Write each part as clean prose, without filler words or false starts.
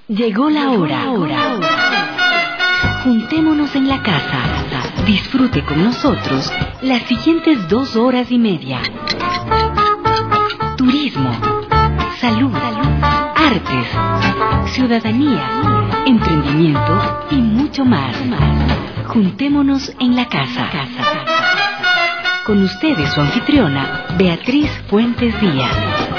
Llegó la hora. Juntémonos en la casa. Disfrute con nosotros las siguientes 2 horas y media. Turismo, salud, artes, ciudadanía, emprendimiento y mucho más. Juntémonos en la casa. Con ustedes su anfitriona, Beatriz Fuentes Díaz.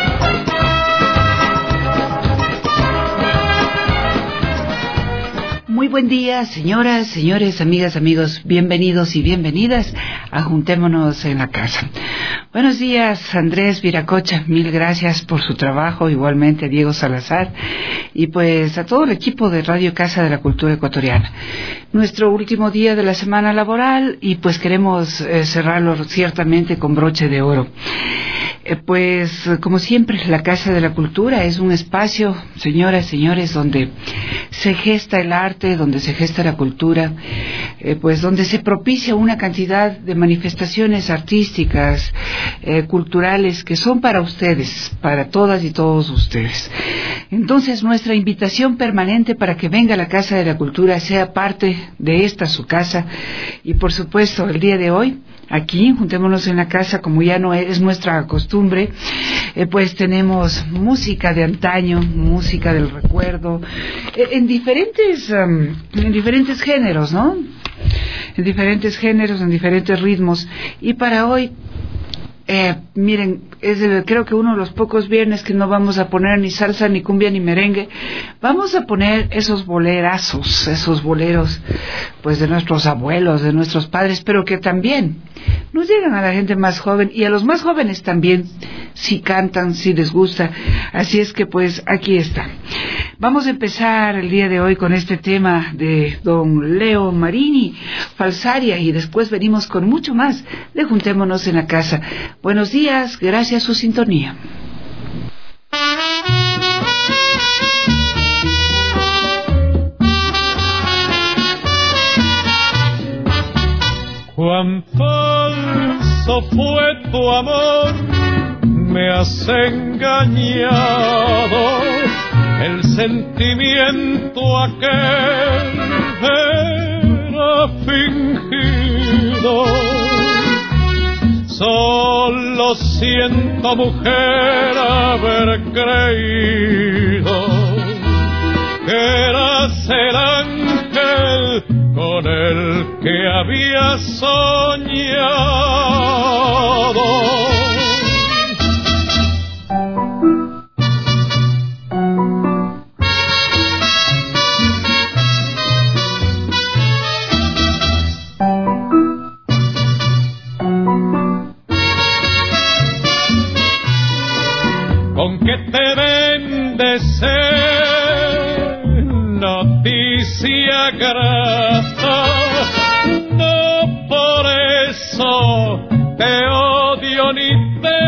Muy buen día, señoras, señores, amigas, amigos, bienvenidos y bienvenidas a Juntémonos en la Casa. Buenos días, Andrés Viracocha, mil gracias por su trabajo, igualmente a Diego Salazar y pues a todo el equipo de Radio Casa de la Cultura Ecuatoriana. Nuestro último día de la semana laboral y pues queremos cerrarlo ciertamente con broche de oro. Pues como siempre la Casa de la Cultura es un espacio, señoras, señores, donde se gesta el arte, donde se gesta la cultura, pues donde se propicia una cantidad de manifestaciones artísticas, culturales que son para ustedes, para todas y todos ustedes. Entonces nuestra invitación permanente para que venga a la Casa de la Cultura sea parte de esta su casa y por supuesto el día de hoy aquí, Juntémonos en la Casa, como ya no es nuestra costumbre, pues tenemos música de antaño, música del recuerdo, en diferentes géneros, ¿no? En diferentes géneros, en diferentes ritmos. Y para hoy, miren, creo que uno de los pocos viernes que no vamos a poner ni salsa, ni cumbia, ni merengue. Vamos a poner esos bolerazos, esos boleros, pues de nuestros abuelos, de nuestros padres, pero que también nos llegan a la gente más joven y a los más jóvenes también, si cantan, si les gusta. Así es que pues aquí está. Vamos a empezar el día de hoy con este tema de don Leo Marini, Falsaria, y después venimos con mucho más de Juntémonos en la Casa. Buenos días, gracias a su sintonía. Cuán falso fue tu amor, me has engañado, el sentimiento aquel era fingido. Solo siento, mujer, haber creído que eras el ángel con el que había soñado. ¿Con qué te bendecer? Noticia grata, no por eso te odio ni te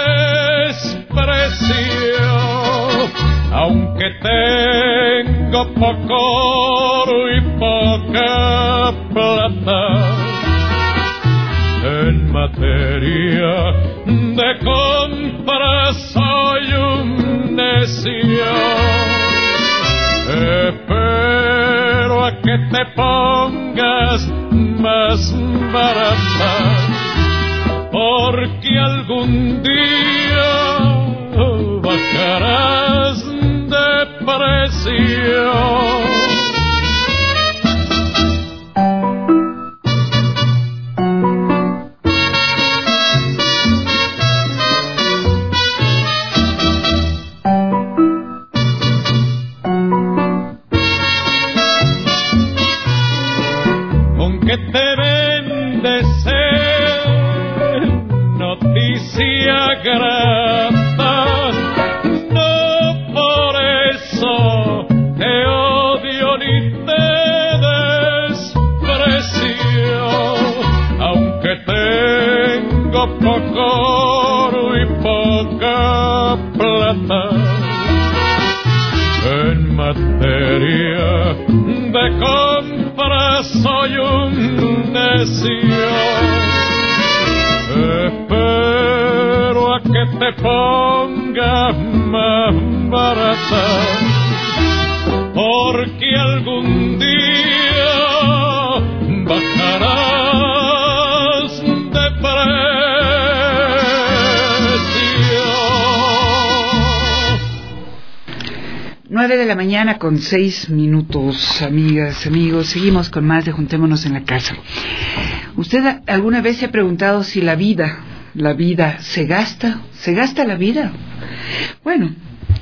desprecio, aunque tengo poco oro y poca plata. En materia de compras soy un necio. Espero a que te pongas más barata, porque algún día bajarás de precio. Que te bendecer, noticia grata, no por eso te odio ni te desprecio, aunque tengo poco oro y poca plata. En materia de compras soy un necio. Espero a que te ponga más barata, algún día bajarás de precio. 9:06 a.m, amigas, amigos. Seguimos con más de Juntémonos en la Casa. ¿Usted alguna vez se ha preguntado si la vida se gasta? ¿Se gasta la vida? Bueno,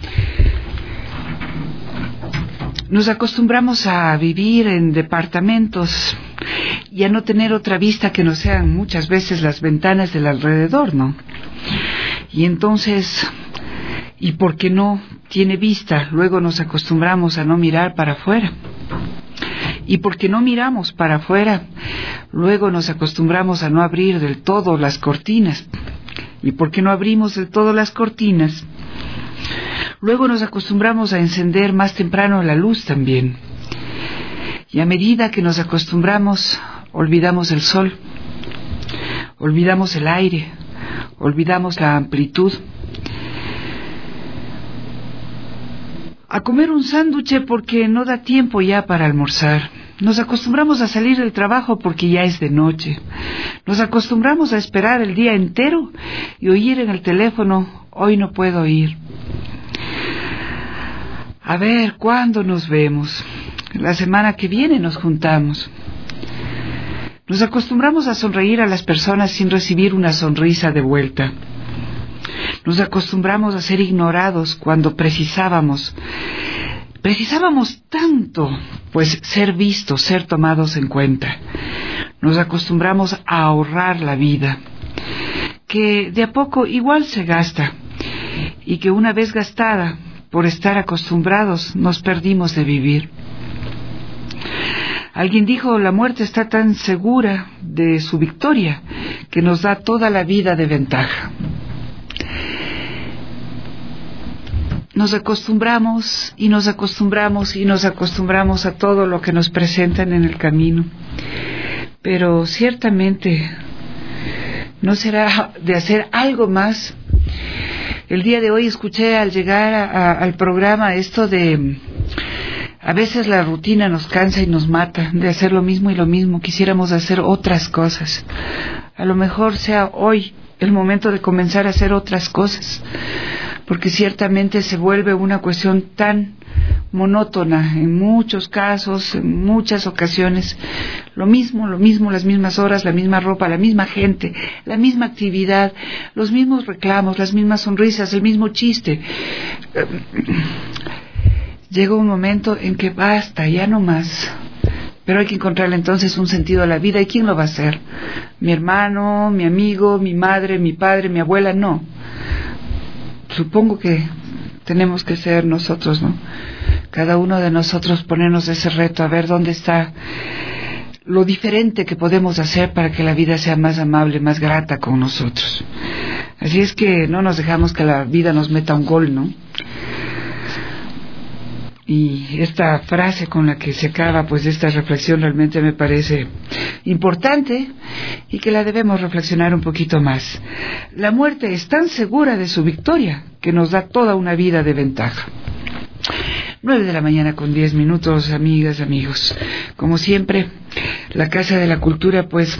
nos acostumbramos a vivir en departamentos y a no tener otra vista que no sean muchas veces las ventanas del alrededor, ¿no? Y entonces, ¿y por qué no tiene vista? Luego nos acostumbramos a no mirar para afuera. Y porque no miramos para afuera, luego nos acostumbramos a no abrir del todo las cortinas. Y porque no abrimos del todo las cortinas, luego nos acostumbramos a encender más temprano la luz también. Y a medida que nos acostumbramos, olvidamos el sol, olvidamos el aire, olvidamos la amplitud. A comer un sándwich porque no da tiempo ya para almorzar. Nos acostumbramos a salir del trabajo porque ya es de noche. Nos acostumbramos a esperar el día entero y oír en el teléfono, hoy no puedo ir. A ver, ¿cuándo nos vemos? La semana que viene nos juntamos. Nos acostumbramos a sonreír a las personas sin recibir una sonrisa de vuelta. Nos acostumbramos a ser ignorados cuando precisábamos tanto, pues ser vistos, ser tomados en cuenta. Nos acostumbramos a ahorrar la vida, que de a poco igual se gasta, y que una vez gastada, por estar acostumbrados, nos perdimos de vivir. Alguien dijo, la muerte está tan segura de su victoria, que nos da toda la vida de ventaja. Nos acostumbramos y nos acostumbramos y nos acostumbramos a todo lo que nos presentan en el camino. Pero ciertamente no será de hacer algo más. El día de hoy escuché al llegar al programa esto de a veces la rutina nos cansa y nos mata de hacer lo mismo y lo mismo. Quisiéramos hacer otras cosas. A lo mejor sea hoy el momento de comenzar a hacer otras cosas, porque ciertamente se vuelve una cuestión tan monótona en muchos casos, en muchas ocasiones. Lo mismo, las mismas horas, la misma ropa, la misma gente, la misma actividad, los mismos reclamos, las mismas sonrisas, el mismo chiste. Llega un momento en que basta, ya no más. Pero hay que encontrarle entonces un sentido a la vida. ¿Y quién lo va a hacer? ¿Mi hermano, mi amigo, mi madre, mi padre, mi abuela? No. Supongo que tenemos que ser nosotros, ¿no? Cada uno de nosotros ponernos ese reto, a ver dónde está lo diferente que podemos hacer para que la vida sea más amable, más grata con nosotros. Así es que no nos dejamos que la vida nos meta un gol, ¿no? Y esta frase con la que se acaba pues esta reflexión realmente me parece importante y que la debemos reflexionar un poquito más. La muerte es tan segura de su victoria que nos da toda una vida de ventaja. 9:10 a.m, amigas, amigos. Como siempre, la Casa de la Cultura pues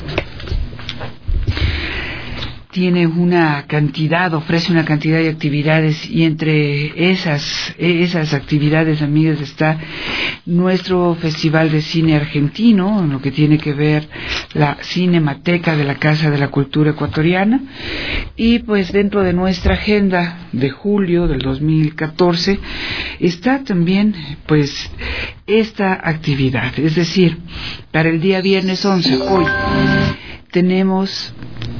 tiene ofrece una cantidad de actividades, y entre esas actividades, amigas, está nuestro Festival de Cine Argentino, en lo que tiene que ver la Cinemateca de la Casa de la Cultura Ecuatoriana, y pues dentro de nuestra agenda de julio del 2014 está también pues esta actividad, es decir, para el día viernes 11, hoy, tenemos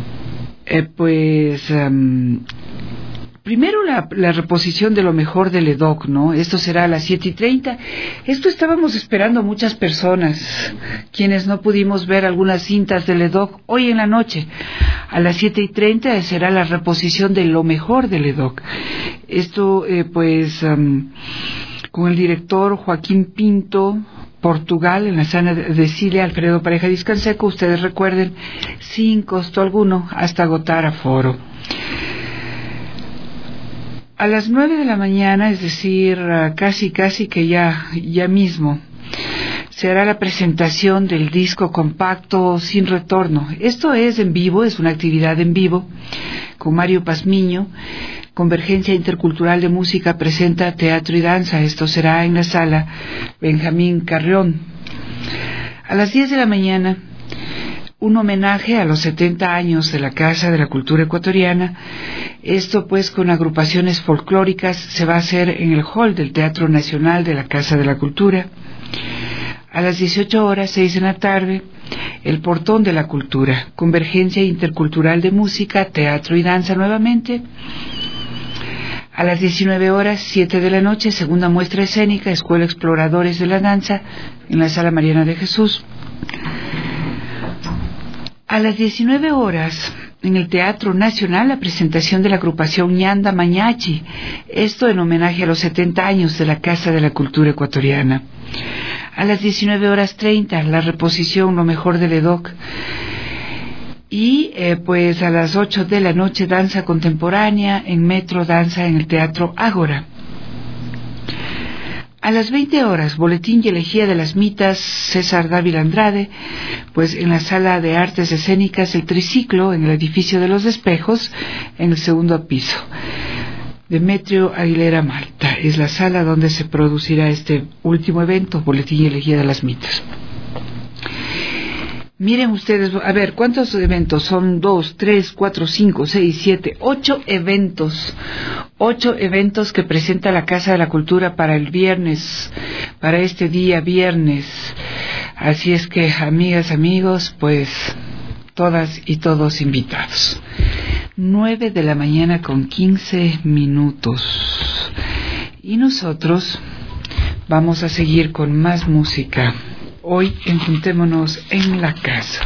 primero la reposición de lo mejor del EDOC, ¿no? Esto será a las 7:30. Esto estábamos esperando muchas personas, quienes no pudimos ver algunas cintas del EDOC. Hoy en la noche, a las 7:30, será la reposición de lo mejor del EDOC. Esto, con el director Joaquín Pinto, Portugal, en la sala de Cile Alfredo Pareja Discanseco. Ustedes recuerden, sin costo alguno, hasta agotar aforo. A las 9 de la mañana, es decir, casi que ya mismo, se hará la presentación del disco compacto Sin Retorno. Esto es en vivo, es una actividad en vivo con Mario Pazmiño. Convergencia Intercultural de Música presenta teatro y danza. Esto será en la sala Benjamín Carrión. A las 10 de la mañana, un homenaje a los 70 años de la Casa de la Cultura Ecuatoriana. Esto pues con agrupaciones folclóricas se va a hacer en el hall del Teatro Nacional de la Casa de la Cultura. A las 18 horas, 6 de la tarde, el Portón de la Cultura, Convergencia Intercultural de Música, Teatro y Danza nuevamente. A las 19 horas, 7 de la noche, segunda muestra escénica, Escuela Exploradores de la Danza, en la Sala Mariana de Jesús. A las 19 horas, en el Teatro Nacional, la presentación de la agrupación Ñanda Mañachi, esto en homenaje a los 70 años de la Casa de la Cultura Ecuatoriana. A las 19 horas 30, la reposición Lo Mejor del EDOC. Y pues a las 8 de la noche, danza contemporánea en Metro Danza en el Teatro Ágora. A las 20 horas, boletín y elegía de las mitas César Dávila Andrade, pues en la Sala de Artes Escénicas El Triciclo, en el edificio de los Espejos, en el segundo piso. Demetrio Aguilera Malta, es la sala donde se producirá este último evento, boletín y elegía de las mitas. Miren ustedes, a ver, ¿cuántos eventos? Son 2, 3, 4, 5, 6, 7, 8 eventos. 8 eventos que presenta la Casa de la Cultura para el viernes, para este día viernes. Así es que, amigas, amigos, pues todas y todos invitados. 9 de la mañana con 15 minutos. Y nosotros vamos a seguir con más música. Hoy en Juntémonos en la Casa.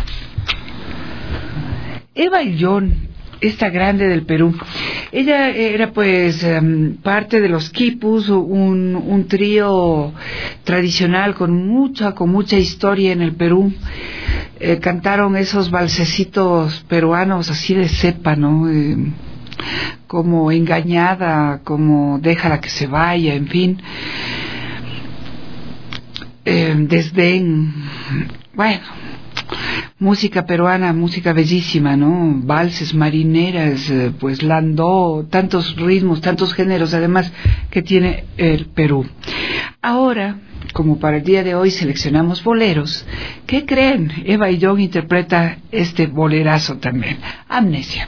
Eva Illón, esta grande del Perú, ella era pues parte de los Quipus, un trío tradicional con mucha historia en el Perú. Cantaron esos valsecitos peruanos así de cepa, ¿no? Como Engañada, como Déjala que se vaya, en fin. Desdén, bueno, música peruana, música bellísima, ¿no? Valses, marineras, pues landó, tantos ritmos, tantos géneros, además que tiene el Perú. Ahora, como para el día de hoy seleccionamos boleros, ¿qué creen? Eva Illón interpreta este bolerazo también, Amnesia.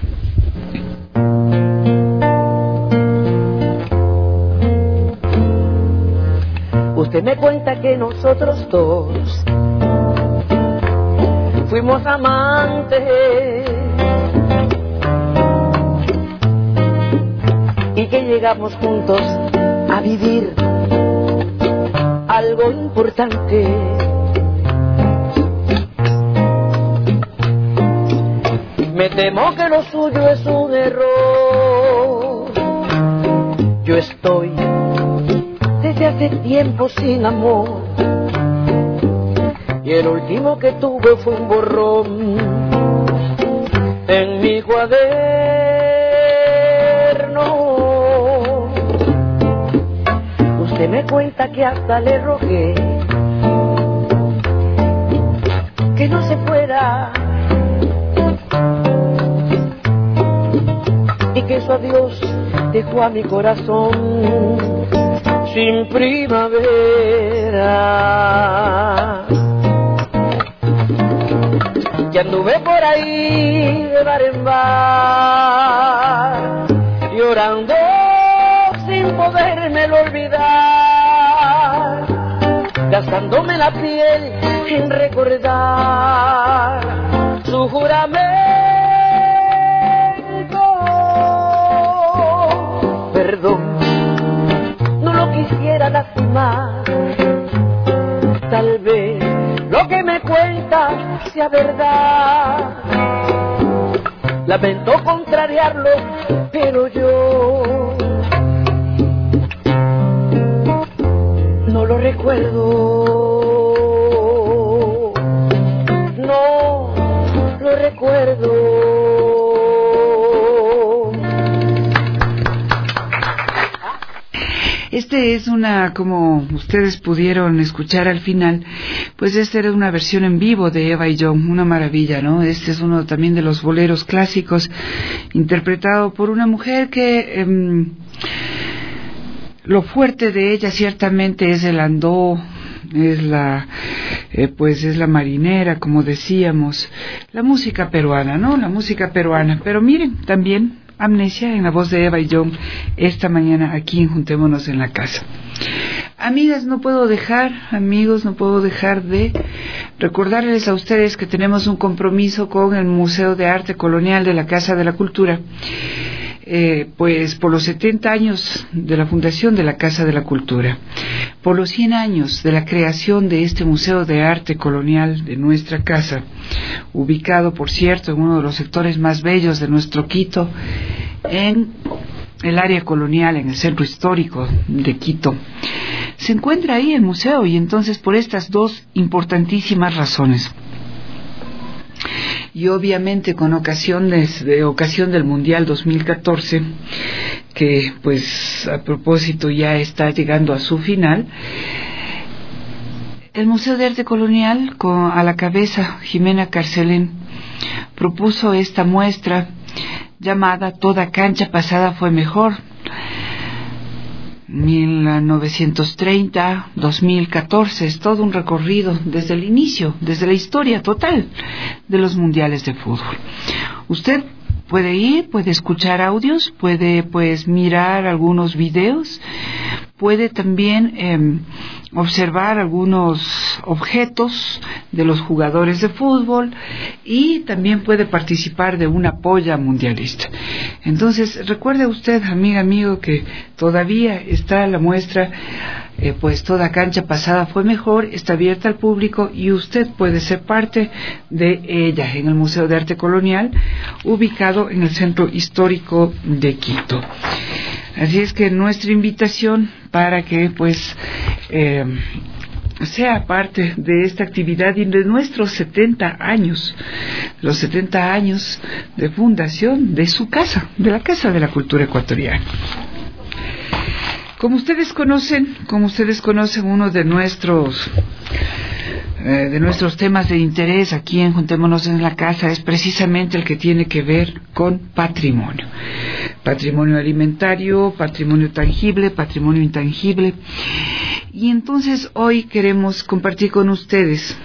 Usted me cuenta que nosotros dos fuimos amantes y que llegamos juntos a vivir algo importante. Me temo que lo suyo es un error. Yo estoy desde hace tiempo sin amor y el último que tuve fue un borrón en mi cuaderno. Usted me cuenta que hasta le rogué que no se fuera y que su adiós dejó a mi corazón sin primavera. Y anduve por ahí de bar en bar, llorando sin podérmelo olvidar, gastándome la piel en recordar su juramento. Perdón, quisiera lastimar, tal vez lo que me cuenta sea verdad. Lamento contrariarlo, pero yo no lo recuerdo, no lo recuerdo. Este es como ustedes pudieron escuchar al final, pues esta era una versión en vivo de Eva y John, una maravilla, ¿no? Este es uno también de los boleros clásicos, interpretado por una mujer que lo fuerte de ella ciertamente es el andó, es la marinera, como decíamos, la música peruana, ¿no? La música peruana. Pero miren, también Amnesia en la voz de Eva y John esta mañana aquí en Juntémonos en la Casa. Amigos, no puedo dejar de recordarles a ustedes que tenemos un compromiso con el Museo de Arte Colonial de la Casa de la Cultura. Pues por los 70 años de la fundación de la Casa de la Cultura, por los 100 años de la creación de este Museo de Arte Colonial de nuestra casa, ubicado, por cierto, en uno de los sectores más bellos de nuestro Quito, en el área colonial, en el centro histórico de Quito. Se encuentra ahí el museo, y entonces por estas dos importantísimas razones, y obviamente con ocasión del Mundial 2014, que pues a propósito ya está llegando a su final, el Museo de Arte Colonial, a la cabeza Jimena Carcelén, propuso esta muestra llamada Toda cancha pasada fue mejor, 1930-2014, es todo un recorrido desde el inicio, desde la historia total de los mundiales de fútbol. Usted puede ir, puede escuchar audios, puede pues mirar algunos videos, puede también observar algunos objetos de los jugadores de fútbol, y también puede participar de una polla mundialista. Entonces, recuerde usted, amigo, que todavía está la muestra, pues Toda cancha pasada fue mejor, está abierta al público y usted puede ser parte de ella en el Museo de Arte Colonial, ubicado en el centro histórico de Quito. Así es que nuestra invitación para que pues sea parte de esta actividad y de nuestros 70 años, los 70 años de fundación de su casa, de la Casa de la Cultura Ecuatoriana. Como ustedes conocen, uno de nuestros temas de interés aquí en Juntémonos en la Casa es precisamente el que tiene que ver con patrimonio alimentario, patrimonio tangible, patrimonio intangible. Y entonces hoy queremos compartir con ustedes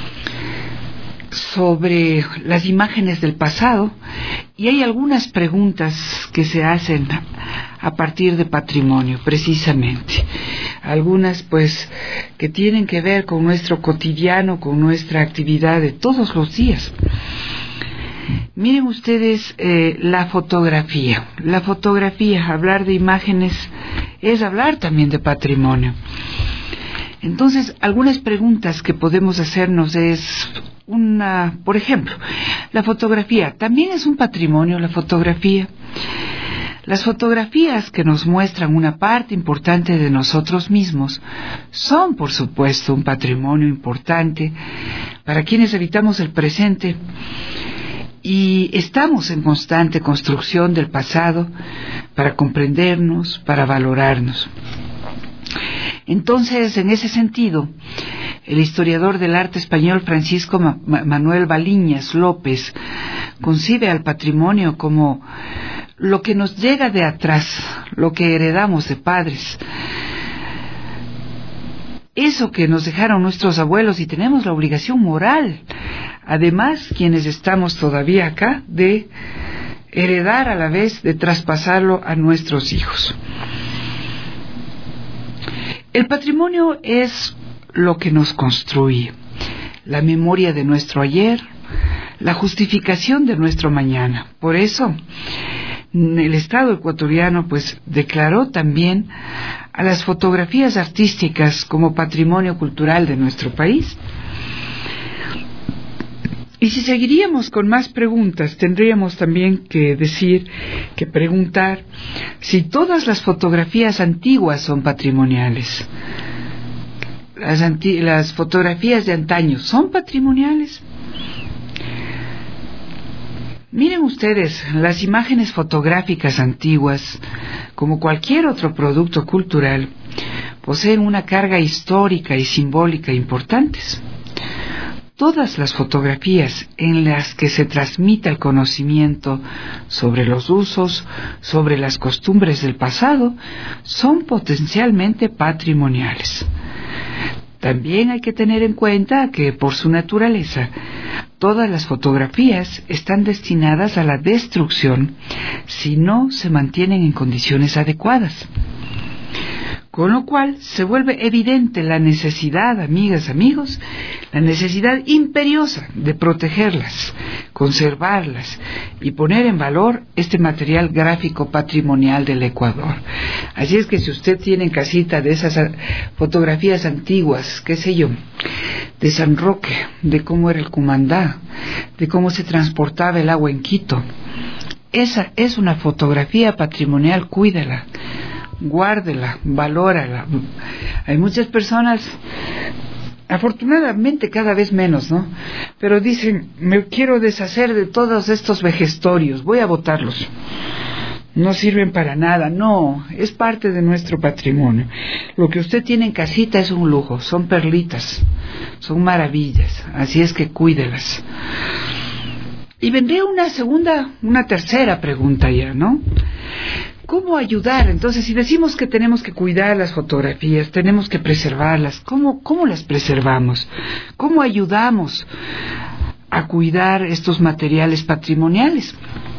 sobre las imágenes del pasado, y hay algunas preguntas que se hacen a partir de patrimonio, precisamente. Algunas pues que tienen que ver con nuestro cotidiano, con nuestra actividad de todos los días. Miren ustedes la fotografía, hablar de imágenes es hablar también de patrimonio. Entonces, algunas preguntas que podemos hacernos es por ejemplo, la fotografía, ¿también es un patrimonio la fotografía? Las fotografías que nos muestran una parte importante de nosotros mismos son, por supuesto, un patrimonio importante para quienes habitamos el presente y estamos en constante construcción del pasado para comprendernos, para valorarnos. Entonces, en ese sentido, el historiador del arte español Francisco Manuel Baliñas López concibe al patrimonio como lo que nos llega de atrás, lo que heredamos de padres, eso que nos dejaron nuestros abuelos, y tenemos la obligación moral, además quienes estamos todavía acá, de heredar a la vez, de traspasarlo a nuestros hijos. El patrimonio es lo que nos construye, la memoria de nuestro ayer, la justificación de nuestro mañana. Por eso, el Estado ecuatoriano pues declaró también a las fotografías artísticas como patrimonio cultural de nuestro país. Y si seguiríamos con más preguntas, tendríamos también que preguntar si todas las fotografías antiguas son patrimoniales. Las fotografías de antaño son patrimoniales. Miren ustedes, las imágenes fotográficas antiguas, como cualquier otro producto cultural, poseen una carga histórica y simbólica importantes. Todas las fotografías en las que se transmite el conocimiento sobre los usos, sobre las costumbres del pasado, son potencialmente patrimoniales. También hay que tener en cuenta que, por su naturaleza, todas las fotografías están destinadas a la destrucción si no se mantienen en condiciones adecuadas. Con lo cual se vuelve evidente la necesidad, amigas, amigos, la necesidad imperiosa de protegerlas, conservarlas y poner en valor este material gráfico patrimonial del Ecuador. Así es que si usted tiene en casita de esas fotografías antiguas, qué sé yo, de San Roque, de cómo era el Cumandá, de cómo se transportaba el agua en Quito, esa es una fotografía patrimonial, cuídela, guárdela, valórala. Hay muchas personas, afortunadamente cada vez menos, ¿no? Pero dicen, me quiero deshacer de todos estos vejestorios, voy a botarlos. No sirven para nada, no, es parte de nuestro patrimonio. Lo que usted tiene en casita es un lujo, son perlitas, son maravillas, así es que cuídelas. Y vendría una tercera pregunta ya, ¿no? ¿Cómo ayudar? Entonces, si decimos que tenemos que cuidar las fotografías, tenemos que preservarlas, ¿cómo las preservamos? ¿Cómo ayudamos a cuidar estos materiales patrimoniales?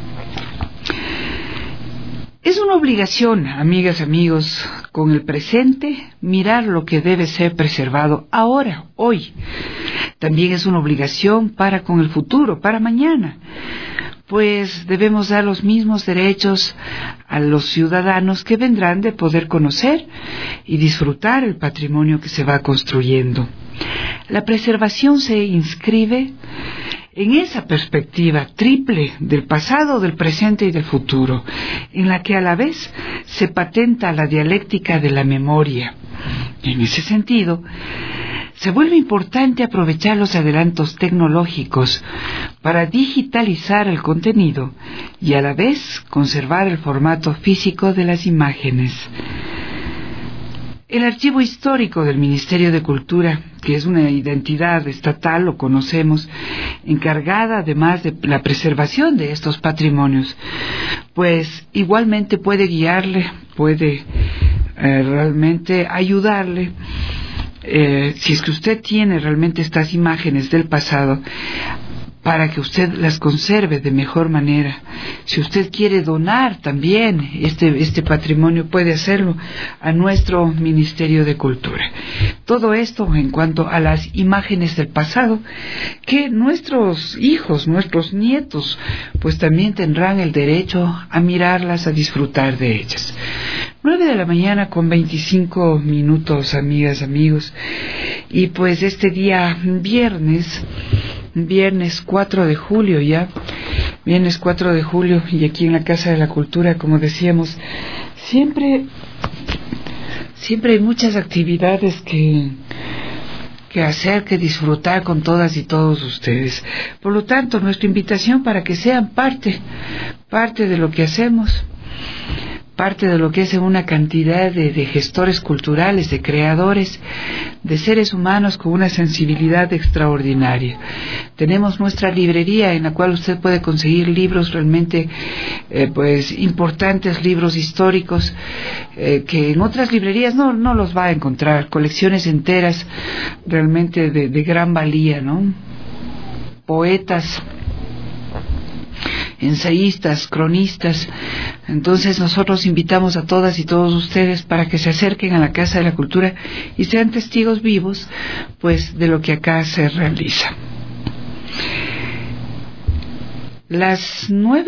Es una obligación, amigas, amigos, con el presente, mirar lo que debe ser preservado ahora, hoy. También es una obligación para con el futuro, para mañana. Pues debemos dar los mismos derechos a los ciudadanos que vendrán de poder conocer y disfrutar el patrimonio que se va construyendo. La preservación se inscribe en esa perspectiva triple del pasado, del presente y del futuro, en la que a la vez se patenta la dialéctica de la memoria. En ese sentido, se vuelve importante aprovechar los adelantos tecnológicos para digitalizar el contenido y a la vez conservar el formato físico de las imágenes. El Archivo Histórico del Ministerio de Cultura, que es una entidad estatal, lo conocemos, encargada además de la preservación de estos patrimonios, pues igualmente puede guiarle, puede realmente ayudarle. Si es que usted tiene realmente estas imágenes del pasado, para que usted las conserve de mejor manera. Si usted quiere donar también este patrimonio, puede hacerlo a nuestro Ministerio de Cultura. Todo esto en cuanto a las imágenes del pasado, que nuestros hijos, nuestros nietos, pues también tendrán el derecho a mirarlas, a disfrutar de ellas. 9:25 a.m, amigas, amigos, y pues este día viernes 4 de julio ya, viernes 4 de julio, y aquí en la Casa de la Cultura, como decíamos, siempre hay muchas actividades que hacer, que disfrutar con todas y todos ustedes. Por lo tanto, nuestra invitación para que sean parte de lo que hacemos, parte de lo que es una cantidad de gestores culturales, de creadores, de seres humanos con una sensibilidad extraordinaria. Tenemos nuestra librería en la cual usted puede conseguir libros realmente pues importantes, libros históricos que en otras librerías no los va a encontrar, colecciones enteras realmente de gran valía, ¿no? Poetas, ensayistas, cronistas. Entonces nosotros invitamos a todas y todos ustedes para que se acerquen a la Casa de la Cultura y sean testigos vivos pues de lo que acá se realiza. Las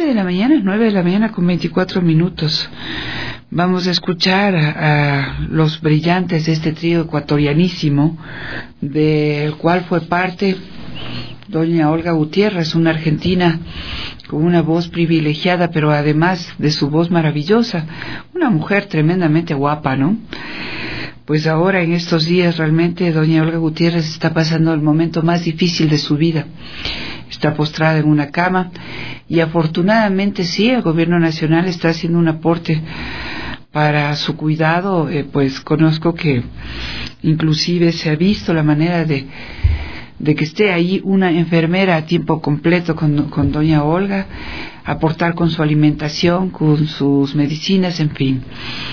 9:24 vamos a escuchar a los brillantes de este trío ecuatorianísimo, del cual fue parte doña Olga Gutiérrez, una argentina con una voz privilegiada, pero además de su voz maravillosa, una mujer tremendamente guapa, ¿no? Pues ahora en estos días realmente doña Olga Gutiérrez está pasando el momento más difícil de su vida. Está postrada en una cama y afortunadamente sí, el gobierno nacional está haciendo un aporte para su cuidado, pues conozco que inclusive se ha visto la manera de que esté ahí una enfermera a tiempo completo con doña Olga, aportar con su alimentación, con sus medicinas, en fin.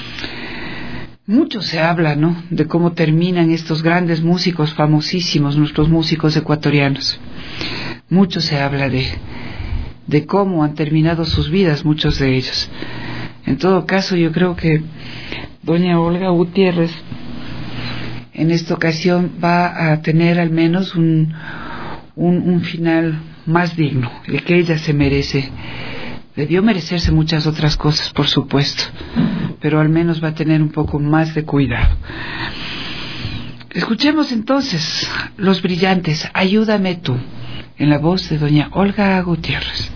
Mucho se habla, ¿no?, de cómo terminan estos grandes músicos famosísimos, nuestros músicos ecuatorianos. Mucho se habla de cómo han terminado sus vidas, muchos de ellos. En todo caso, yo creo que doña Olga Gutiérrez en esta ocasión va a tener al menos un final más digno, el que ella se merece. Debió merecerse muchas otras cosas, por supuesto, pero al menos va a tener un poco más de cuidado. Escuchemos entonces Los Brillantes, Ayúdame tú, en la voz de doña Olga Gutiérrez.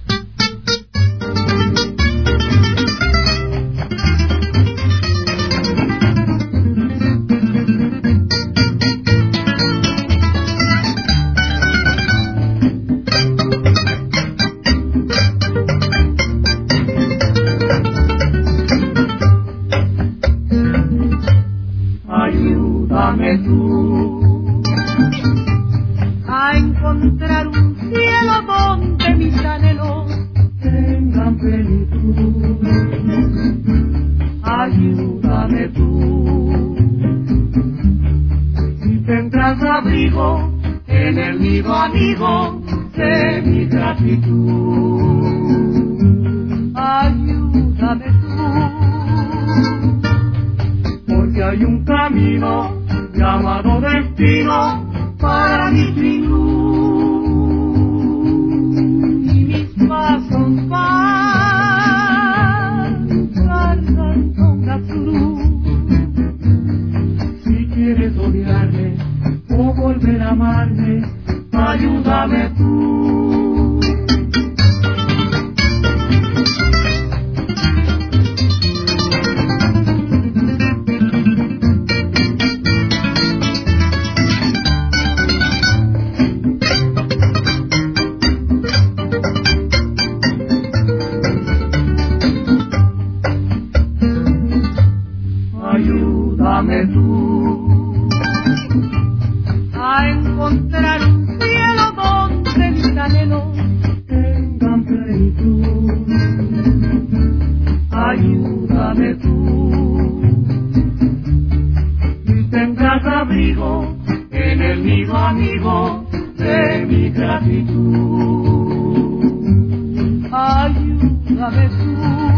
Ayúdame tú a encontrar un cielo donde mis anhelos tengan plenitud. Ayúdame tú y tendrás abrigo en el nido amigo de mi gratitud. Ayúdame tú, porque hay un camino llamado destino para mi fin y mis pasos van cargando una cruz. Si quieres odiarme o volver a amarme, ayúdame tú. Ayúdame tú a encontrar un cielo donde mis anhelos tengan plenitud. Ayúdame tú y tendrás abrigo en el nido amigo de mi gratitud. Ayúdame tú,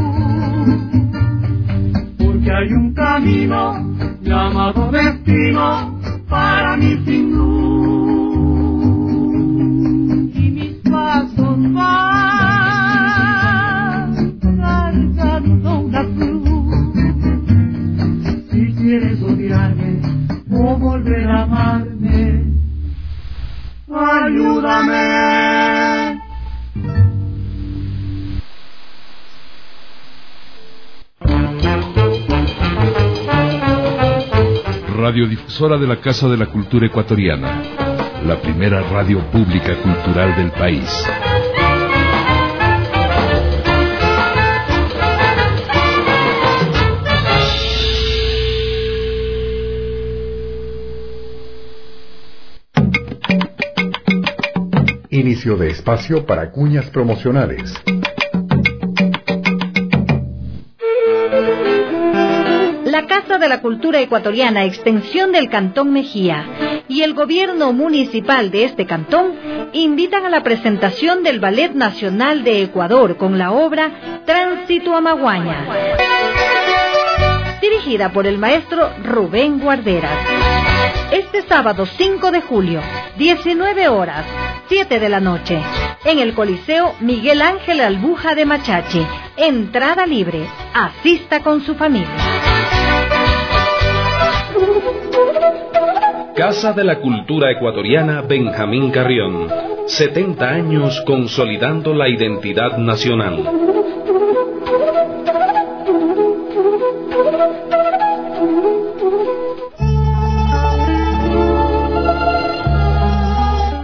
porque hay un camino llamado destino para mi sin luz y mis pasos van cargando una cruz. Si quieres odiarme o volver a amarme, ayúdame. Radiodifusora de la Casa de la Cultura Ecuatoriana, la primera radio pública cultural del país. Inicio de espacio para cuñas promocionales. La Casa de la Cultura Ecuatoriana, extensión del Cantón Mejía, y el gobierno municipal de este cantón invitan a la presentación del Ballet Nacional de Ecuador con la obra Tránsito a Maguaña, dirigida por el maestro Rubén Guarderas. Este sábado 5 de julio, 19 horas, 7 de la noche, en el Coliseo Miguel Ángel Albuja de Machachi. Entrada libre. Asista con su familia. Casa de la Cultura Ecuatoriana Benjamín Carrión. 70 años consolidando la identidad nacional.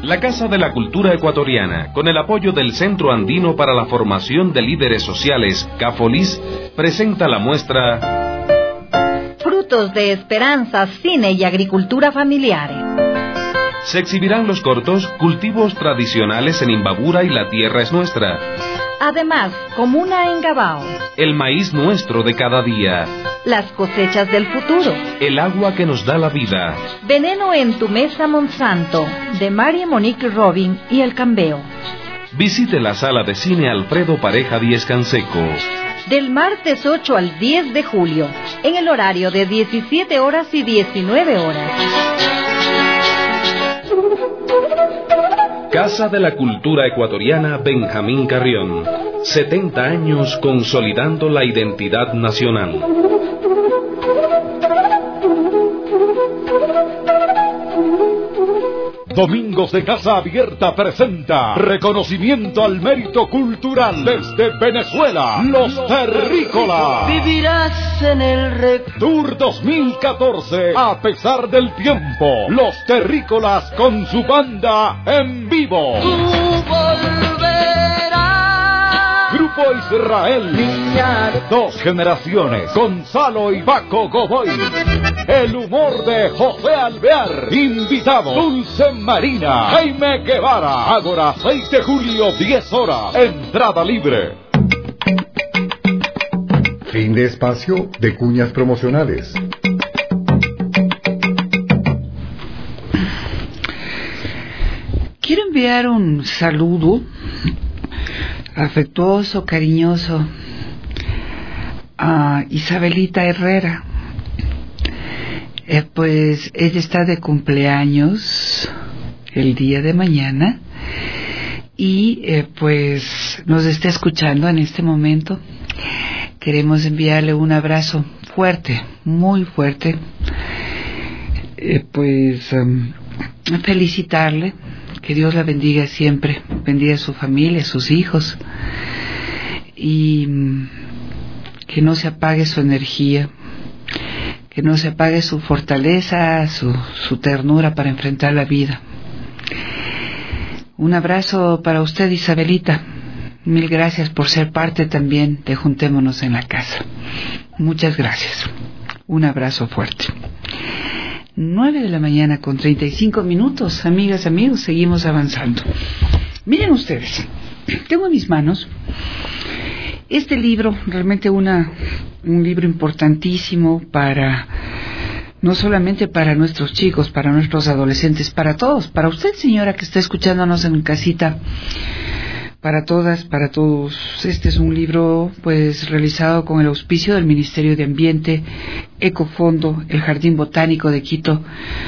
La Casa de la Cultura Ecuatoriana, con el apoyo del Centro Andino para la Formación de Líderes Sociales, CAFOLIS, presenta la muestra Frutos de Esperanza, Cine y Agricultura Familiares. Se exhibirán los cortos Cultivos Tradicionales en Imbabura y La Tierra es Nuestra. Además, Comuna en Gabao. El maíz nuestro de cada día. Las cosechas del futuro. El agua que nos da la vida. Veneno en tu mesa, Monsanto, de María Monique Robin y El Cambeo. Visite la sala de cine Alfredo Pareja Díez Canseco. Del martes 8 al 10 de julio, en el horario de 17 horas y 19 horas. Casa de la Cultura Ecuatoriana Benjamín Carrión. 70 años consolidando la identidad nacional. Domingos de Casa Abierta presenta Reconocimiento al Mérito Cultural desde Venezuela, Los Terrícolas. Vivirás en el Tour 2014, a pesar del tiempo, Los Terrícolas con su banda en vivo. Tú volverás. Grupo Israel. Dos generaciones, Gonzalo y Paco Godoy. El humor de José Alvear. Invitado Dulce Marina, Jaime Guevara. Ágora, 6 de julio, 10 horas. Entrada libre. Fin de espacio de cuñas promocionales. Quiero enviar un saludo afectuoso, cariñoso a Isabelita Herrera. Pues ella está de cumpleaños el día de mañana y pues nos está escuchando en este momento. Queremos enviarle un abrazo fuerte, muy fuerte, felicitarle, que Dios la bendiga siempre, bendiga a su familia, a sus hijos, y que no se apague su energía, que no se apague su fortaleza, su ternura para enfrentar la vida. Un abrazo para usted, Isabelita. Mil gracias por ser parte también de Juntémonos en la Casa. Muchas gracias. Un abrazo fuerte. 9 de la mañana con 35 minutos. Amigas, amigos, seguimos avanzando. Miren ustedes, tengo en mis manos este libro, realmente un libro importantísimo para, no solamente para nuestros chicos, para nuestros adolescentes, para todos, para usted, señora, que está escuchándonos en casita, para todas, para todos. Este es un libro, pues, realizado con el auspicio del Ministerio de Ambiente, Ecofondo, el Jardín Botánico de Quito,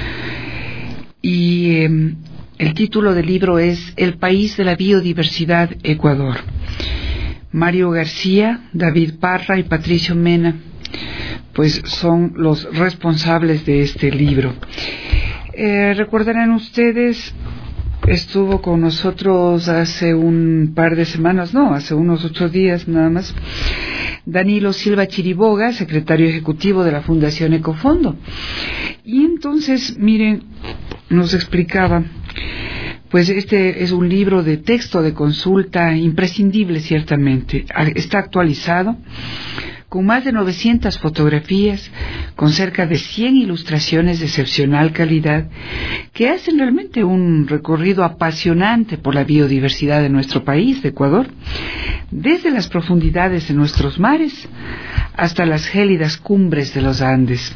y el título del libro es El País de la Biodiversidad, Ecuador. Mario García, David Parra y Patricio Mena, pues son los responsables de este libro. Recordarán ustedes, estuvo con nosotros hace un par de semanas, hace unos 8 días nada más, Danilo Silva Chiriboga, secretario ejecutivo de la Fundación Ecofondo. Y entonces, miren, nos explicaba, pues este es un libro de texto de consulta imprescindible, ciertamente. Está actualizado, con más de 900 fotografías, con cerca de 100 ilustraciones de excepcional calidad, que hacen realmente un recorrido apasionante por la biodiversidad de nuestro país, de Ecuador, desde las profundidades de nuestros mares hasta las gélidas cumbres de los Andes.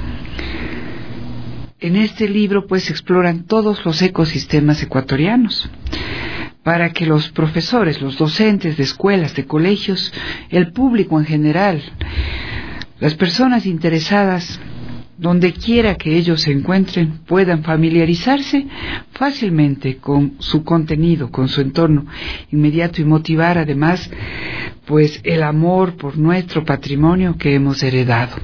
En este libro, pues, se exploran todos los ecosistemas ecuatorianos, para que los profesores, los docentes de escuelas, de colegios, el público en general, las personas interesadas, donde quiera que ellos se encuentren, puedan familiarizarse fácilmente con su contenido, con su entorno inmediato, y motivar además, pues, el amor por nuestro patrimonio que hemos heredado.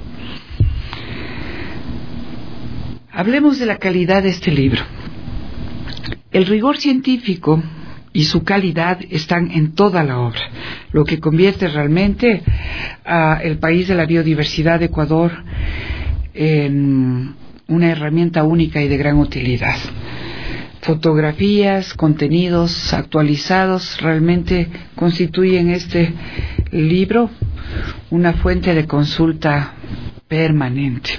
Hablemos de la calidad de este libro. El rigor científico y su calidad están en toda la obra, lo que convierte realmente a el país de la biodiversidad de Ecuador en una herramienta única y de gran utilidad. fotografías, contenidos actualizados realmente constituyen este libro una fuente de consulta permanente.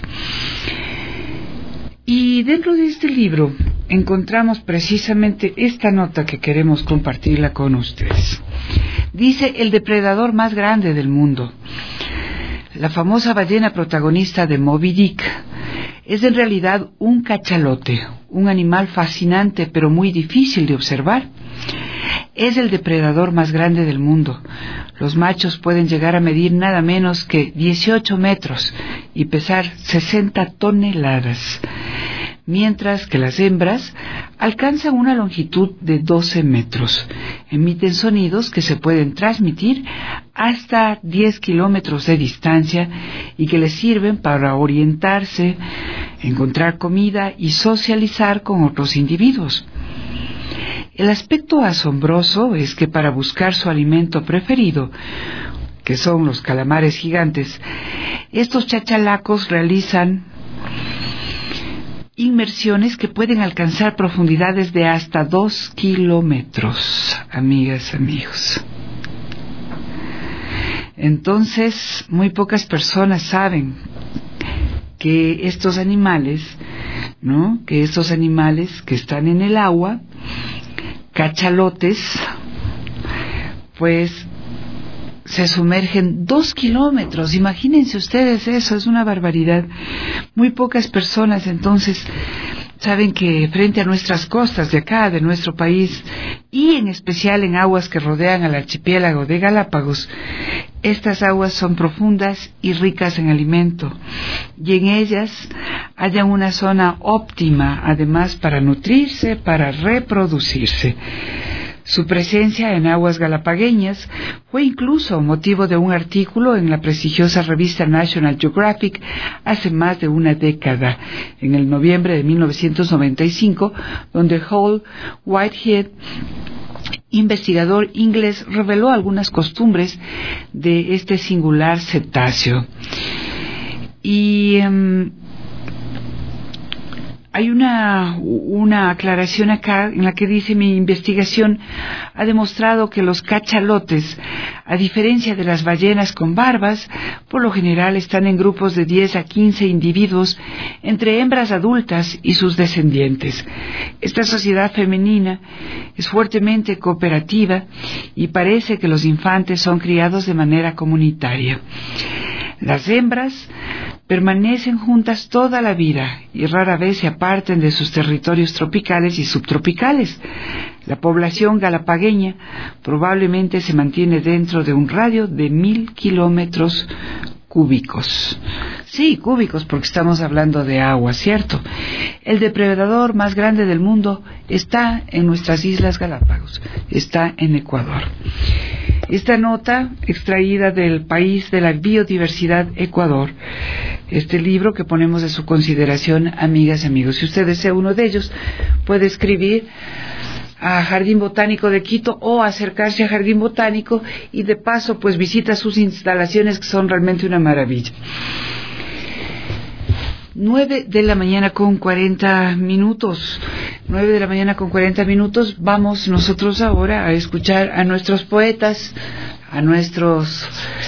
Y dentro de este libro encontramos precisamente esta nota que queremos compartirla con ustedes. Dice: el depredador más grande del mundo. La famosa ballena protagonista de Moby Dick es en realidad un cachalote, un animal fascinante pero muy difícil de observar. Es el depredador más grande del mundo. Los machos pueden llegar a medir nada menos que 18 metros y pesar 60 toneladas, mientras que las hembras alcanzan una longitud de 12 metros. Emiten sonidos que se pueden transmitir hasta 10 kilómetros de distancia y que les sirven para orientarse, encontrar comida y socializar con otros individuos. El aspecto asombroso es que para buscar su alimento preferido, que son los calamares gigantes, estos chachalacos realizan inmersiones que pueden alcanzar profundidades de hasta 2 kilómetros, amigas, amigos. Entonces, muy pocas personas saben que estos animales, ¿no? Que estos animales que están en el agua, cachalotes, pues se sumergen 2 kilómetros. Imagínense ustedes eso, es una barbaridad. Muy pocas personas entonces saben que frente a nuestras costas de acá, de nuestro país, y en especial en aguas que rodean al archipiélago de Galápagos, estas aguas son profundas y ricas en alimento, y en ellas hallan una zona óptima, además, para nutrirse, para reproducirse. Su presencia en aguas galapagueñas fue incluso motivo de un artículo en la prestigiosa revista National Geographic hace más de una década, en el noviembre de 1995, donde Hall Whitehead, investigador inglés, reveló algunas costumbres de este singular cetáceo. Y hay una aclaración acá en la que dice: mi investigación ha demostrado que los cachalotes, a diferencia de las ballenas con barbas, por lo general están en grupos de 10 a 15 individuos entre hembras adultas y sus descendientes. Esta sociedad femenina es fuertemente cooperativa y parece que los infantes son criados de manera comunitaria. Las hembras permanecen juntas toda la vida y rara vez se apartan de sus territorios tropicales y subtropicales. La población galapagueña probablemente se mantiene dentro de un radio de 1000 kilómetros cúbicos. Sí, cúbicos, porque estamos hablando de agua, ¿cierto? El depredador más grande del mundo está en nuestras Islas Galápagos, está en Ecuador. Esta nota, extraída del País de la Biodiversidad, Ecuador, este libro que ponemos a su consideración, amigas y amigos. Si usted desea uno de ellos, puede escribir a Jardín Botánico de Quito o acercarse a Jardín Botánico y de paso pues visita sus instalaciones, que son realmente una maravilla. 9 de la mañana con 40 minutos. 9 de la mañana con 40 minutos. Vamos nosotros ahora a escuchar a nuestros poetas, a nuestros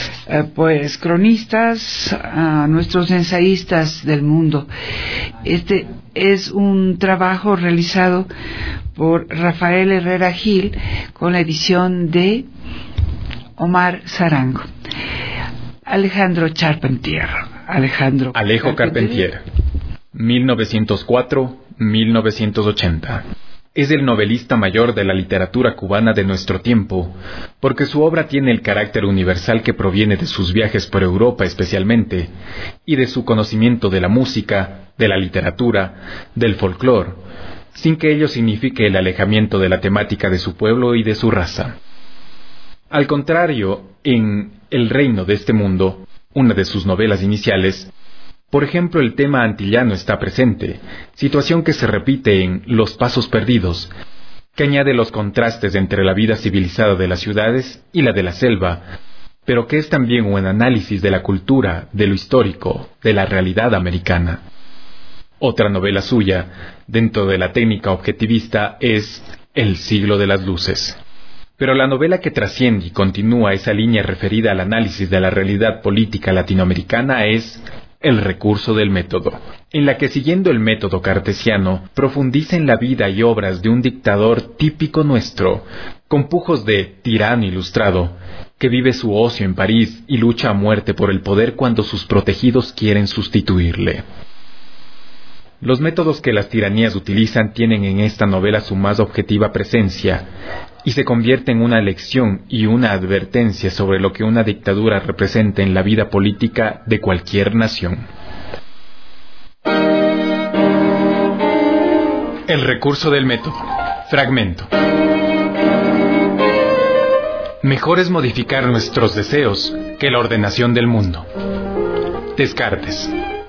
cronistas, a nuestros ensayistas del mundo. Este es un trabajo realizado por Rafael Herrera Gil con la edición de Omar Sarango. Alejo Carpentier, 1904-1980. Es el novelista mayor de la literatura cubana de nuestro tiempo, porque su obra tiene el carácter universal que proviene de sus viajes por Europa especialmente, y de su conocimiento de la música, de la literatura, del folclore, sin que ello signifique el alejamiento de la temática de su pueblo y de su raza. Al contrario, en El reino de este mundo, una de sus novelas iniciales, por ejemplo, el tema antillano está presente, situación que se repite en Los pasos perdidos, que añade los contrastes entre la vida civilizada de las ciudades y la de la selva, pero que es también un análisis de la cultura, de lo histórico, de la realidad americana. Otra novela suya, dentro de la técnica objetivista, es El siglo de las luces. Pero la novela que trasciende y continúa esa línea referida al análisis de la realidad política latinoamericana es El recurso del método, en la que, siguiendo el método cartesiano, profundiza en la vida y obras de un dictador típico nuestro, con pujos de tirano ilustrado, que vive su ocio en París y lucha a muerte por el poder cuando sus protegidos quieren sustituirle. Los métodos que las tiranías utilizan tienen en esta novela su más objetiva presencia y se convierte en una lección y una advertencia sobre lo que una dictadura representa en la vida política de cualquier nación. El recurso del método. Fragmento. Mejor es modificar nuestros deseos que la ordenación del mundo. Descartes.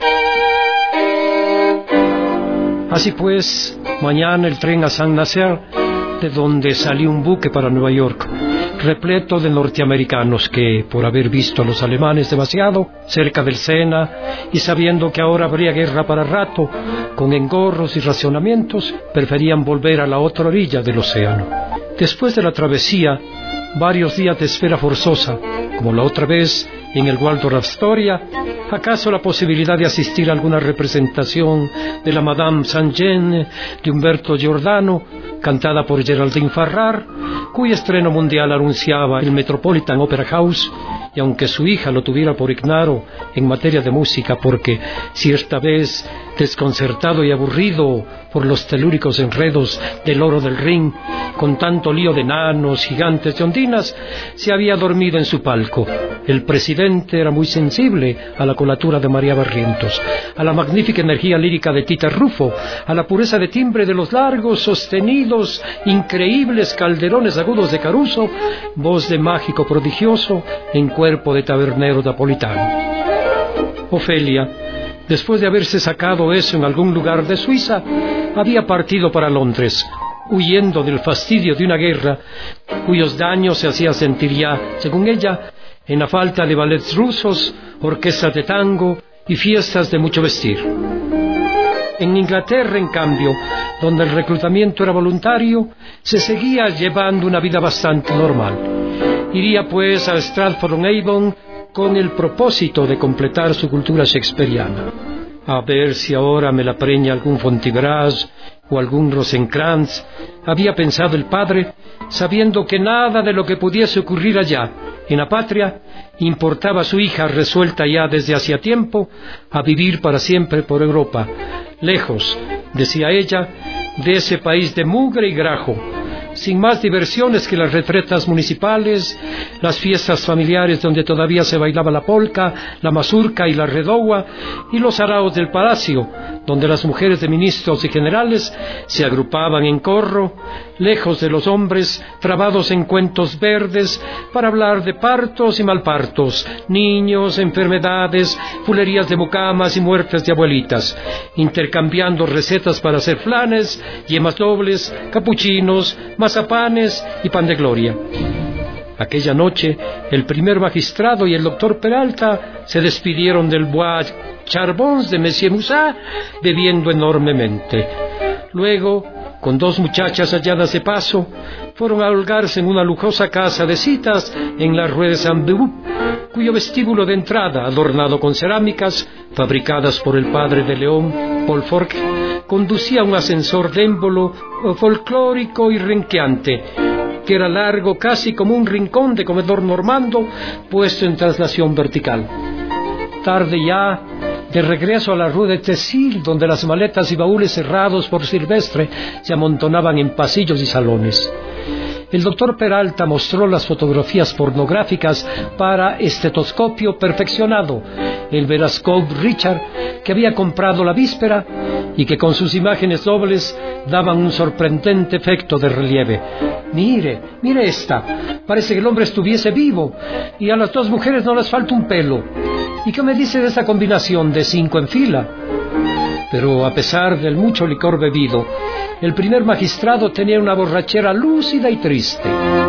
Así pues, mañana el tren a San Nazaire, de donde salió un buque para Nueva York, repleto de norteamericanos que, por haber visto a los alemanes demasiado cerca del Sena y sabiendo que ahora habría guerra para rato, con engorros y racionamientos, preferían volver a la otra orilla del océano. Después de la travesía, varios días de espera forzosa, como la otra vez en el Waldorf Astoria, acaso la posibilidad de asistir a alguna representación de la Madame Saint-Jean de Humberto Giordano, cantada por Geraldine Farrar, cuyo estreno mundial anunciaba el Metropolitan Opera House, y aunque su hija lo tuviera por ignaro en materia de música, porque cierta vez, desconcertado y aburrido por los telúricos enredos del oro del ring, con tanto lío de enanos, gigantes y ondinas, se había dormido en su palco. El presidente era muy sensible a la colatura de María Barrientos, a la magnífica energía lírica de Tita Rufo, a la pureza de timbre de los largos, sostenidos, increíbles calderones agudos de Caruso, voz de mágico prodigioso en cuerpo de tabernero napolitano. Ofelia, después de haberse sacado eso en algún lugar de Suiza, había partido para Londres, huyendo del fastidio de una guerra cuyos daños se hacía sentir ya, según ella, en la falta de ballets rusos, orquestas de tango y fiestas de mucho vestir. En Inglaterra, en cambio, donde el reclutamiento era voluntario, se seguía llevando una vida bastante normal. Iría pues a Stratford-on-Avon con el propósito de completar su cultura shakespeariana. A ver si ahora me la preña algún Fontibras o algún Rosencrantz, había pensado el padre, sabiendo que nada de lo que pudiese ocurrir allá, en la patria, importaba a su hija resuelta ya desde hacía tiempo a vivir para siempre por Europa, lejos, decía ella, de ese país de mugre y grajo, sin más diversiones que las retretas municipales, las fiestas familiares donde todavía se bailaba la polca, la mazurca y la redowa, y los araos del palacio, donde las mujeres de ministros y generales se agrupaban en corro, lejos de los hombres, trabados en cuentos verdes, para hablar de partos y malpartos, niños, enfermedades, fulerías de mucamas y muertes de abuelitas, intercambiando recetas para hacer flanes, yemas dobles, capuchinos, mazapanes y pan de gloria. Aquella noche, el primer magistrado y el doctor Peralta se despidieron del Bois Charbons de Monsieur Musat, bebiendo enormemente. Luego, con dos muchachas halladas de paso, fueron a holgarse en una lujosa casa de citas en la Rue de Saint-Beuve, cuyo vestíbulo de entrada, adornado con cerámicas fabricadas por el padre de León, Paul Fork, conducía a un ascensor démbolo, folclórico y renqueante, que era largo casi como un rincón de comedor normando puesto en traslación vertical. Tarde ya, de regreso a la Rue de Tessil, donde las maletas y baúles cerrados por Silvestre se amontonaban en pasillos y salones. El doctor Peralta mostró las fotografías pornográficas para estetoscopio perfeccionado, el Verascope Richard, que había comprado la víspera y que con sus imágenes dobles daban un sorprendente efecto de relieve. Mire esta, parece que el hombre estuviese vivo y a las dos mujeres no les falta un pelo. ¿Y qué me dice de esa combinación de 5 en fila? Pero a pesar del mucho licor bebido, el primer magistrado tenía una borrachera lúcida y triste.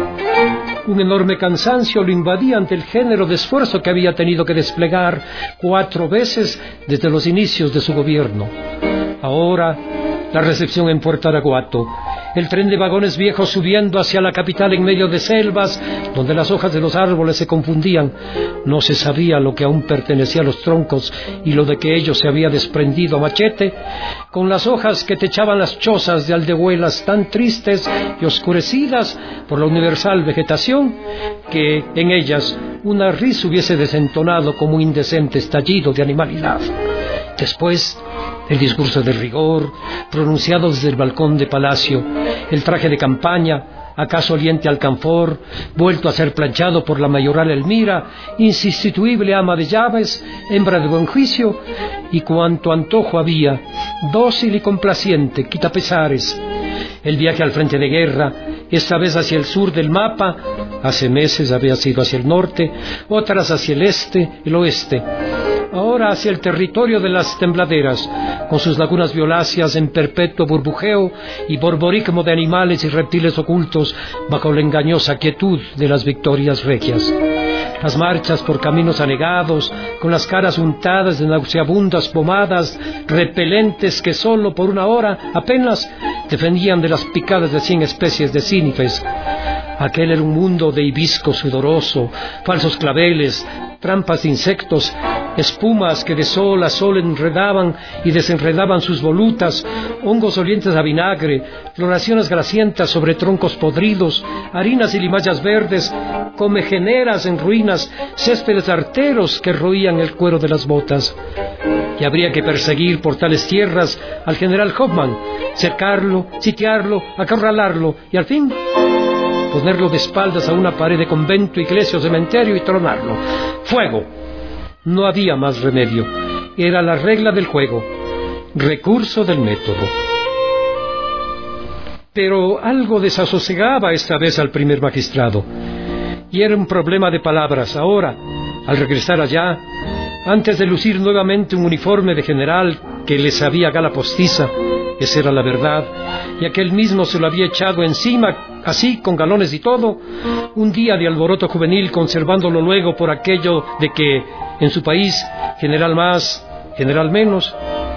Un enorme cansancio lo invadía ante el género de esfuerzo que había tenido que desplegar 4 veces desde los inicios de su gobierno. Ahora, la recepción en Puerto Araguato, el tren de vagones viejos subiendo hacia la capital en medio de selvas, donde las hojas de los árboles se confundían. No se sabía lo que aún pertenecía a los troncos y lo de que ellos se había desprendido a machete, con las hojas que techaban las chozas de aldehuelas tan tristes y oscurecidas por la universal vegetación, que en ellas una risa hubiese desentonado como un indecente estallido de animalidad. Después, el discurso de rigor, pronunciado desde el balcón de palacio, el traje de campaña, acaso oliente alcanfor, vuelto a ser planchado por la mayoral Elmira, insustituible ama de llaves, hembra de buen juicio, y cuanto antojo había, dócil y complaciente, quitapesares. El viaje al frente de guerra, esta vez hacia el sur del mapa, hace meses había sido hacia el norte, otras hacia el este, el oeste. Ahora hacia el territorio de las tembladeras, con sus lagunas violáceas en perpetuo burbujeo y borborismo de animales y reptiles ocultos bajo la engañosa quietud de las victorias regias. Las marchas por caminos anegados, con las caras untadas de nauseabundas pomadas, repelentes que solo por una hora apenas defendían de las picadas de 100 especies de cínifes. Aquel era un mundo de hibisco sudoroso, falsos claveles, trampas de insectos, espumas que de sol a sol enredaban y desenredaban sus volutas, hongos olientes a vinagre, floraciones grasientas sobre troncos podridos, harinas y limallas verdes, comejeneras en ruinas, céspedes arteros que roían el cuero de las botas. Y habría que perseguir por tales tierras al general Hoffman, cercarlo, sitiarlo, acorralarlo y al fin ponerlo de espaldas a una pared de convento, iglesia o cementerio y tronarlo. ¡Fuego! No había más remedio. Era la regla del juego, recurso del método. Pero algo desasosegaba esta vez al primer magistrado. Y era un problema de palabras. Ahora, al regresar allá, antes de lucir nuevamente un uniforme de general que le sabía gala postiza, esa era la verdad, y aquel mismo se lo había echado encima, así, con galones y todo, un día de alboroto juvenil, conservándolo luego por aquello de que, en su país, general más, general menos.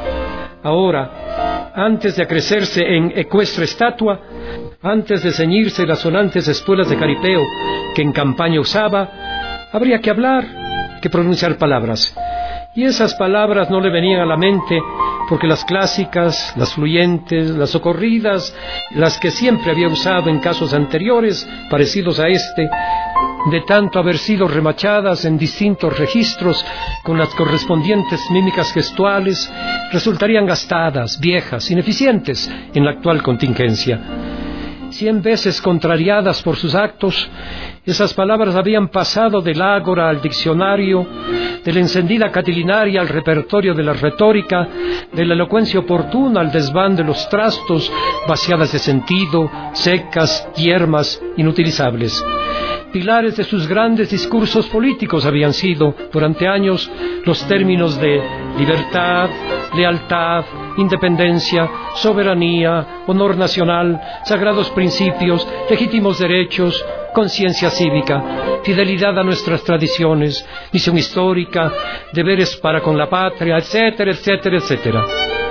Ahora, antes de acrecerse en ecuestre estatua, antes de ceñirse las sonantes espuelas de caripeo que en campaña usaba, habría que hablar, que pronunciar palabras. Y esas palabras no le venían a la mente porque las clásicas, las fluyentes, las socorridas, las que siempre había usado en casos anteriores, parecidos a este, de tanto haber sido remachadas en distintos registros con las correspondientes mímicas gestuales, resultarían gastadas, viejas, ineficientes en la actual contingencia. 100 veces contrariadas por sus actos, esas palabras habían pasado del ágora al diccionario, de la encendida catilinaria al repertorio de la retórica, de la elocuencia oportuna al desván de los trastos, vaciadas de sentido, secas, yermas, inutilizables. Pilares de sus grandes discursos políticos habían sido, durante años, los términos de libertad, lealtad, independencia, soberanía, honor nacional, sagrados principios, legítimos derechos, conciencia cívica, fidelidad a nuestras tradiciones, misión histórica, deberes para con la patria, etcétera, etcétera, etcétera.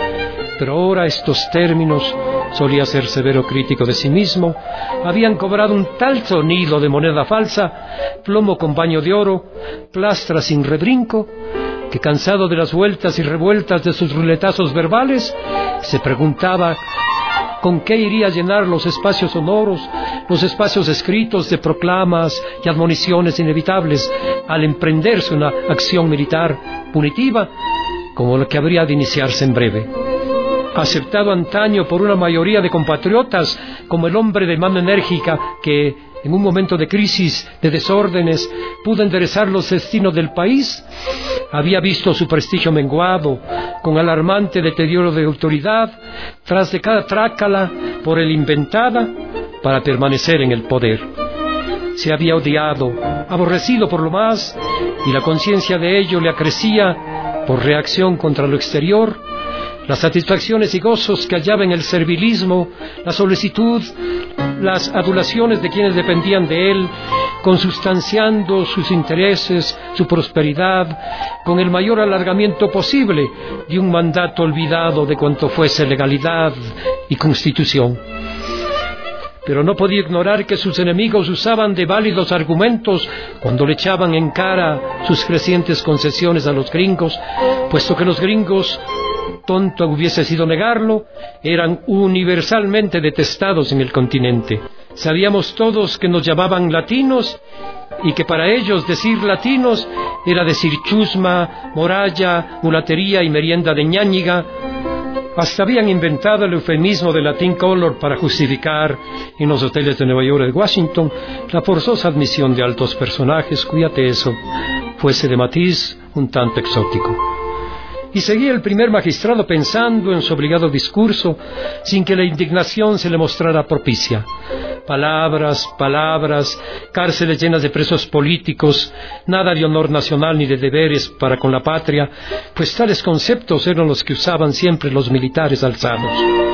Pero ahora estos términos, solía ser severo crítico de sí mismo, habían cobrado un tal sonido de moneda falsa, plomo con baño de oro, plastra sin rebrinco, que cansado de las vueltas y revueltas de sus ruletazos verbales, se preguntaba con qué iría a llenar los espacios sonoros, los espacios escritos de proclamas y admoniciones inevitables al emprenderse una acción militar punitiva como la que habría de iniciarse en breve. Aceptado antaño por una mayoría de compatriotas como el hombre de mano enérgica que, en un momento de crisis, de desórdenes, pudo enderezar los destinos del país, había visto su prestigio menguado, con alarmante deterioro de autoridad, tras de cada trácala por él inventada, para permanecer en el poder. Se había odiado, aborrecido por lo más, y la conciencia de ello le acrecía por reacción contra lo exterior, las satisfacciones y gozos que hallaba en el servilismo, la solicitud, las adulaciones de quienes dependían de él, consustanciando sus intereses, su prosperidad, con el mayor alargamiento posible de un mandato olvidado de cuanto fuese legalidad y constitución. Pero no podía ignorar que sus enemigos usaban de válidos argumentos cuando le echaban en cara sus crecientes concesiones a los gringos, puesto que los gringos, tonto hubiese sido negarlo, eran universalmente detestados en el continente. Sabíamos todos que nos llamaban latinos y que para ellos decir latinos era decir chusma, moralla, mulatería y merienda de ñáñiga. Hasta habían inventado el eufemismo de Latin Color para justificar en los hoteles de Nueva York y de Washington la forzosa admisión de altos personajes cuya teso fuese de matiz un tanto exótico. Y seguía el primer magistrado pensando en su obligado discurso sin que la indignación se le mostrara propicia. Palabras, palabras, cárceles llenas de presos políticos, nada de honor nacional ni de deberes para con la patria, pues tales conceptos eran los que usaban siempre los militares alzados.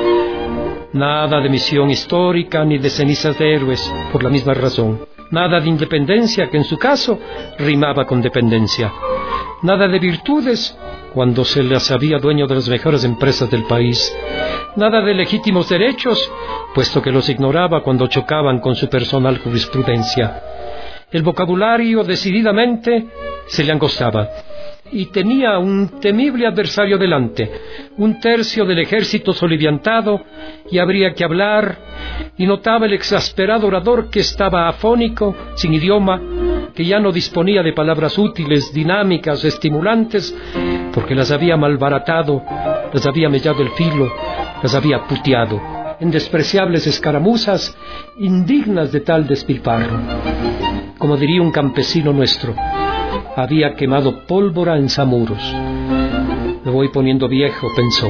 Nada de misión histórica ni de cenizas de héroes, por la misma razón. Nada de independencia, que en su caso rimaba con dependencia. Nada de virtudes, cuando se las sabía dueño de las mejores empresas del país. Nada de legítimos derechos, puesto que los ignoraba cuando chocaban con su personal jurisprudencia. El vocabulario decididamente se le angostaba. Y tenía un temible adversario delante, un tercio del ejército soliviantado, y habría que hablar, y notaba el exasperado orador que estaba afónico, sin idioma, que ya no disponía de palabras útiles, dinámicas, estimulantes, porque las había malbaratado, las había mellado el filo, las había puteado, en despreciables escaramuzas, indignas de tal despilfarro. Como diría un campesino nuestro, había quemado pólvora en Zamuros. Me voy poniendo viejo, pensó.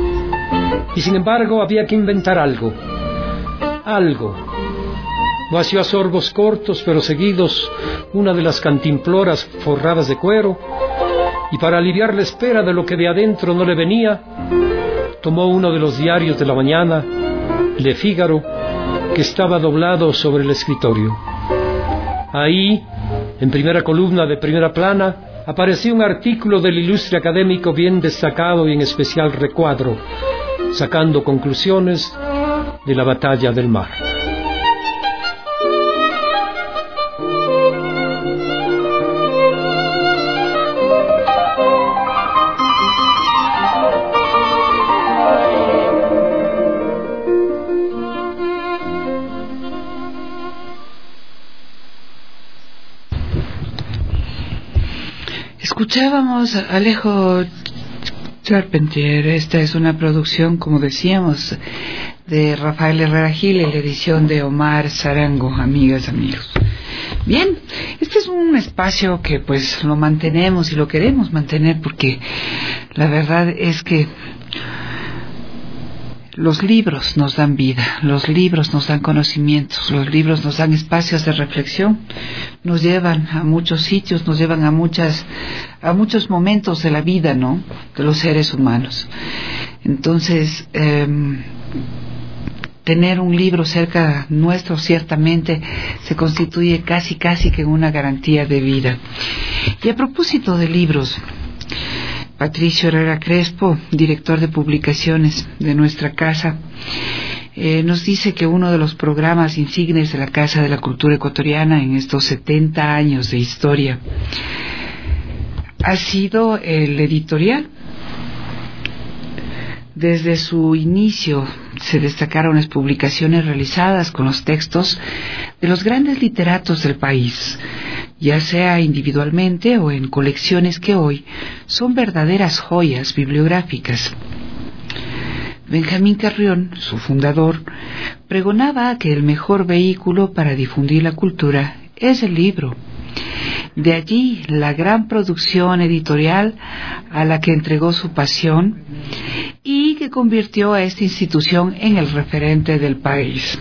Y sin embargo había que inventar algo. Vació a sorbos cortos pero seguidos una de las cantimploras forradas de cuero, y para aliviar la espera de lo que de adentro no le venía, tomó uno de los diarios de la mañana, Le Figaro, que estaba doblado sobre el escritorio. Ahí, en primera columna de primera plana, aparecía un artículo del ilustre académico bien destacado y en especial recuadro, sacando conclusiones de la batalla del mar. Escuchábamos a Alejo Charpentier. Esta es una producción, como decíamos, de Rafael Herrera Gil, en la edición de Omar Zarango, amigas, amigos. Bien, este es un espacio que pues lo mantenemos y lo queremos mantener porque la verdad es que los libros nos dan vida, los libros nos dan conocimientos, los libros nos dan espacios de reflexión, nos llevan a muchos sitios, nos llevan a muchos momentos de la vida, ¿no?, de los seres humanos. Entonces, tener un libro cerca nuestro ciertamente se constituye casi que una garantía de vida. Y a propósito de libros, Patricio Herrera Crespo, director de publicaciones de nuestra casa, nos dice que uno de los programas insignes de la Casa de la Cultura Ecuatoriana en estos 70 años de historia ha sido el editorial. Desde su inicio se destacaron las publicaciones realizadas con los textos de los grandes literatos del país, ya sea individualmente o en colecciones que hoy son verdaderas joyas bibliográficas. Benjamín Carrión, su fundador, pregonaba que el mejor vehículo para difundir la cultura es el libro. De allí la gran producción editorial a la que entregó su pasión y que convirtió a esta institución en el referente del país.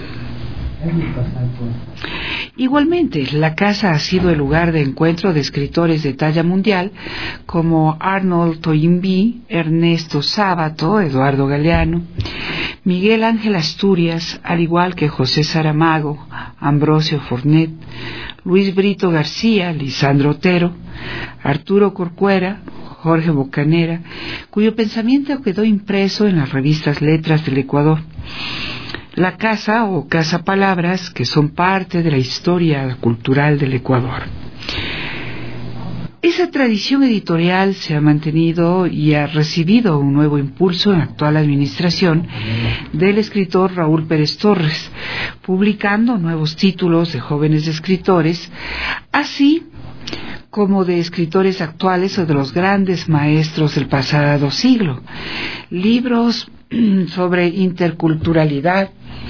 Igualmente, la casa ha sido el lugar de encuentro de escritores de talla mundial como Arnold Toynbee, Ernesto Sábato, Eduardo Galeano, Miguel Ángel Asturias, al igual que José Saramago, Ambrosio Fornet, Luis Brito García, Lisandro Otero, Arturo Corcuera, Jorge Bocanera, cuyo pensamiento quedó impreso en las revistas Letras del Ecuador. La Casa o Casa Palabras, que son parte de la historia cultural del Ecuador. Esa tradición editorial se ha mantenido y ha recibido un nuevo impulso en la actual administración del escritor Raúl Pérez Torres, publicando nuevos títulos de jóvenes escritores, así como de escritores actuales o de los grandes maestros del pasado siglo. Libros sobre interculturalidad,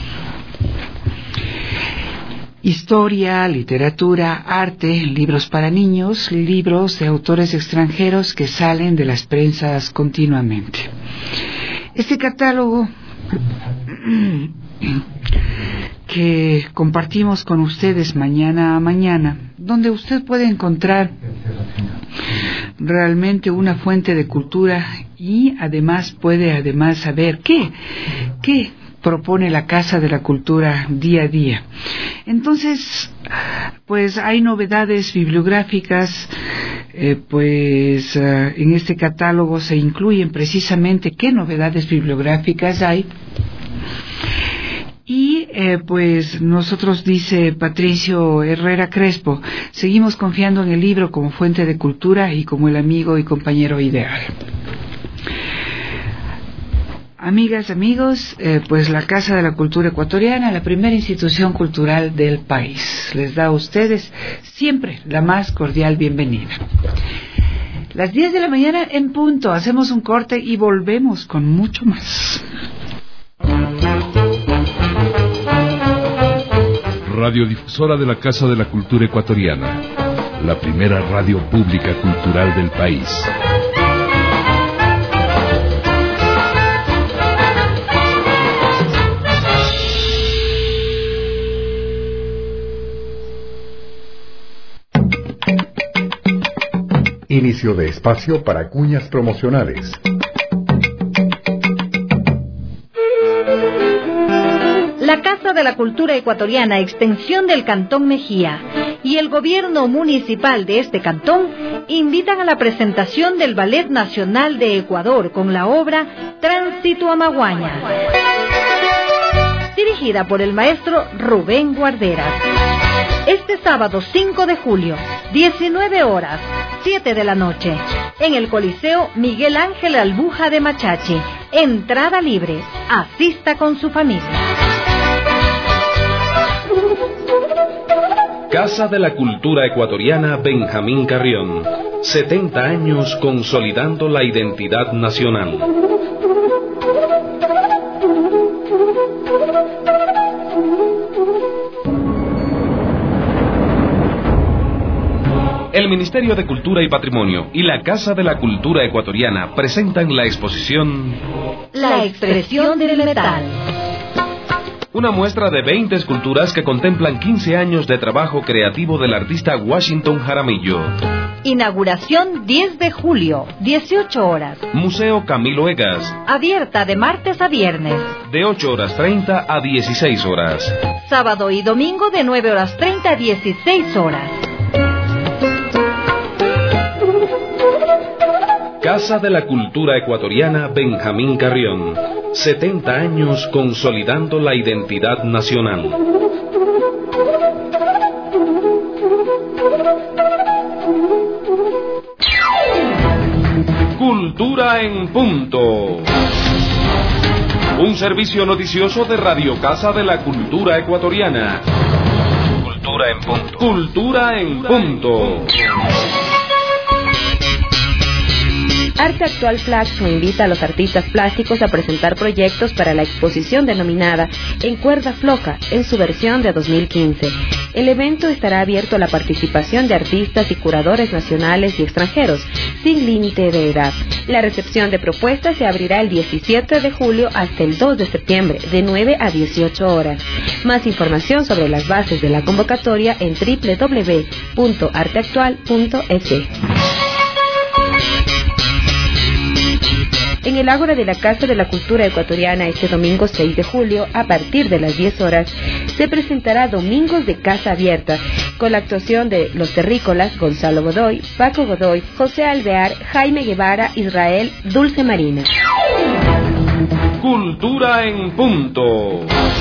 historia, literatura, arte, libros para niños, libros de autores extranjeros que salen de las prensas continuamente. Este catálogo que compartimos con ustedes mañana a mañana, donde usted puede encontrar realmente una fuente de cultura y además puede saber qué propone la Casa de la Cultura día a día. Entonces, pues hay novedades bibliográficas, en este catálogo se incluyen precisamente qué novedades bibliográficas hay. Y pues nosotros, dice Patricio Herrera Crespo, seguimos confiando en el libro como fuente de cultura y como el amigo y compañero ideal. Amigas, amigos, pues la Casa de la Cultura Ecuatoriana, la primera institución cultural del país, les da a ustedes siempre la más cordial bienvenida. Las 10 de la mañana en punto, hacemos un corte y volvemos con mucho más. Radiodifusora de la Casa de la Cultura Ecuatoriana, la primera radio pública cultural del país. Inicio de espacio para cuñas promocionales. La Casa de la Cultura Ecuatoriana, extensión del Cantón Mejía, y el gobierno municipal de este cantón invitan a la presentación del Ballet Nacional de Ecuador con la obra Tránsito a Maguaña, dirigida por el maestro Rubén Guarderas. Este sábado 5 de julio, 19 horas, 7 de la noche, en el Coliseo Miguel Ángel Albuja de Machachi. Entrada libre. Asista con su familia. Casa de la Cultura Ecuatoriana Benjamín Carrión. 70 años consolidando la identidad nacional. El Ministerio de Cultura y Patrimonio y la Casa de la Cultura Ecuatoriana presentan la exposición La expresión del metal. Una muestra de 20 esculturas que contemplan 15 años de trabajo creativo del artista Washington Jaramillo. Inauguración 10 de julio, 18 horas. Museo Camilo Egas. Abierta de martes a viernes. De 8:30 a 16 horas. Sábado y domingo de 9:30 a 16 horas. Casa de la Cultura Ecuatoriana Benjamín Carrión. 70 años consolidando la identidad nacional. Cultura en punto. Un servicio noticioso de Radio Casa de la Cultura Ecuatoriana. Cultura en punto. Cultura en punto. Arte Actual Flaxo invita a los artistas plásticos a presentar proyectos para la exposición denominada En Cuerda Floja, en su versión de 2015. El evento estará abierto a la participación de artistas y curadores nacionales y extranjeros, sin límite de edad. La recepción de propuestas se abrirá el 17 de julio hasta el 2 de septiembre, de 9 a 18 horas. Más información sobre las bases de la convocatoria en www.arteactual.es. En el Ágora de la Casa de la Cultura Ecuatoriana, este domingo 6 de julio, a partir de las 10 horas, se presentará Domingos de Casa Abierta, con la actuación de Los Terrícolas, Gonzalo Godoy, Paco Godoy, José Alvear, Jaime Guevara, Israel, Dulce Marina. Cultura en punto.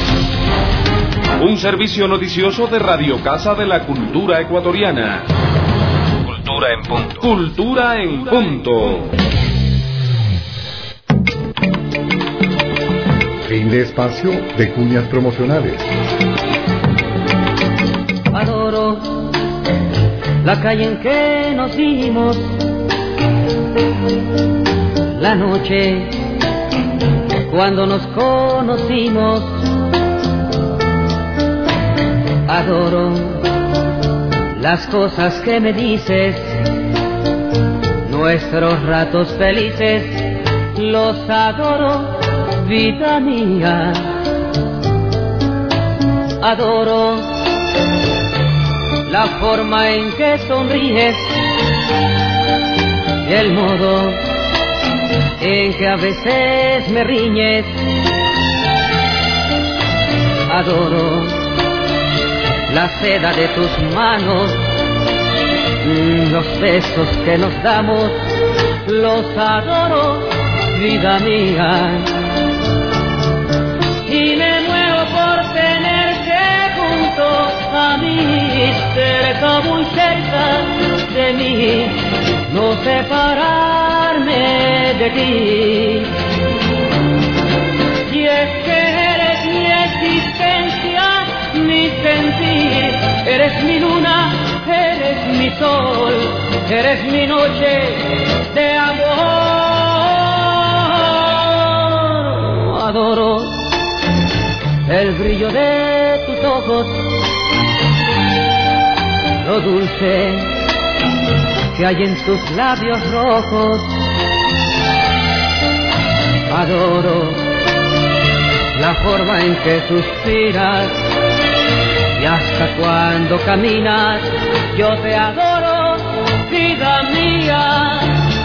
Un servicio noticioso de Radio Casa de la Cultura Ecuatoriana. Cultura en punto. Cultura en punto. Fin de espacio de cuñas promocionales. Adoro la calle en que nos vimos, la noche cuando nos conocimos. Adoro las cosas que me dices, nuestros ratos felices, los adoro, vida mía. Adoro la forma en que sonríes y el modo en que a veces me riñes. Adoro la seda de tus manos, los besos que nos damos, los adoro, vida mía. Y me muero por tenerte junto a mí, cerca, muy cerca de mí, no separarme de ti. Y es que eres mi existencia, mi sentir, eres mi luna, eres mi sol, eres mi noche de amor. Adoro el brillo de tus ojos, lo dulce que hay en tus labios rojos. Adoro la forma en que suspiras y hasta cuando caminas. Yo te adoro, vida mía.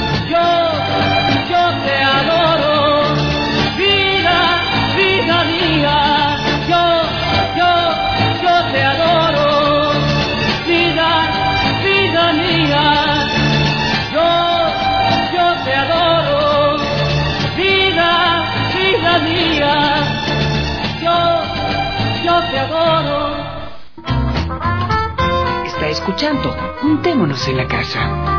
Yo te adoro, vida mía. Yo te adoro, vida mía. Yo te adoro, vida mía. Yo te adoro. Está escuchando Juntémonos en la Casa.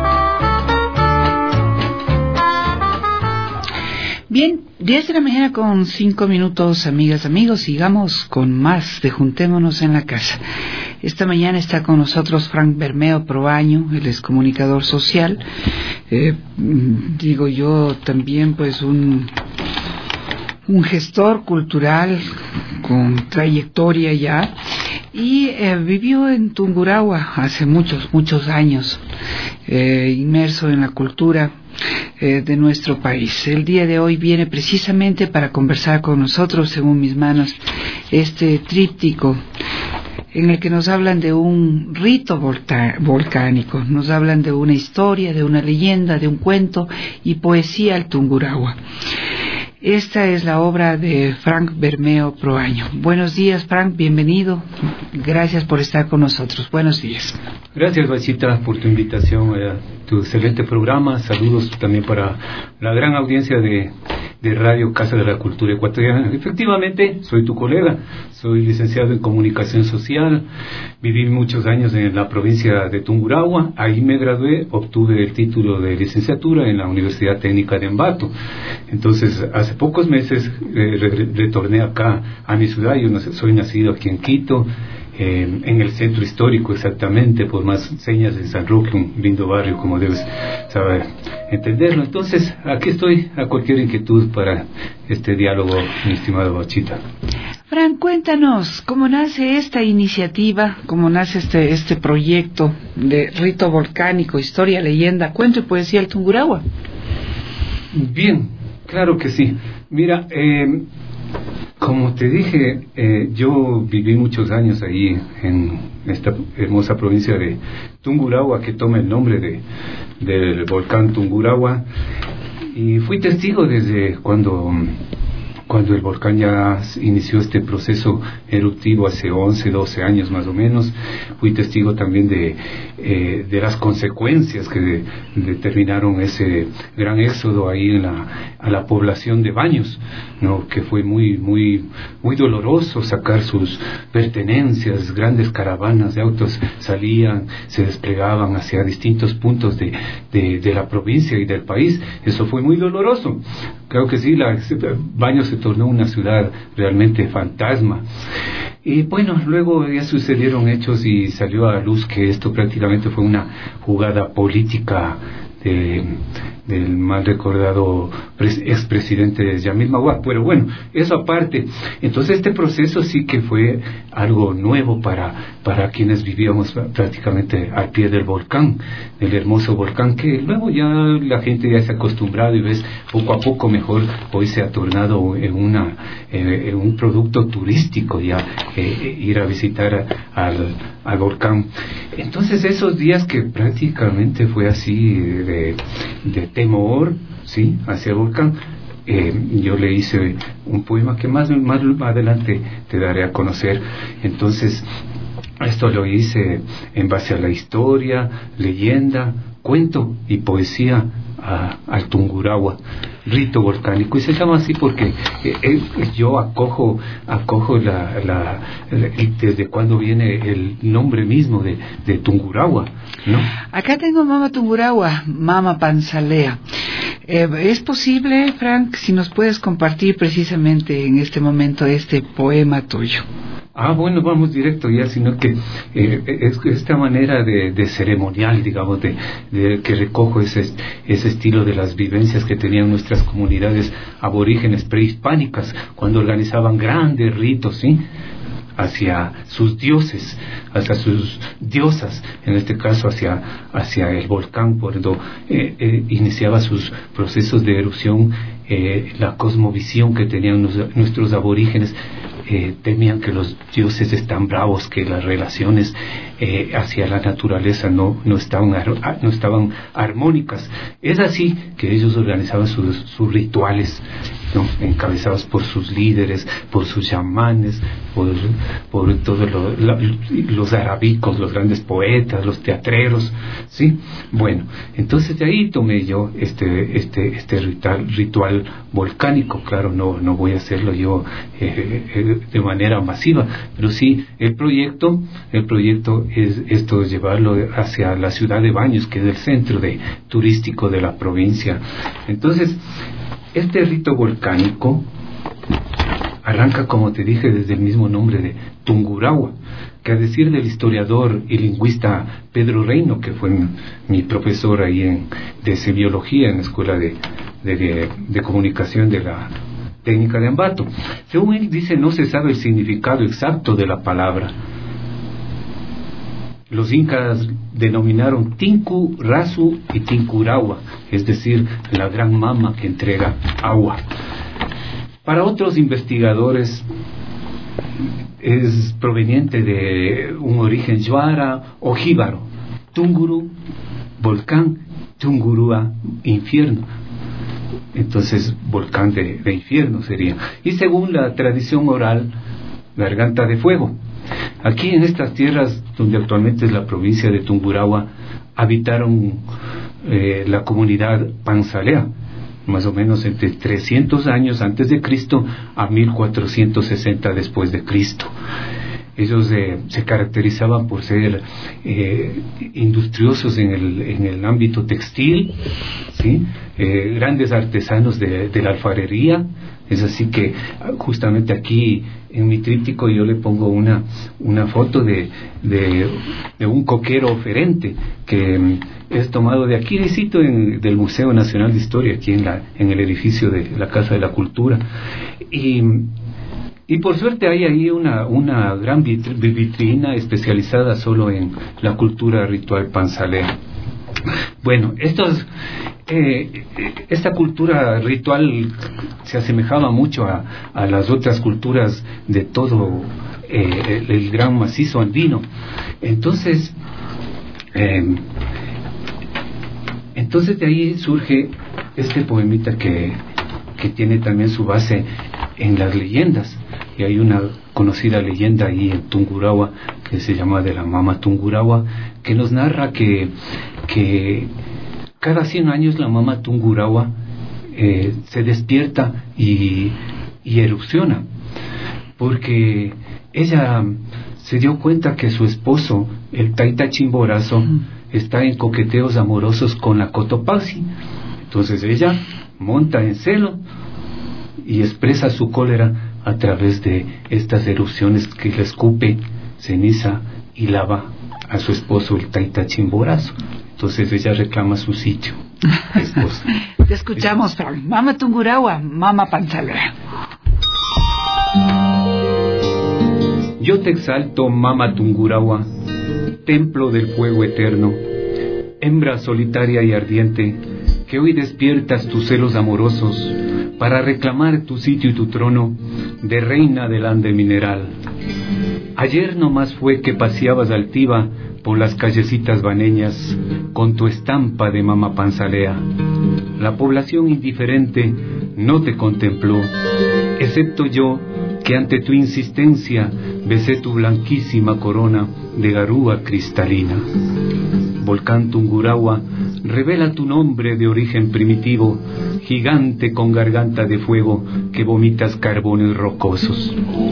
Bien, 10 de la mañana con 5 minutos, amigas, amigos. Sigamos con más de Juntémonos en la Casa. Esta mañana está con nosotros Frank Bermeo Proaño, él es comunicador social. Digo yo también, pues, un gestor cultural con trayectoria ya, y vivió en Tungurahua hace muchos años, inmerso en la cultura de nuestro país. El día de hoy viene precisamente para conversar con nosotros, según mis manos, este tríptico en el que nos hablan de un rito volcánico, nos hablan de una historia, de una leyenda, de un cuento y poesía al Tungurahua. Esta es la obra de Frank Bermeo Proaño. Buenos días, Frank, bienvenido. Gracias por estar con nosotros. Buenos días. Gracias, Bachita, por tu invitación a tu excelente programa. Saludos también para la gran audiencia de Radio Casa de la Cultura Ecuatoriana. Efectivamente, soy tu colega. Soy licenciado en Comunicación Social. Viví muchos años en la provincia de Tungurahua. Ahí me gradué, obtuve el título de licenciatura en la Universidad Técnica de Ambato. Entonces, hace pocos meses retorné acá a mi ciudad. Yo soy nacido aquí en Quito, en el centro histórico exactamente, por más señas de San Roque, un lindo barrio como debes saber entenderlo. Entonces, aquí estoy a cualquier inquietud para este diálogo, mi estimado Bachita. Fran, cuéntanos, ¿cómo nace esta iniciativa, cómo nace este proyecto de rito volcánico, historia, leyenda, cuento y poesía del Tungurahua? Bien, claro que sí. Mira, como te dije, yo viví muchos años ahí en esta hermosa provincia de Tungurahua, que toma el nombre del volcán Tungurahua. Y fui testigo desde cuando el volcán ya inició este proceso eruptivo hace 11, 12 años más o menos. Fui testigo también de las consecuencias que determinaron ese gran éxodo ahí a la población de Baños, ¿no? Que fue muy doloroso sacar sus pertenencias. Grandes caravanas de autos salían, se desplegaban hacia distintos puntos de la provincia y del país. Eso fue muy doloroso. Creo que sí, Baños se tornó una ciudad realmente fantasma. Y bueno, luego ya sucedieron hechos y salió a la luz que esto prácticamente fue una jugada política del mal recordado expresidente Yamil Maguad. Pero bueno, eso aparte. Entonces este proceso sí que fue algo nuevo para quienes vivíamos prácticamente al pie del volcán, del hermoso volcán, que luego ya la gente ya se ha acostumbrado y ves poco a poco mejor. Hoy se ha tornado en un producto turístico ya ir a visitar al volcán. Entonces esos días que prácticamente fue así de temor, ¿sí?, hacia el volcán, yo le hice un poema que más adelante te daré a conocer. Entonces esto lo hice en base a la historia, leyenda, cuento y poesía al Tungurahua, rito volcánico, y se llama así porque yo acojo desde cuando viene el nombre mismo de Tungurahua, ¿no? Acá tengo Mama Tungurahua, Mama Panzalea. ¿Es posible, Frank, si nos puedes compartir precisamente en este momento este poema tuyo? Bueno, vamos directo ya, sino que es esta manera de ceremonial, digamos, de que recojo ese estilo de las vivencias que tenían nuestras comunidades aborígenes prehispánicas cuando organizaban grandes ritos, ¿sí?, hacia sus dioses, hacia sus diosas, en este caso hacia el volcán, cuando iniciaba sus procesos de erupción. La cosmovisión que tenían nuestros aborígenes, temían que los dioses están bravos, que las relaciones hacia la naturaleza no estaban armónicas. Es así que ellos organizaban sus rituales, ¿no?, encabezados por sus líderes, por sus chamanes, por todos los arabicos, los grandes poetas, los teatreros, ¿sí? Bueno, entonces de ahí tomé yo este ritual volcánico. Claro, no voy a hacerlo yo de manera masiva, pero sí el proyecto es esto, llevarlo hacia la ciudad de Baños, que es el centro turístico de la provincia. Entonces este rito volcánico arranca, como te dije, desde el mismo nombre de Tungurahua, que a decir del historiador y lingüista Pedro Reino, que fue mi profesor ahí de semiología en la Escuela de Comunicación de la Técnica de Ambato, según él dice, no se sabe el significado exacto de la palabra. Los incas denominaron Tinku, Rasu y Tincurahua, es decir, la gran mama que entrega agua. Para otros investigadores es proveniente de un origen yuara o jíbaro. Tunguru, volcán; Tungurua, infierno. Entonces, volcán de infierno sería. Y según la tradición oral, garganta de fuego. Aquí en estas tierras, donde actualmente es la provincia de Tungurahua, habitaron la comunidad Panzalea, más o menos entre 300 años antes de Cristo a 1460 después de Cristo. Ellos se caracterizaban por ser industriosos en el ámbito textil, ¿sí? Grandes artesanos de la alfarería. Es así que justamente aquí en mi tríptico yo le pongo una foto de un coquero oferente que es tomado de aquí, del Museo Nacional de Historia, aquí en el edificio de la Casa de la Cultura. Y por suerte hay ahí una gran vitrina especializada solo en la cultura ritual panzalea. Bueno, esta cultura ritual se asemejaba mucho a las otras culturas de todo el gran macizo andino. Entonces de ahí surge este poemita que tiene también su base en las leyendas, y hay una conocida leyenda ahí en Tungurahua que se llama de la Mama Tungurahua, que nos narra que cada 100 años la Mama Tungurahua se despierta y erupciona, porque ella se dio cuenta que su esposo, el Taita Chimborazo, está en coqueteos amorosos con la Cotopaxi. Entonces ella monta en celo y expresa su cólera a través de estas erupciones que le escupe ceniza y lava a su esposo, el Taita Chimborazo. Entonces ella reclama su sitio. Te escuchamos, Frank. Mama Tungurahua, Mama Pansalea. Yo te exalto, Mama Tungurahua, templo del fuego eterno, hembra solitaria y ardiente, que hoy despiertas tus celos amorosos para reclamar tu sitio y tu trono de reina del Ande mineral. Ayer nomás fue que paseabas altiva por las callecitas baneñas con tu estampa de Mama Pansalea. La población indiferente no te contempló, excepto yo, que ante tu insistencia besé tu blanquísima corona de garúa cristalina. Volcán Tungurahua revela tu nombre de origen primitivo, gigante con garganta de fuego que vomitas carbones rocosos.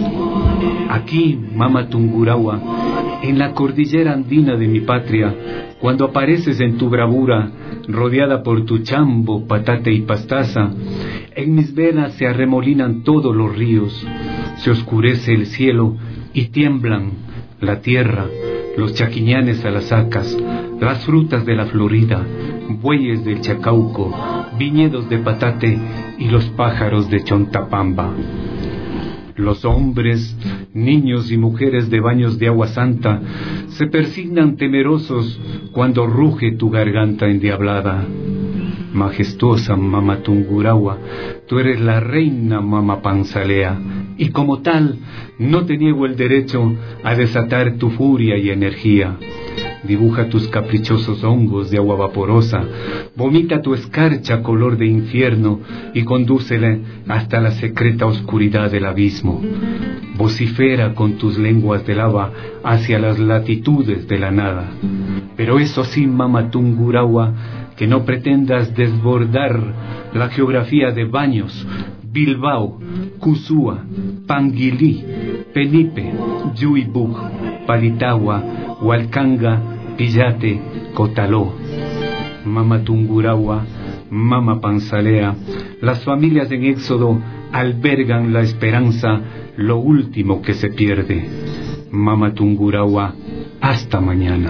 Aquí, Mama Tungurahua, en la cordillera andina de mi patria, cuando apareces en tu bravura, rodeada por tu chambo, patate y pastaza, en mis venas se arremolinan todos los ríos, se oscurece el cielo y tiemblan la tierra, los chaquiñanes a las acas, las frutas de la Florida, bueyes del Chacauco, viñedos de patate y los pájaros de Chontapamba. Los hombres, niños y mujeres de baños de agua santa se persignan temerosos cuando ruge tu garganta endiablada. Majestuosa Mama Tungurahua, tú eres la reina Mama Pansalea, y como tal no te niego el derecho a desatar tu furia y energía. Dibuja tus caprichosos hongos de agua vaporosa, vomita tu escarcha color de infierno y condúcele hasta la secreta oscuridad del abismo. Vocifera con tus lenguas de lava hacia las latitudes de la nada. Pero eso sí, Mama Tungurahua, que no pretendas desbordar la geografía de Baños, Bilbao, Cusúa, Panguilí, Penipe, Yuibug, Paritagua, Hualcanga, Pillate, Cotaló. Mama Tungurahua, Mama Pansalea, las familias en éxodo albergan la esperanza, lo último que se pierde. Mama Tungurahua, hasta mañana.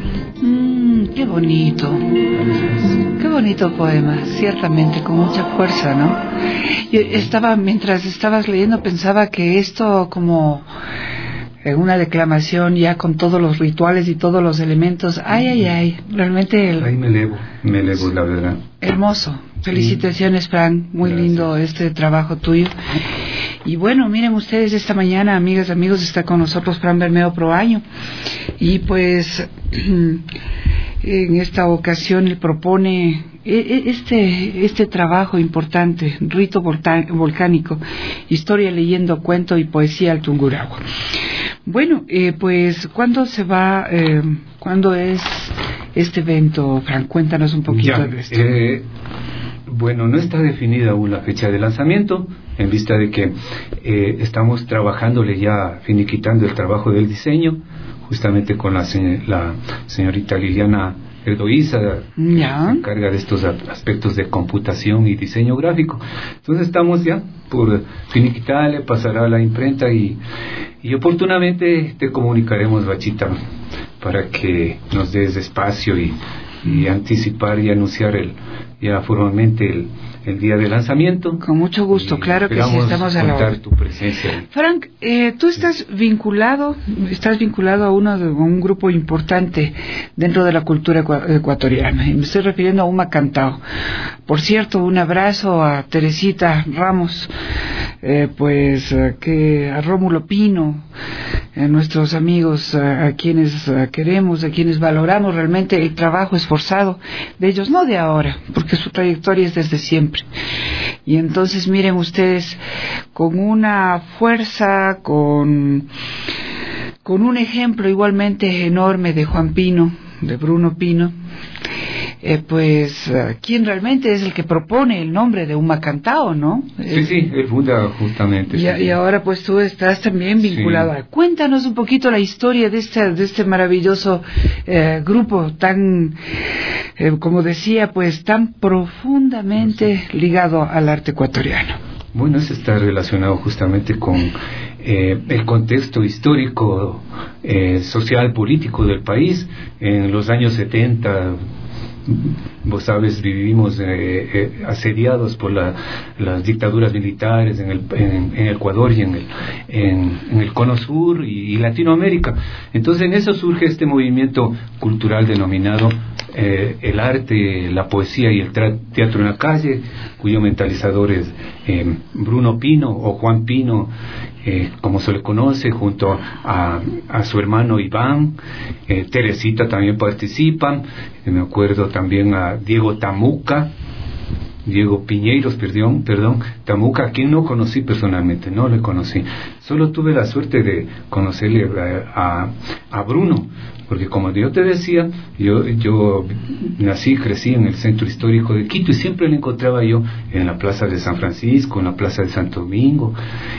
Qué bonito. Qué bonito poema, ciertamente, con mucha fuerza, ¿no? Yo mientras estabas leyendo, pensaba que esto como una declamación ya con todos los rituales y todos los elementos, realmente... Ahí me elevo, la verdad. Hermoso. Felicitaciones, Frank, muy Gracias. Lindo este trabajo tuyo. Y bueno, miren ustedes, esta mañana, amigas, amigos, está con nosotros Fran Bermeo Proaño, y pues en esta ocasión él propone este trabajo importante, rito volcánico, historia, leyenda, cuento y poesía al Tungurahua. Bueno, pues ¿cuándo es este evento, Fran? Cuéntanos un poquito de esto. Bueno, no está definida aún la fecha de lanzamiento, en vista de que estamos trabajándole ya, finiquitando el trabajo del diseño, justamente con la señorita Liliana Erdoiza, que se encarga de estos aspectos de computación y diseño gráfico. Entonces estamos ya por finiquitarle, pasará a la imprenta y oportunamente te comunicaremos, Bachita, para que nos des espacio y anticipar y anunciar ya formalmente el día de lanzamiento. Con mucho gusto, claro que sí, estamos a la hora. Tu presencia. Frank, tú estás vinculado a un grupo importante dentro de la cultura ecuatoriana, y me estoy refiriendo a Uma Cantao. Por cierto, un abrazo a Teresita Ramos, a Rómulo Pino, nuestros amigos a quienes queremos, a quienes valoramos realmente el trabajo esforzado de ellos, no de ahora, porque su trayectoria es desde siempre. Y entonces miren ustedes, con una fuerza, con un ejemplo igualmente enorme de Juan Pino, de Bruno Pino, ¿quién realmente es el que propone el nombre de Uma Cantao, no? Sí, él funda justamente. Y ahora pues tú estás también vinculado. Sí. Cuéntanos un poquito la historia de este maravilloso grupo tan, como decía, pues tan profundamente ligado al arte ecuatoriano. Bueno, eso está relacionado justamente con el contexto histórico, social, político del país. En los años 70, vos sabes, vivimos asediados por las dictaduras militares en Ecuador y en el Cono Sur y Latinoamérica. Entonces en eso surge este movimiento cultural denominado el arte, la poesía y el teatro en la calle, cuyo mentalizador es Bruno Pino o Juan Pino, como se le conoce, junto a su hermano Iván. Teresita también participan. Me acuerdo también a Diego Piñeiros, perdón, Tamuca, a quien no conocí personalmente, no le conocí. Solo tuve la suerte de conocerle a Bruno, porque como yo te decía, yo nací y crecí en el centro histórico de Quito, y siempre lo encontraba yo en la plaza de San Francisco, en la plaza de Santo Domingo,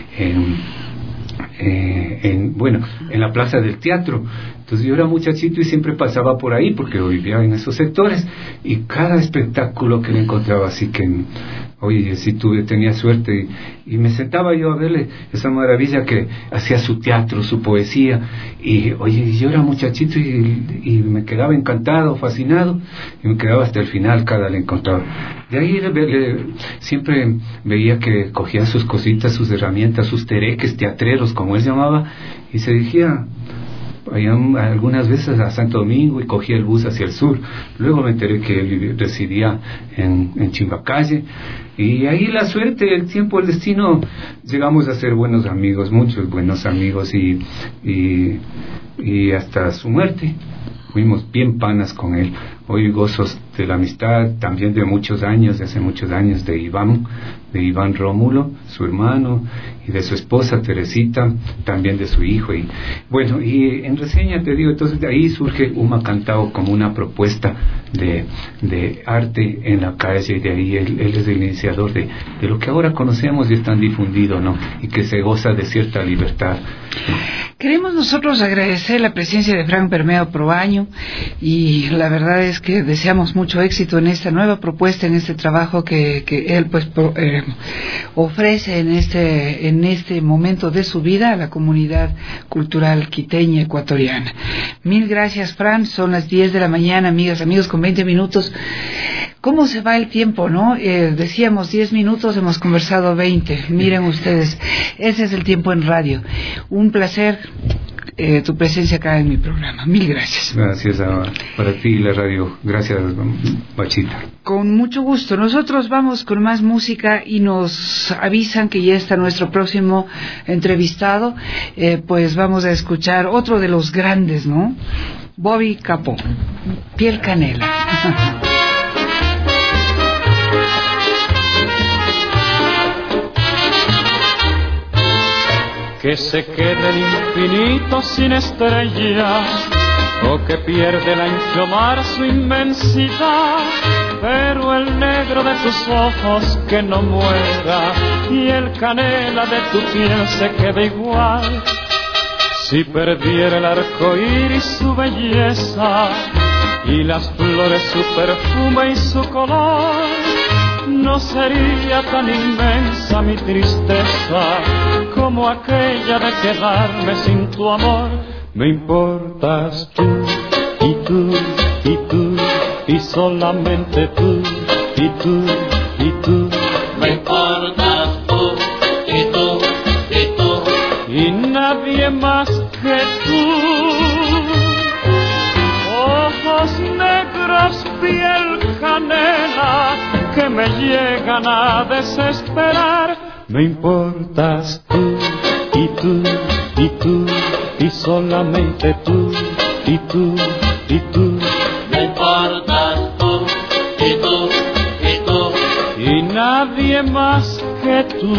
en la plaza del teatro. Entonces yo era muchachito y siempre pasaba por ahí porque vivía en esos sectores, y cada espectáculo que le encontraba, así que oye, sí tenía suerte, y me sentaba yo a verle esa maravilla que hacía su teatro, su poesía, y oye, yo era muchachito y me quedaba encantado, fascinado, y me quedaba hasta el final cada le encontraba. De ahí siempre veía que cogía sus cositas, sus herramientas, sus tereques teatreros, como él llamaba, y se dirigía algunas veces a Santo Domingo y cogía el bus hacia el sur. Luego me enteré que él residía en Chimbacalle, y ahí la suerte, el tiempo, el destino, llegamos a ser buenos amigos, muchos buenos amigos, y hasta su muerte fuimos bien panas con él. Hoy gozos de la amistad también de hace muchos años, de Iván Rómulo, su hermano, y de su esposa Teresita, también de su hijo. Y bueno, y en reseña te digo, entonces de ahí surge Uma Cantao como una propuesta de arte en la calle, y de ahí él es el iniciador de lo que ahora conocemos y es tan difundido, ¿no? Y que se goza de cierta libertad. Queremos nosotros agradecer la presencia de Frank Bermeo Proaño, y la verdad es que deseamos mucho éxito en esta nueva propuesta, en este trabajo que él ofrece en este momento de su vida a la comunidad cultural quiteña ecuatoriana. Mil gracias, Fran. Son las 10 de la mañana, amigas, amigos, con 20 minutos. ¿Cómo se va el tiempo, no? Decíamos 10 minutos, hemos conversado 20. Miren ustedes, ese es el tiempo en radio. Un placer tu presencia acá en mi programa. Mil gracias. Gracias para ti y la radio. Gracias, Bachita. Con mucho gusto. Nosotros vamos con más música y nos avisan que ya está nuestro próximo entrevistado. Pues vamos a escuchar otro de los grandes, ¿no? Bobby Capó, Piel Canela. Que se quede el infinito sin estrellas, o que pierde el ancho mar su inmensidad, pero el negro de tus ojos que no muera, y el canela de tu piel se quede igual. Si perdiera el arco iris su belleza, y las flores su perfume y su color, no sería tan inmensa mi tristeza como aquella de quedarme sin tu amor. Me importas tú, y tú, y tú, y solamente tú, y tú, y tú. Me importas tú, y tú, y tú. Y nadie más que tú. Ojos negros, piel canela, que me llegan a desesperar. Me importas tú, y tú, y tú, y solamente tú, y tú, y tú. Me importas tú, y tú, y tú. Y nadie más que tú.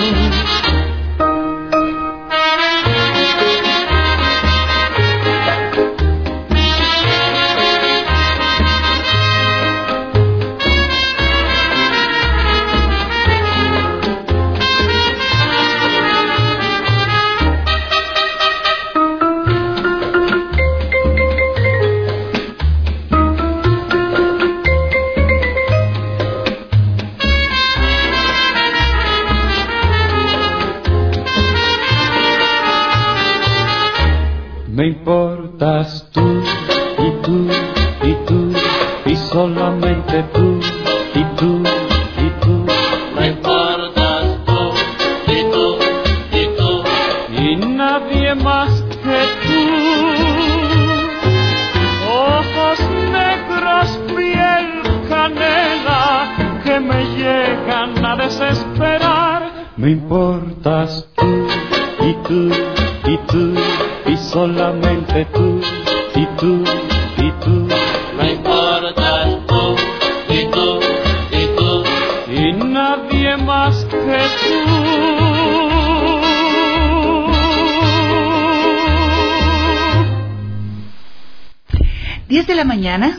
Me importas tú, y tú, y tú, y solamente tú, y tú, y tú. Me importas tú, y tú, y tú. Y nadie más que tú. Ojos negros, piel canela, que me llegan a desesperar. Me importas tú, y tú, y tú, y solamente tú, y tú, y tú. Me importas tú, y tú, y tú. Y nadie más que tú. 10 de la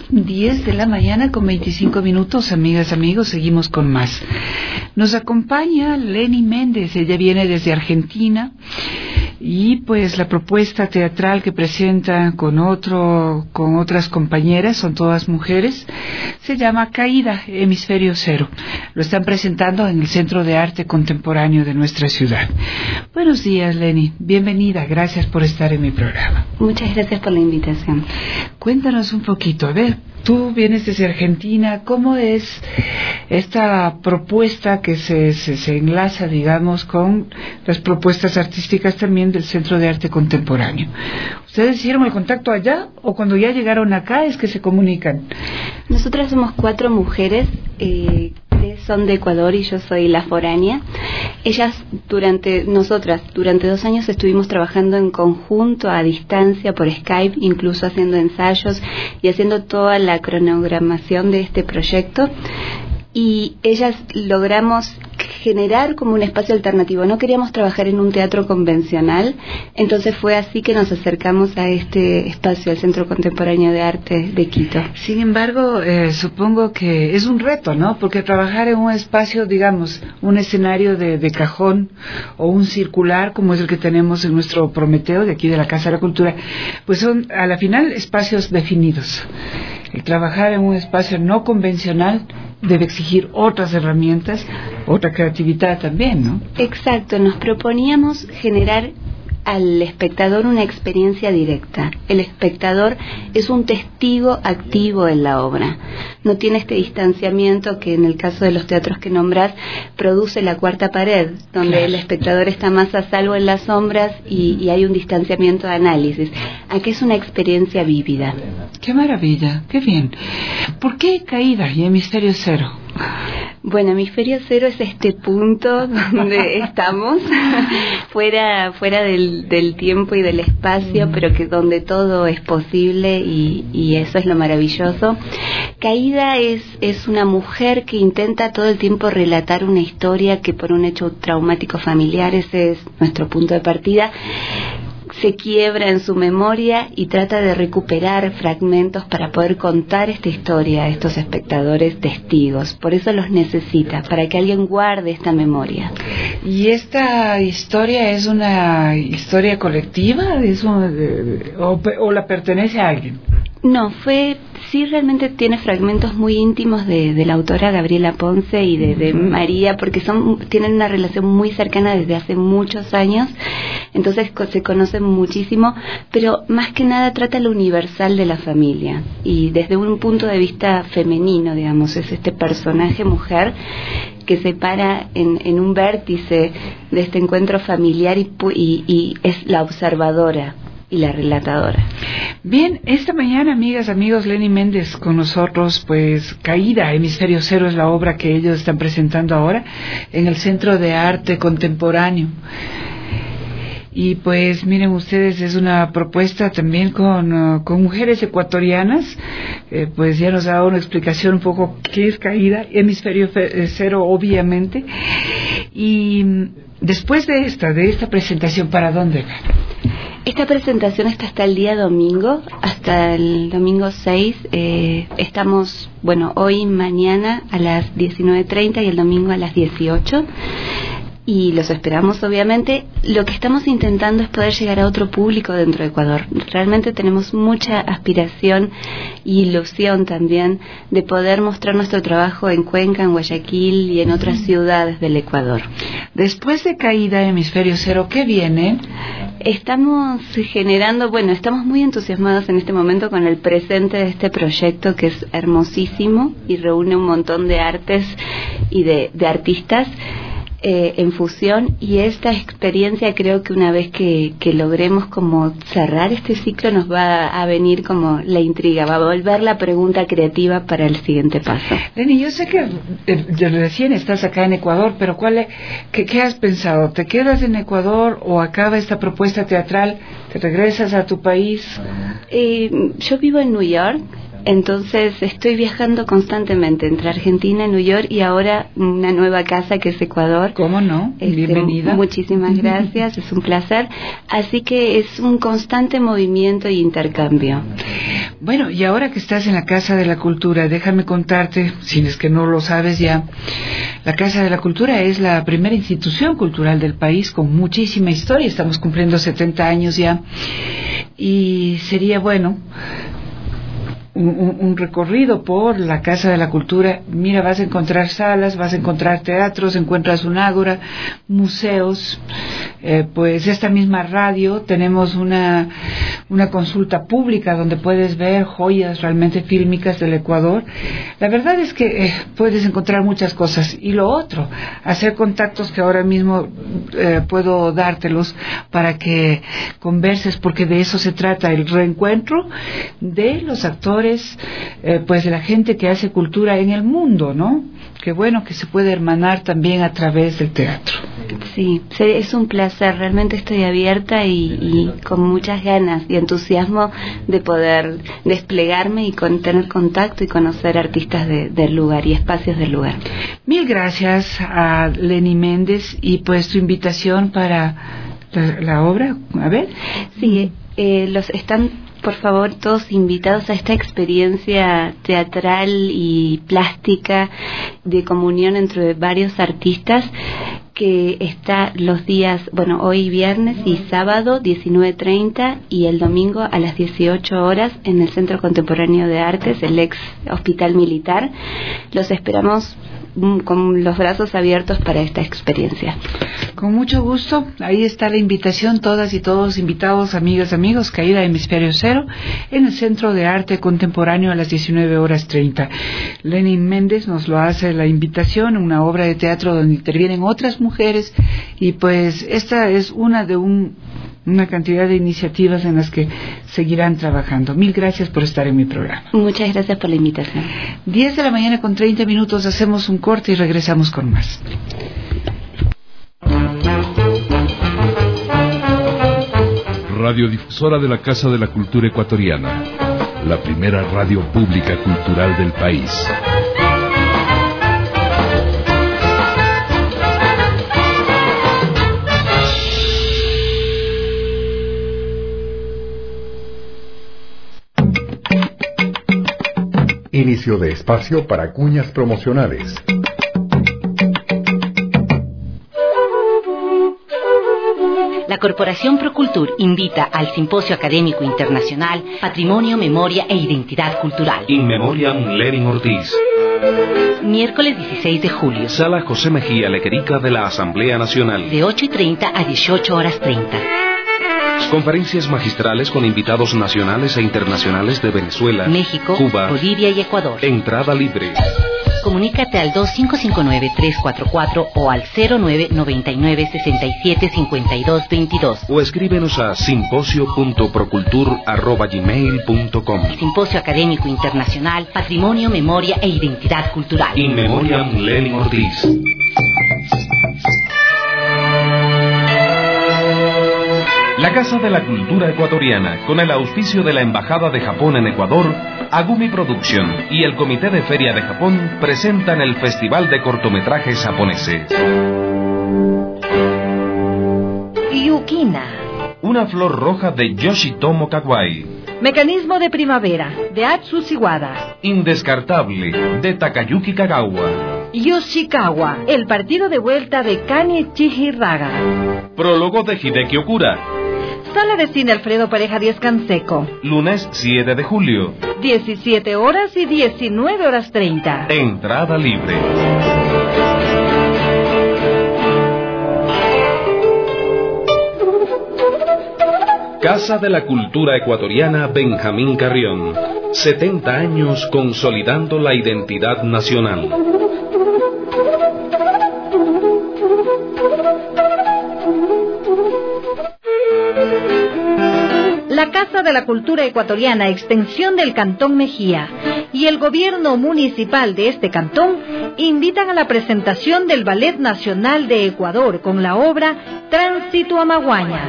mañana con 25 minutos, amigas, amigos, seguimos con más. Nos acompaña Lenny Méndez, ella viene desde Argentina y pues la propuesta teatral que presenta con otras compañeras, son todas mujeres, se llama Caída, Hemisferio Cero. Lo están presentando en el Centro de Arte Contemporáneo de nuestra ciudad. Buenos días, Lenny, bienvenida, gracias por estar en mi programa. Muchas gracias por la invitación. Cuéntanos un poquito, a ver, tú vienes desde Argentina, ¿cómo es esta propuesta que se enlaza, digamos, con las propuestas artísticas también del Centro de Arte Contemporáneo? ¿Ustedes hicieron el contacto allá o cuando ya llegaron acá es que se comunican? Nosotras somos 4 mujeres, 3 son de Ecuador y yo soy la foránea. Nosotras durante 2 años estuvimos trabajando en conjunto a distancia por Skype, incluso haciendo ensayos y haciendo toda la cronogramación de este proyecto. Y ellas logramos generar como un espacio alternativo. No queríamos trabajar en un teatro convencional, entonces fue así que nos acercamos a este espacio, al Centro Contemporáneo de Arte de Quito. Sin embargo, supongo que es un reto, ¿no? Porque trabajar en un espacio, digamos, un escenario de cajón o un circular, como es el que tenemos en nuestro Prometeo de aquí de la Casa de la Cultura, pues son a la final espacios definidos. El trabajar en un espacio no convencional debe exigir otras herramientas, otra creatividad también, ¿no? Exacto, nos proponíamos generar al espectador una experiencia directa. El espectador es un testigo activo en la obra. No tiene este distanciamiento que en el caso de los teatros que nombrás produce la cuarta pared, donde claro, el espectador está más a salvo en las sombras y hay un distanciamiento de análisis. Aquí es una experiencia vívida. ¡Qué maravilla! ¡Qué bien! ¿Por qué Caída y Hemisferio Cero? Bueno, Hemisferio Cero es este punto donde estamos, fuera del tiempo y del espacio, pero que donde todo es posible y eso es lo maravilloso. Caída es una mujer que intenta todo el tiempo relatar una historia que por un hecho traumático familiar, ese es nuestro punto de partida, se quiebra en su memoria y trata de recuperar fragmentos para poder contar esta historia a estos espectadores testigos. Por eso los necesita, para que alguien guarde esta memoria. ¿Y esta historia es una historia colectiva? ¿O la pertenece a alguien? No, sí realmente tiene fragmentos muy íntimos de la autora Gabriela Ponce y de María, porque tienen una relación muy cercana desde hace muchos años. Entonces se conocen muchísimo, pero más que nada trata lo universal de la familia y desde un punto de vista femenino, digamos, es este personaje mujer que se para en un vértice de este encuentro familiar y es la observadora y la relatadora. Bien, esta mañana, amigas, amigos, Lenny Méndez con nosotros, pues Caída, Hemisferio Cero es la obra que ellos están presentando ahora en el Centro de Arte Contemporáneo. Y pues miren ustedes, es una propuesta también con mujeres ecuatorianas, pues ya nos ha dado una explicación un poco qué es Caída, Hemisferio Cero obviamente. Y después de esta presentación, ¿para dónde va? Esta presentación está hasta el día domingo, hasta el domingo 6. Estamos, hoy, mañana a las 19:30 y el domingo a las 18. Y los esperamos, obviamente. Lo que estamos intentando es poder llegar a otro público dentro de Ecuador. Realmente tenemos mucha aspiración y ilusión también de poder mostrar nuestro trabajo en Cuenca, en Guayaquil y en otras ciudades del Ecuador. Después de Caída, Hemisferio Cero, ¿qué viene? Estamos generando, estamos muy entusiasmados en este momento con el presente de este proyecto que es hermosísimo y reúne un montón de artes y de artistas en fusión, y esta experiencia creo que una vez que logremos como cerrar este ciclo nos va a venir como la intriga, va a volver la pregunta creativa para el siguiente paso. Lenny, yo sé que recién estás acá en Ecuador, pero ¿qué has pensado? ¿Te quedas en Ecuador o acaba esta propuesta teatral? ¿Te regresas a tu país? Yo vivo en New York. Entonces estoy viajando constantemente entre Argentina y New York y ahora una nueva casa que es Ecuador. ¿Cómo no? Bienvenida. Muchísimas gracias, es un placer. Así que es un constante movimiento y intercambio. Bueno, y ahora que estás en la Casa de la Cultura, déjame contarte, si es que no lo sabes ya, la Casa de la Cultura es la primera institución cultural del país con muchísima historia. Estamos cumpliendo 70 años ya y sería bueno un recorrido por la Casa de la Cultura. Mira, vas a encontrar salas, vas a encontrar teatros, encuentras un ágora, museos, pues esta misma radio, tenemos una consulta pública donde puedes ver joyas realmente fílmicas del Ecuador. La verdad es que puedes encontrar muchas cosas, y lo otro, hacer contactos que ahora mismo puedo dártelos para que converses, porque de eso se trata, el reencuentro de los actores, pues de la gente que hace cultura en el mundo, ¿no? Qué bueno que se puede hermanar también a través del teatro. Sí, es un placer, realmente estoy abierta y con muchas ganas y entusiasmo de poder desplegarme y tener contacto y conocer artistas del lugar y espacios del lugar. Mil gracias a Lenny Méndez, y pues tu invitación para la obra, a ver. Sí, los están, por favor, todos invitados a esta experiencia teatral y plástica de comunión entre varios artistas, que está los días, hoy viernes y sábado 19:30 y el domingo a las 18 horas en el Centro Contemporáneo de Artes, el ex Hospital Militar. Los esperamos con los brazos abiertos para esta experiencia. Con mucho gusto, ahí está la invitación, todas y todos invitados, amigas, amigos, Caída Hemisferio Cero, en el Centro de Arte Contemporáneo a las 19:30. Lenny Méndez nos lo hace la invitación, una obra de teatro donde intervienen otras mujeres, y pues esta es una cantidad de iniciativas en las que seguirán trabajando. Mil gracias por estar en mi programa. Muchas gracias por la invitación. 10 de la mañana con 30 minutos, hacemos un corte y regresamos con más. Radiodifusora de la Casa de la Cultura Ecuatoriana, la primera radio pública cultural del país. Inicio de espacio para cuñas promocionales. La Corporación Procultur invita al Simposio Académico Internacional Patrimonio, Memoria e Identidad Cultural. In Memoriam Lenin Ortiz. Miércoles 16 de julio. Sala José Mejía Lequerica de la Asamblea Nacional. De 8:30 a 18:30. Conferencias magistrales con invitados nacionales e internacionales de Venezuela, México, Cuba, Bolivia y Ecuador. Entrada libre. Comunícate al 2559-344 o al 0999-675222. O escríbenos a simposio.procultur@gmail.com. Simposio Académico Internacional, Patrimonio, Memoria e Identidad Cultural. In Memoriam Lenin Ortiz. La Casa de la Cultura Ecuatoriana, con el auspicio de la Embajada de Japón en Ecuador, Agumi Production y el Comité de Feria de Japón presentan el Festival de Cortometrajes Japoneses. Yukina. Una flor roja de Yoshitomo Kawai. Mecanismo de primavera, de Atsushi Wada. Indescartable, de Takayuki Kagawa. Yoshikawa, el partido de vuelta de Kanichi Hiraga. Prólogo de Hideki Okura. Sala de cine Alfredo Pareja Díaz Canseco. Lunes 7 de julio. 17 horas y 19 horas 30. Entrada libre. Casa de la Cultura Ecuatoriana Benjamín Carrión. 70 años consolidando la identidad nacional. La Casa de la Cultura Ecuatoriana, extensión del Cantón Mejía, y el gobierno municipal de este cantón invitan a la presentación del Ballet Nacional de Ecuador con la obra Tránsito a Maguaña,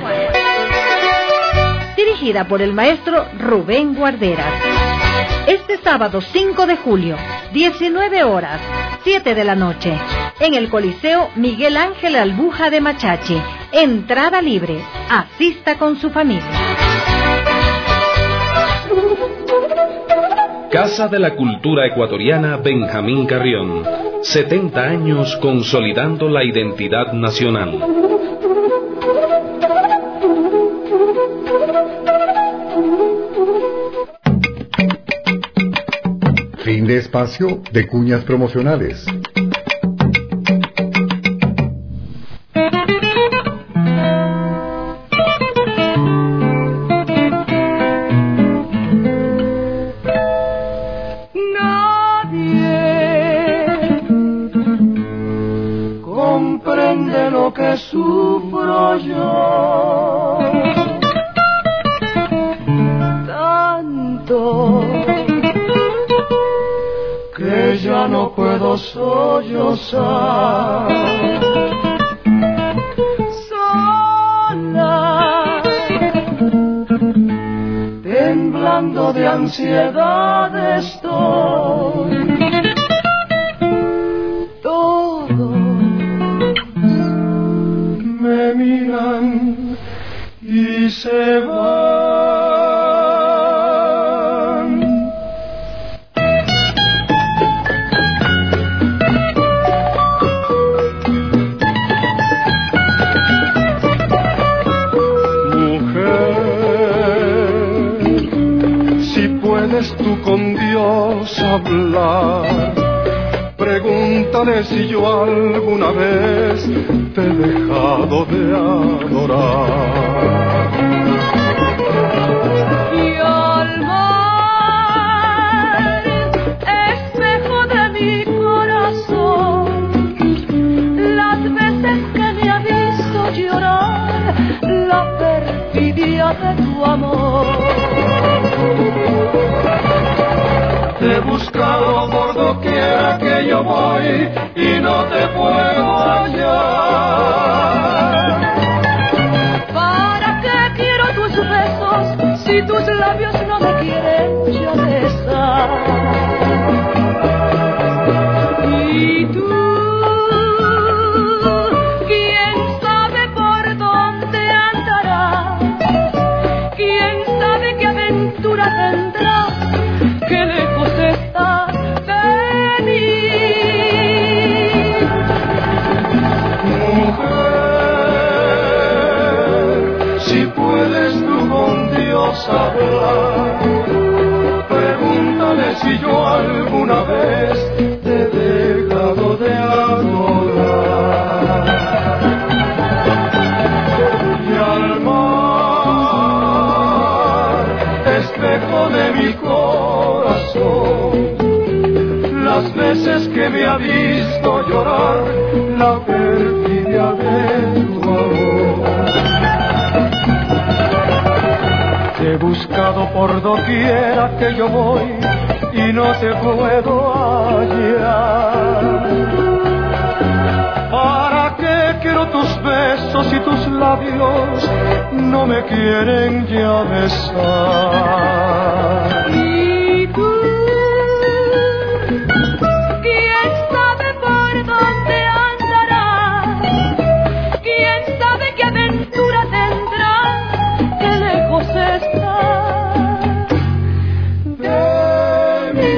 dirigida por el maestro Rubén Guarderas. Este sábado 5 de julio, 19 horas, 7 de la noche, en el Coliseo Miguel Ángel Albuja de Machache. Entrada libre. Asista con su familia. Casa de la Cultura Ecuatoriana Benjamín Carrión. 70 años consolidando la identidad nacional. Fin de espacio de cuñas promocionales. Comprende lo que sufro yo, tanto que ya no puedo sollozar, sola, temblando de ansiedad estoy. Me miran y se van. Mujer, si puedes tú con Dios hablar, pregúntale si yo alguna vez te he dejado de adorar. Y al mar, espejo de mi corazón, las veces que me ha visto llorar la perfidia de tu amor. Te he buscado por doquiera que yo voy y no te puedo hallar. ¿Para qué quiero tus besos si tus labios no me quieren ya besar? Y tú, ¿quién sabe por dónde andarás? ¿Quién sabe qué aventura tendrás? ¡Qué lejos está de mí! Mujer, si puedes tú con Dios hablar, pregúntale si yo alguna vez te he dejado de adorar. Y al mar, espejo de mi corazón. Las veces que me ha visto llorar la perfidia de tu amor. Te he buscado por doquiera que yo voy y no te puedo hallar. ¿Para qué quiero tus besos y tus labios no me quieren ya besar? Y tú, ¿quién sabe por dónde andarás? ¿Quién sabe qué aventura tendrás? ¡Qué lejos estás de mí!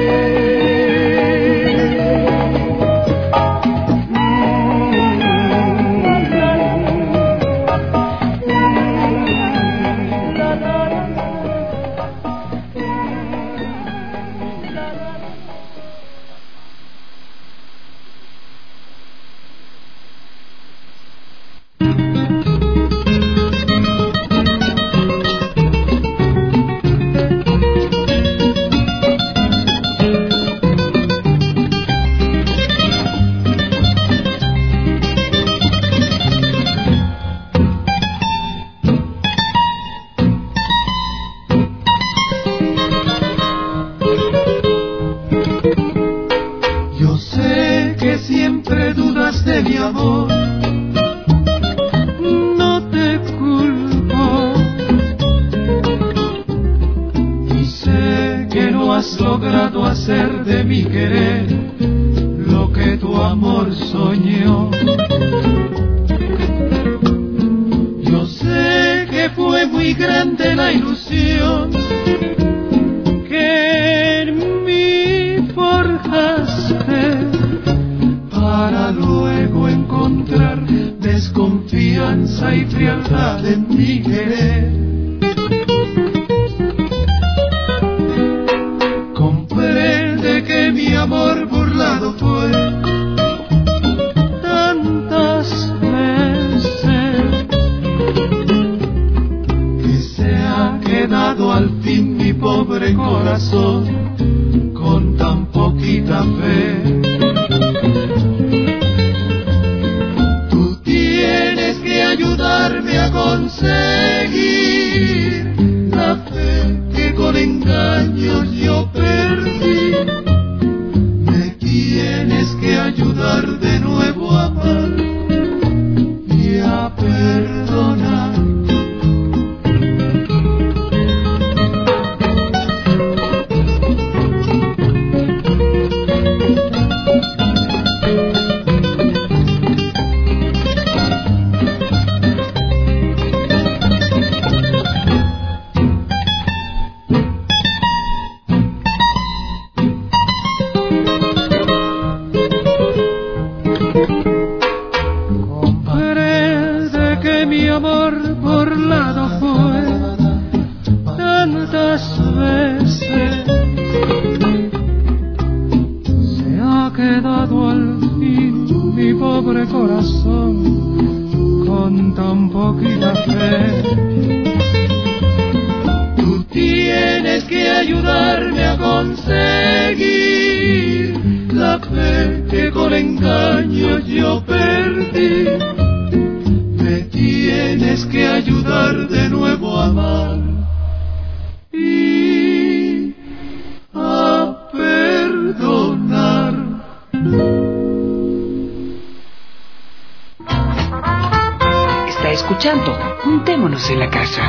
Juntémonos en la casa.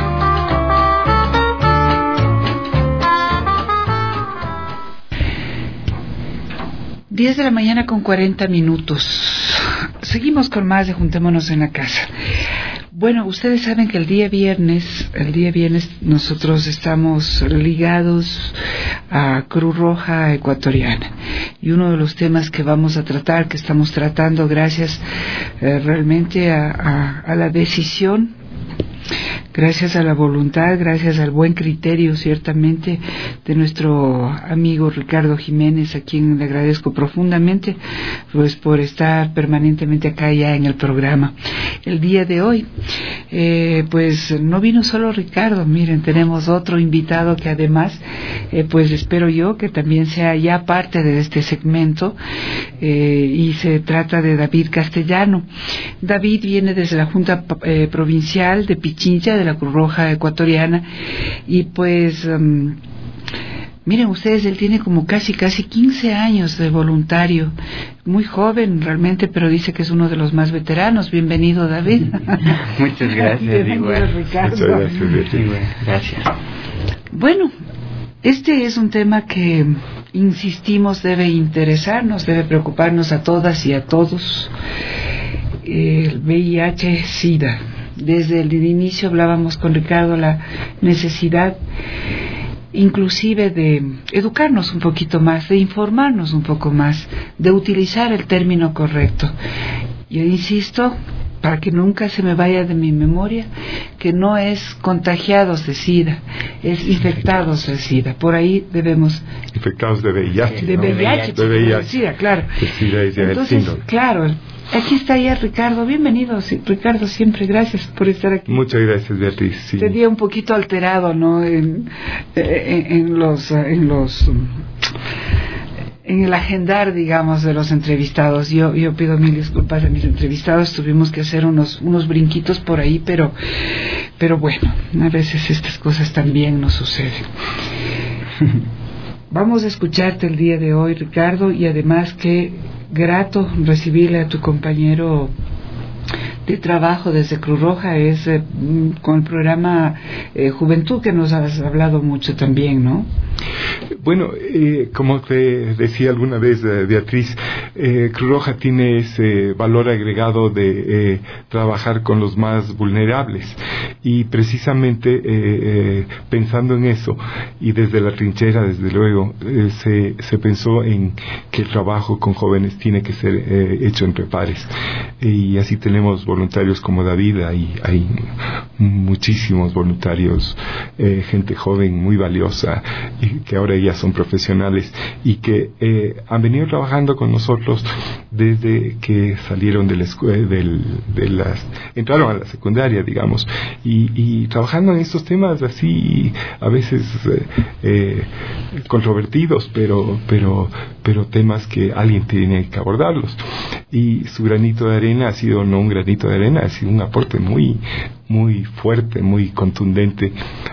Diez de la mañana con 40 minutos. Seguimos con más de Juntémonos en la casa. Bueno, ustedes saben que el día viernes nosotros estamos ligados a Cruz Roja Ecuatoriana, y uno de los temas que vamos a tratar, que estamos tratando gracias realmente a la decisión gracias a la voluntad, gracias al buen criterio, ciertamente, de nuestro amigo Ricardo Jiménez, a quien le agradezco profundamente, pues por estar permanentemente acá ya en el programa. El día de hoy, pues no vino solo Ricardo, miren, tenemos otro invitado que además, pues espero yo que también sea ya parte de este segmento, y se trata de David Castellano. David viene desde la Junta Provincial de Pichincha, de la Cruz Roja Ecuatoriana, y pues miren ustedes, él tiene como casi 15 años de voluntario, muy joven realmente, pero dice que es uno de los más veteranos. Bienvenido, David. Muchas gracias, Bienvenido, Ricardo. Muchas gracias, gracias. Bueno, este es un tema que, insistimos, debe interesarnos, debe preocuparnos a todas y a todos. El VIH-Sida. Desde el inicio hablábamos con Ricardo la necesidad inclusive de educarnos un poquito más, de informarnos un poco más, de utilizar el término correcto. Yo insisto, para que nunca se me vaya de mi memoria, que no es contagiados de SIDA, es infectados de SIDA. Por ahí debemos... Infectados de VIH. De VIH, de VIH. De SIDA, claro. De SIDA es ya el síndrome. Claro, aquí está ya Ricardo. Bienvenido, Ricardo, siempre. Gracias por estar aquí. Muchas gracias, Beatriz. Sí. Te día un poquito alterado, ¿no? En el agendar, digamos, de los entrevistados. Yo pido mil disculpas a mis entrevistados. Tuvimos que hacer unos brinquitos por ahí, pero bueno, a veces estas cosas también nos suceden. Vamos a escucharte el día de hoy, Ricardo, y además qué grato recibirle a tu compañero de trabajo desde Cruz Roja, es con el programa Juventud, que nos has hablado mucho también, ¿no? Bueno, como te decía alguna vez, Beatriz, Cruz Roja tiene ese valor agregado de trabajar con los más vulnerables, y precisamente pensando en eso, y desde la trinchera, desde luego, se pensó en que el trabajo con jóvenes tiene que ser hecho entre pares, y así tenemos voluntarios como David. Hay muchísimos voluntarios, gente joven muy valiosa, y que ahora ya son profesionales y que han venido trabajando con nosotros desde que salieron de la escuela, entraron a la secundaria, digamos, y trabajando en estos temas así, a veces controvertidos, pero temas que alguien tiene que abordarlos, y su granito de arena ha sido no un granito de arena, ha sido un aporte muy fuerte, muy contundente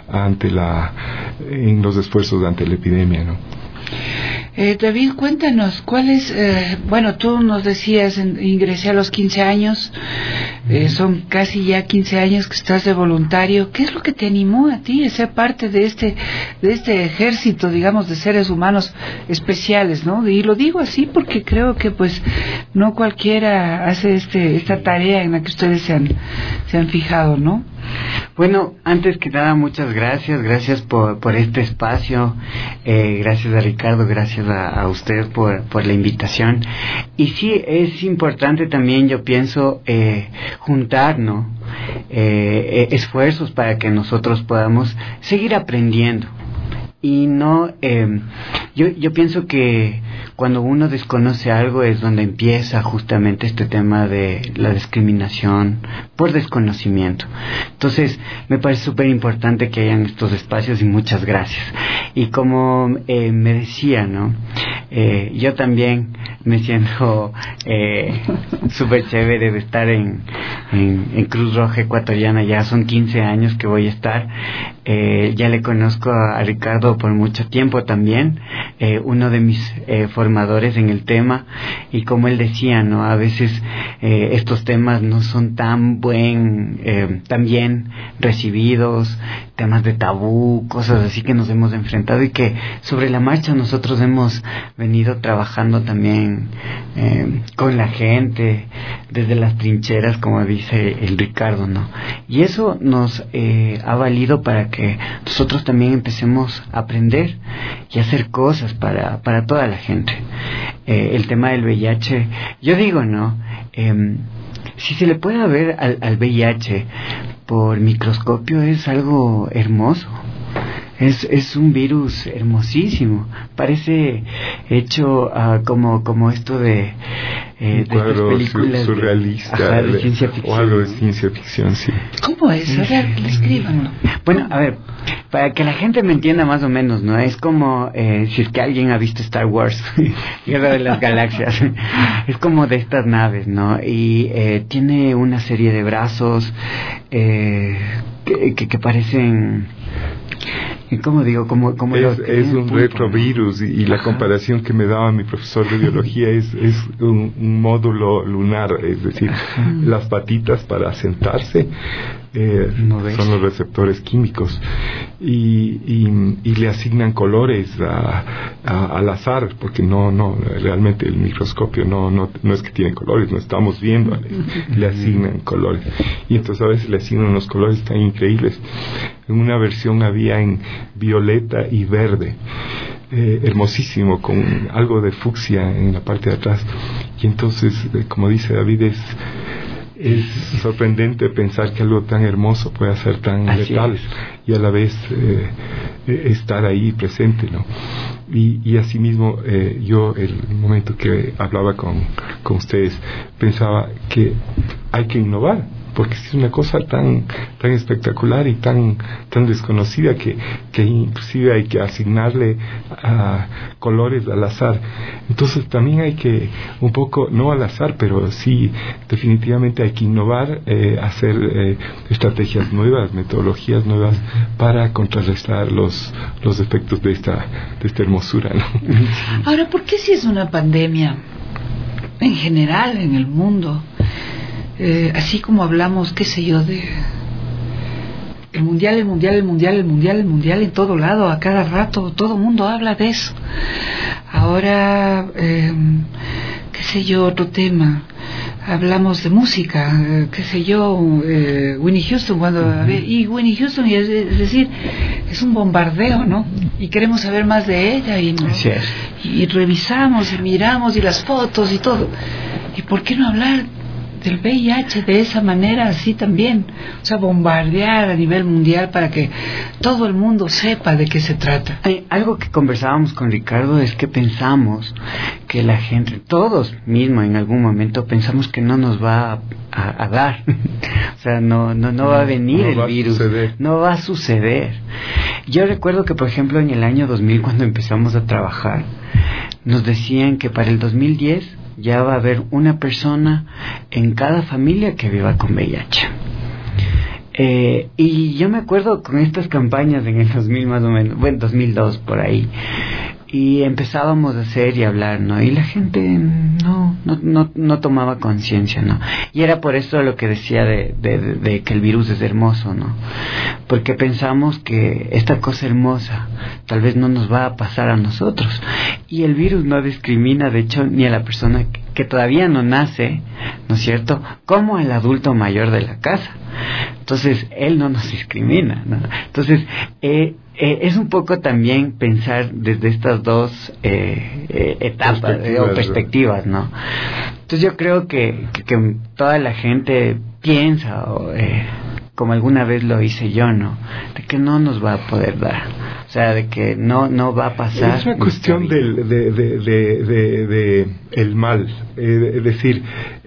en los esfuerzos ante la epidemia, ¿no? David, cuéntanos, ¿cuál es, bueno, tú nos decías, ingresé a los 15 años, son casi ya 15 años que estás de voluntario. ¿Qué es lo que te animó a ti a ser parte de este ejército, digamos, de seres humanos especiales, ¿no? Y lo digo así porque creo que pues no cualquiera hace esta tarea en la que ustedes se han fijado, ¿no? Bueno, antes que nada, muchas gracias por este espacio, gracias a Ricardo, gracias a usted por la invitación. Y sí, es importante también, yo pienso, juntar, ¿no? Esfuerzos para que nosotros podamos seguir aprendiendo. Y no, yo pienso que cuando uno desconoce algo es donde empieza justamente este tema de la discriminación por desconocimiento. Entonces, me parece súper importante que hayan estos espacios, y muchas gracias. Y como me decía, ¿no? Yo también me siento súper chévere de estar en Cruz Roja Ecuatoriana. Ya son 15 años que voy a estar. Ya le conozco a Ricardo por mucho tiempo también, uno de mis formadores en el tema, y como él decía, ¿no? A veces estos temas no son tan bien recibidos, temas de tabú, cosas así que nos hemos enfrentado, y que sobre la marcha nosotros hemos venido trabajando también con la gente, desde las trincheras, como dice el Ricardo, ¿no? Y eso nos ha valido para que nosotros también empecemos a aprender y a hacer cosas para toda la gente. El tema del VIH, yo digo, ¿no? si se le puede ver al VIH por microscopio es algo hermoso. Es un virus hermosísimo. Parece hecho como esto de cuadro películas surrealista de ciencia ficción. O algo de ciencia ficción, sí. ¿Cómo es? A ver, descríbanlo. Bueno, a ver, para que la gente me entienda más o menos, ¿no? Es como si es que alguien ha visto Star Wars, Guerra de las Galaxias. Es como de estas naves, ¿no? Y tiene una serie de brazos que parecen... ¿Cómo digo? Como es un retrovirus y la comparación que me daba mi profesor de biología es un módulo lunar, es decir, las patitas para sentarse son los receptores químicos y le asignan colores al azar, porque no realmente el microscopio no es que tiene colores, no estamos viendo, le asignan colores y entonces a veces le asignan unos colores tan increíbles. En una versión había en violeta y verde, hermosísimo, con algo de fucsia en la parte de atrás. Y entonces, como dice David, es sorprendente pensar que algo tan hermoso pueda ser tan letal y a la vez estar ahí presente, ¿no? Y asimismo, yo el momento que hablaba con ustedes pensaba que hay que innovar, porque es una cosa tan espectacular y tan desconocida que inclusive hay que asignarle colores al azar. Entonces también hay que un poco, no al azar, pero sí definitivamente hay que innovar, hacer estrategias nuevas, metodologías nuevas para contrarrestar los efectos de esta hermosura, ¿no? Ahora, ¿por qué si es una pandemia en general en el mundo? Así como hablamos, qué sé yo, de el mundial en todo lado, a cada rato, todo el mundo habla de eso. Ahora, qué sé yo, otro tema, hablamos de música, qué sé yo, Whitney Houston, y Whitney Houston, es decir, es un bombardeo, ¿no? Y queremos saber más de ella, y revisamos, y miramos, y las fotos, y todo. ¿Y por qué no hablar del VIH de esa manera así también? O sea, bombardear a nivel mundial para que todo el mundo sepa de qué se trata. Algo que conversábamos con Ricardo es que pensamos que la gente, todos mismos en algún momento pensamos que no nos va a dar. O sea, no va a venir el virus, no va a suceder. Yo recuerdo que, por ejemplo, en el año 2000, cuando empezamos a trabajar, nos decían que para el 2010 ya va a haber una persona en cada familia que viva con VIH. Y yo me acuerdo con estas campañas en el 2000 más o menos, bueno, 2002 por ahí, y empezábamos a hacer y hablar, ¿no? Y la gente no tomaba conciencia, ¿no? Y era por eso lo que decía de que el virus es hermoso, ¿no? Porque pensamos que esta cosa hermosa tal vez no nos va a pasar a nosotros. Y el virus no discrimina, de hecho, ni a la persona que todavía no nace, ¿no es cierto?, como al adulto mayor de la casa. Entonces, él no nos discrimina, ¿no? Entonces, es un poco también pensar desde estas dos etapas o perspectivas, ¿no? Entonces yo creo que toda la gente piensa, como alguna vez lo hice yo, ¿no?, de que no nos va a poder dar, o sea, de que no va a pasar. Es una cuestión de el mal, es decir,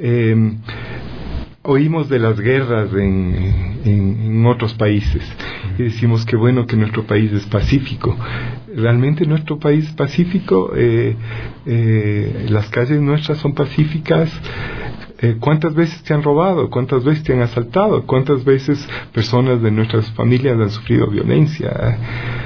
oímos de las guerras en otros países y decimos que bueno que nuestro país es pacífico. Realmente nuestro país es pacífico, las calles nuestras son pacíficas. ¿Cuántas veces te han robado? ¿Cuántas veces te han asaltado? ¿Cuántas veces personas de nuestras familias han sufrido violencia?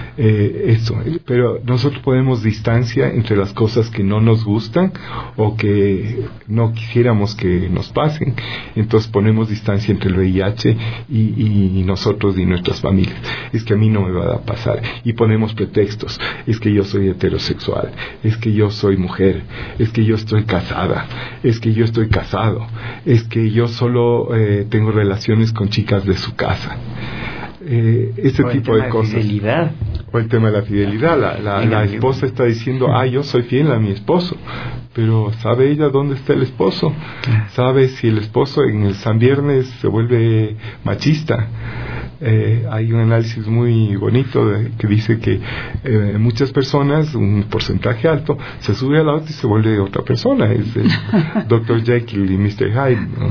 Pero nosotros ponemos distancia entre las cosas que no nos gustan o que no quisiéramos que nos pasen. Entonces ponemos distancia entre el VIH y nosotros y nuestras familias. Es que a mí no me va a pasar. Y ponemos pretextos. Es que yo soy heterosexual. Es que yo soy mujer. Es que yo estoy casada. Es que yo estoy casado. Es que yo solo tengo relaciones con chicas de su casa. Este tipo de cosas. O el tema de la fidelidad. La esposa está diciendo, yo soy fiel a mi esposo, pero ¿sabe ella dónde está el esposo? ¿Sabe si el esposo en el San Viernes se vuelve machista? Hay un análisis muy bonito que dice que muchas personas, un porcentaje alto, se sube al auto y se vuelve otra persona. Es el Dr. Jekyll y Mr. Hyde, ¿no?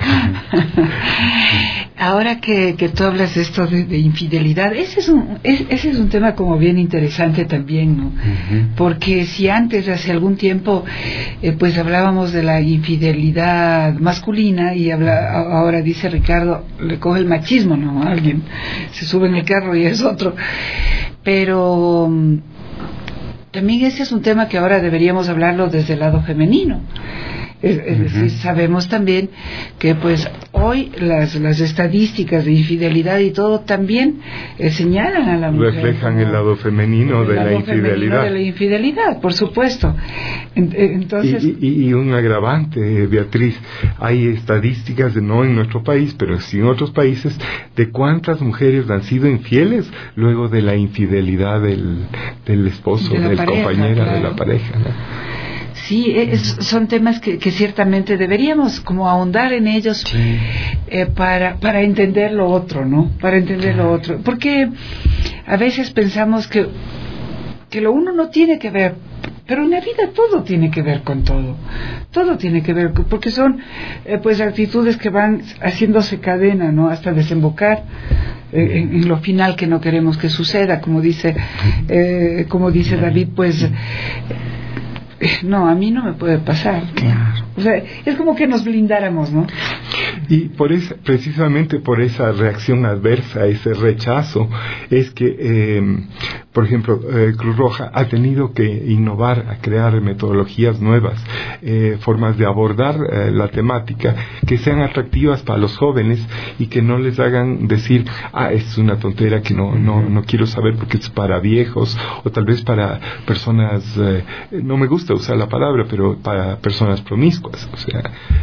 Ahora que tú hablas de esto de infidelidad, ese es un tema como bien interesante también, ¿no? Porque si antes, hace algún tiempo, pues hablábamos de la infidelidad masculina y ahora dice Ricardo, le coge el machismo, ¿no? Alguien se sube en el carro y es otro. Pero también ese es un tema que ahora deberíamos hablarlo desde el lado femenino. Es decir, sabemos también que pues hoy las estadísticas de infidelidad y todo también señalan a la mujer, reflejan el lado femenino de la infidelidad, por supuesto. Entonces, y un agravante, Beatriz, hay estadísticas no en nuestro país, pero sí en otros países, de cuántas mujeres han sido infieles luego de la infidelidad del esposo, del compañero, claro, de la pareja, ¿no? Sí, son temas que ciertamente deberíamos como ahondar en ellos, sí, para entender lo otro, ¿no? Para entender lo otro. Porque a veces pensamos que lo uno no tiene que ver, pero en la vida todo tiene que ver con todo. Todo tiene que ver, porque son pues actitudes que van haciéndose cadena, ¿no? Hasta desembocar en lo final que no queremos que suceda, como dice David, pues... No, a mí no me puede pasar. Claro. O sea, es como que nos blindáramos, ¿no? Y precisamente por esa reacción adversa, ese rechazo, es que, por ejemplo, Cruz Roja ha tenido que innovar, a crear metodologías nuevas, formas de abordar la temática que sean atractivas para los jóvenes y que no les hagan decir, es una tontera que no quiero saber porque es para viejos, o tal vez para personas, no me gusta usar la palabra, pero para personas promiscuas. O sea,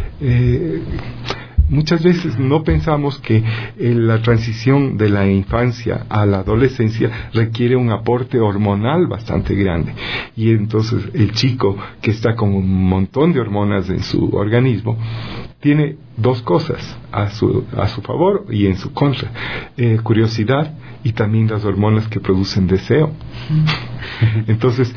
muchas veces no pensamos que la transición de la infancia a la adolescencia requiere un aporte hormonal bastante grande, y entonces el chico que está con un montón de hormonas en su organismo tiene dos cosas a su favor y en su contra: curiosidad y también las hormonas que producen deseo. Entonces,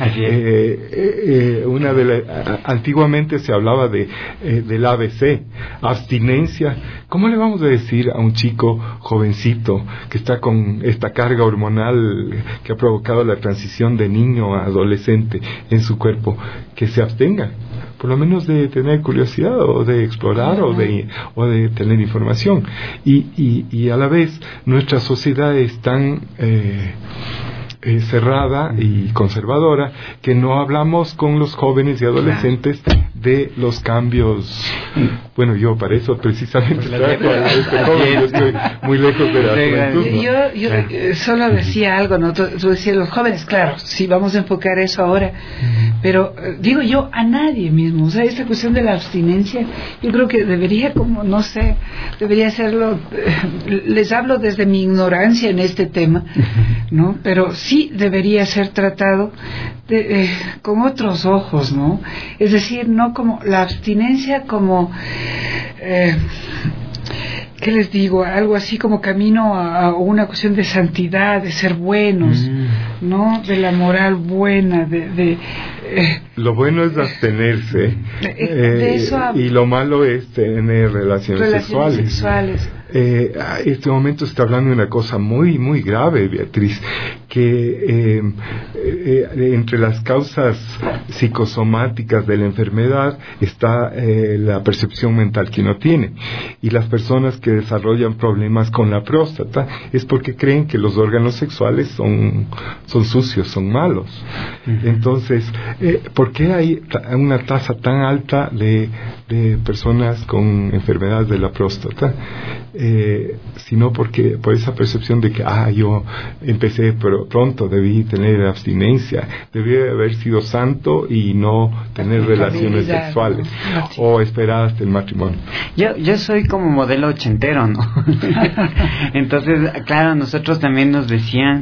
antiguamente se hablaba del ABC, abstinencia. ¿Cómo le vamos a decir a un chico jovencito que está con esta carga hormonal que ha provocado la transición de niño a adolescente en su cuerpo, que se abstenga? Por lo menos de tener curiosidad, o de explorar, o de tener información. Y a la vez nuestra sociedad es tan cerrada y conservadora que no hablamos con los jóvenes y adolescentes de los cambios. Bueno, yo para eso precisamente traigo a este joven, yo estoy muy lejos de la juventud, ¿no? Yo solo decía algo, ¿no? Tú decías los jóvenes, claro, sí, vamos a enfocar eso ahora, pero digo yo a nadie mismo, o sea, esta cuestión de la abstinencia, yo creo que debería, como, no sé, debería hacerlo, les hablo desde mi ignorancia en este tema, ¿no? Pero sí debería ser tratado con otros ojos, ¿no? Es decir, no como la abstinencia como ¿qué les digo? Algo así como camino a una cuestión de santidad, de ser buenos, ¿no? De la moral buena, lo bueno es abstenerse, de eso y lo malo es tener relaciones sexuales. En este momento se está hablando de una cosa muy, muy grave, Beatriz, que entre las causas psicosomáticas de la enfermedad está la percepción mental que uno tiene, y las personas que desarrollan problemas con la próstata es porque creen que los órganos sexuales son sucios, son malos. Entonces, ¿por qué hay una tasa tan alta de personas con enfermedades de la próstata? sino porque por esa percepción de que yo empecé pronto, debí tener abstinencia, debí haber sido santo y no tener relaciones sexuales, o esperar hasta el matrimonio. Yo soy como modelo ochentero, ¿no? Entonces, claro, nosotros también nos decían,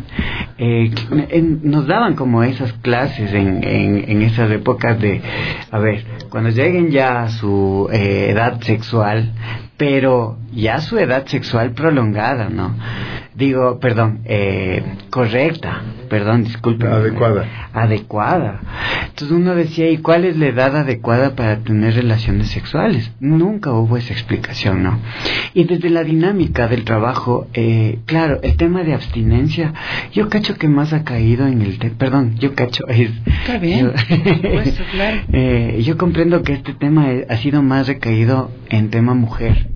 nos daban como esas clases en esas épocas de, a ver, cuando lleguen ya a su edad sexual, pero ya su edad sexual prolongada, ¿no? Digo, perdón, correcta, perdón, disculpe. Adecuada. Entonces uno decía, ¿y cuál es la edad adecuada para tener relaciones sexuales? Nunca hubo esa explicación, ¿no? Y desde la dinámica del trabajo, claro, el tema de abstinencia, yo cacho que más ha caído en el... Está bien, puesto, claro. Yo comprendo que este tema ha sido más recaído en tema mujer.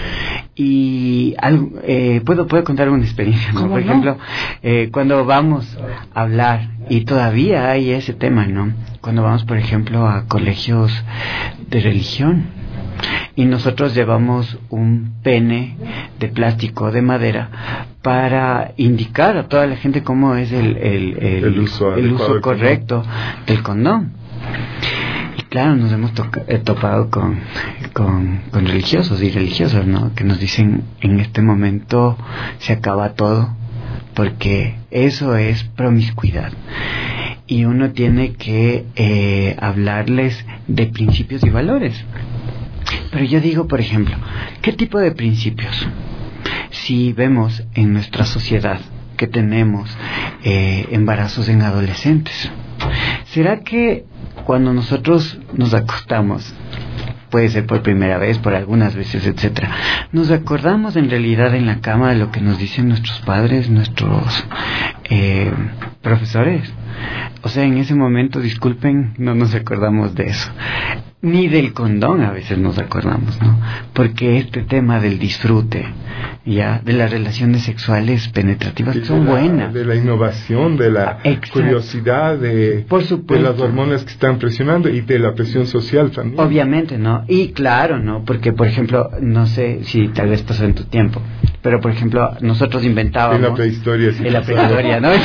Y puedo contar una experiencia, ¿no? Por ejemplo, cuando vamos a hablar, y todavía hay ese tema, ¿no? Cuando vamos, por ejemplo, a colegios de religión, y nosotros llevamos un pene de plástico, de madera, para indicar a toda la gente cómo es el uso correcto del condón. Claro, nos hemos topado con religiosos y religiosas, ¿no? Que nos dicen, en este momento se acaba todo, porque eso es promiscuidad. Y uno tiene que hablarles de principios y valores. Pero yo digo, por ejemplo, ¿qué tipo de principios? Si vemos en nuestra sociedad que tenemos embarazos en adolescentes, ¿será que cuando nosotros nos acostamos, puede ser por primera vez, por algunas veces, etcétera, nos acordamos en realidad en la cama de lo que nos dicen nuestros padres, nuestros profesores? O sea, en ese momento, disculpen, no nos acordamos de eso. Ni del condón a veces nos acordamos, ¿no? Porque este tema del disfrute, ya, de las relaciones sexuales penetrativas, que son buenas. De la innovación, de la curiosidad, de las hormonas que están presionando y de la presión social también. Obviamente, ¿no? Y claro, ¿no? Porque, por ejemplo, no sé si tal vez pasó en tu tiempo, pero, por ejemplo, nosotros inventábamos... En la prehistoria, sí. En la prehistoria, ¿no?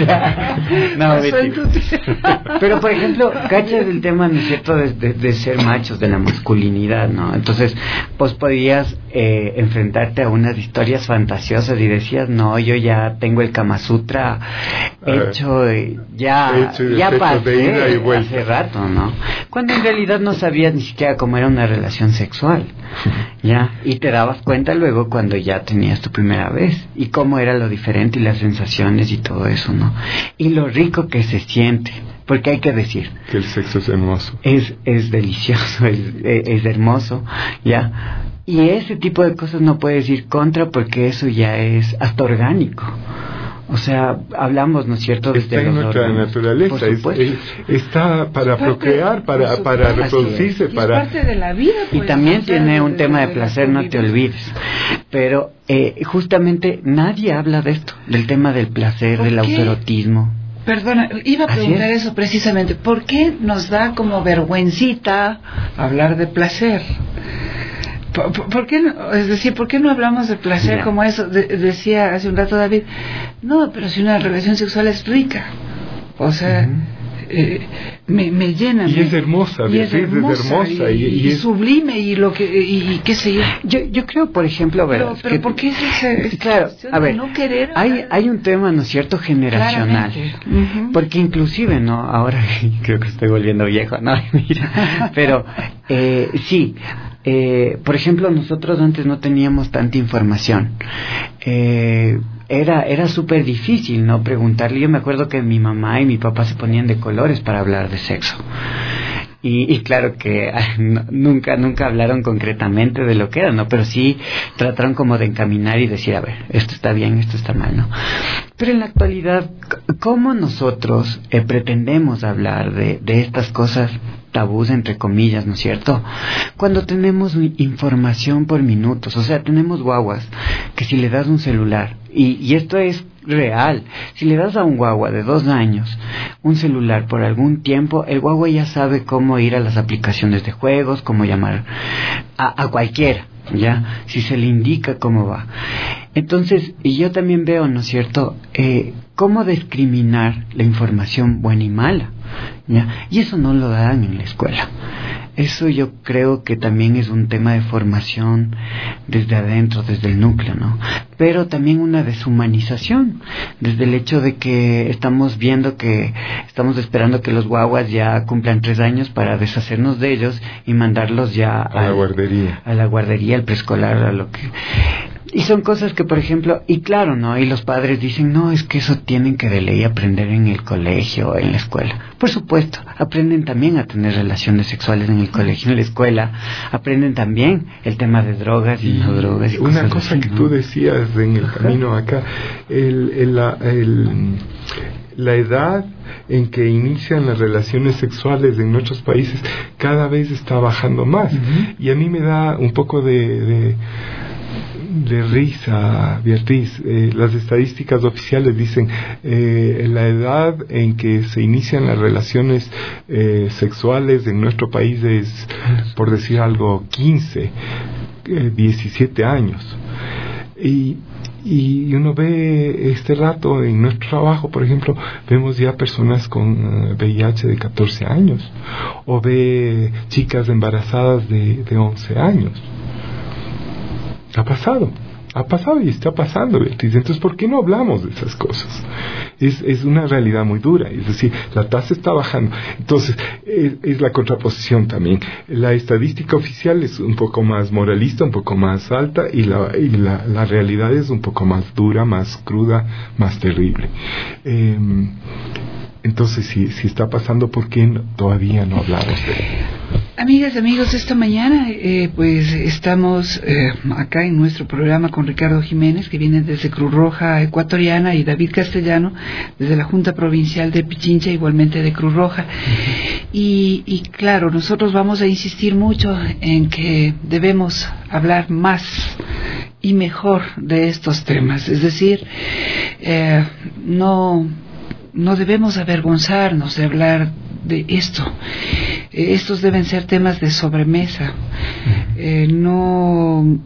Pero, por ejemplo, cachas el tema, ¿no es cierto?, de ser machos, de la masculinidad, ¿no? Entonces, pues podías enfrentarte a unas historias fantasiosas y decías, no, yo ya tengo el Kama Sutra hecho, ya pasé hace rato, ¿no? Cuando en realidad no sabías ni siquiera cómo era una relación sexual, ¿ya? Y te dabas cuenta luego cuando ya tenías tu primera vez y cómo era lo diferente y las sensaciones y todo eso, ¿no? Y lo rico que se siente. Porque hay que decir que el sexo es hermoso, es delicioso, es hermoso, ya. Y ese tipo de cosas no puedes ir contra, porque eso ya es hasta orgánico. O sea, hablamos, ¿no es cierto?, desde está en nuestra naturaleza, está para procrear, para reproducirse, es parte de la vida, pues, y también tiene un tema de placer, no te olvides. Pero justamente nadie habla de esto, del tema del placer, del autoerotismo. Perdona, iba a preguntar eso precisamente. ¿Por qué nos da como vergüencita hablar de placer? ¿Por qué no? Es decir, ¿por qué no hablamos de placer como eso? Decía hace un rato David, no, pero si una relación sexual es rica, o sea, me llena. Y es hermosa, y es hermosa y sublime y lo que y qué sé yo. Yo creo, por ejemplo, pero ¿por qué es esa claro, a ver, no querer? Hay un tema, ¿no es cierto?, generacional. Porque inclusive, ¿no? Ahora creo que estoy volviendo viejo, ¿no? Mira, pero sí. Por ejemplo, nosotros antes no teníamos tanta información. Era súper difícil, ¿no?, preguntarle. Yo me acuerdo que mi mamá y mi papá se ponían de colores para hablar de sexo. Y claro que nunca hablaron concretamente de lo que era, ¿no? Pero sí trataron como de encaminar y decir, a ver, esto está bien, esto está mal, ¿no? Pero en la actualidad, ¿cómo nosotros pretendemos hablar de estas cosas tabús, entre comillas, ¿no es cierto?, cuando tenemos información por minutos? O sea, tenemos guaguas que si le das un celular, y esto es real, si le das a un guagua de 2 años un celular por algún tiempo, el guagua ya sabe cómo ir a las aplicaciones de juegos, cómo llamar a cualquiera, ¿ya? Si se le indica cómo va. Entonces, y yo también veo, ¿no es cierto?, cómo discriminar la información buena y mala, ¿ya? Y eso no lo dan en la escuela. Eso yo creo que también es un tema de formación desde adentro, desde el núcleo, ¿no? Pero también una deshumanización, desde el hecho de que estamos viendo que estamos esperando que los guaguas ya cumplan 3 años para deshacernos de ellos y mandarlos ya a la guardería. A la guardería, al preescolar, a lo que... Y son cosas que, por ejemplo, y claro, ¿no? Y los padres dicen, no, es que eso tienen que de ley aprender en el colegio, en la escuela. Por supuesto, aprenden también a tener relaciones sexuales en el colegio, en la escuela. Aprenden también el tema de drogas y no drogas. Y una cosa así, que tú decías en el camino acá, la edad en que inician las relaciones sexuales en nuestros países cada vez está bajando más. Y a mí me da un poco de risa, Beatriz. Las estadísticas oficiales dicen la edad en que se inician las relaciones sexuales en nuestro país es, por decir algo, 15, 17 años. Y uno ve este rato en nuestro trabajo, por ejemplo, vemos ya personas con VIH de 14 años, o ve chicas embarazadas de 11 años. Ha pasado y está pasando, Beatriz. Entonces, ¿por qué no hablamos de esas cosas? Es una realidad muy dura, es decir, la tasa está bajando. Entonces, es la contraposición también. La estadística oficial es un poco más moralista, un poco más alta, y la realidad es un poco más dura, más cruda, más terrible. Entonces, si está pasando, ¿por qué todavía no hablamos de ello? Amigas, amigos, esta mañana pues estamos acá en nuestro programa con Ricardo Jiménez, que viene desde Cruz Roja Ecuatoriana, y David Castellano desde la Junta Provincial de Pichincha, igualmente de Cruz Roja. Y claro, nosotros vamos a insistir mucho en que debemos hablar más y mejor de estos temas. Es decir, no debemos avergonzarnos de hablar de esto. Estos deben ser temas de sobremesa. En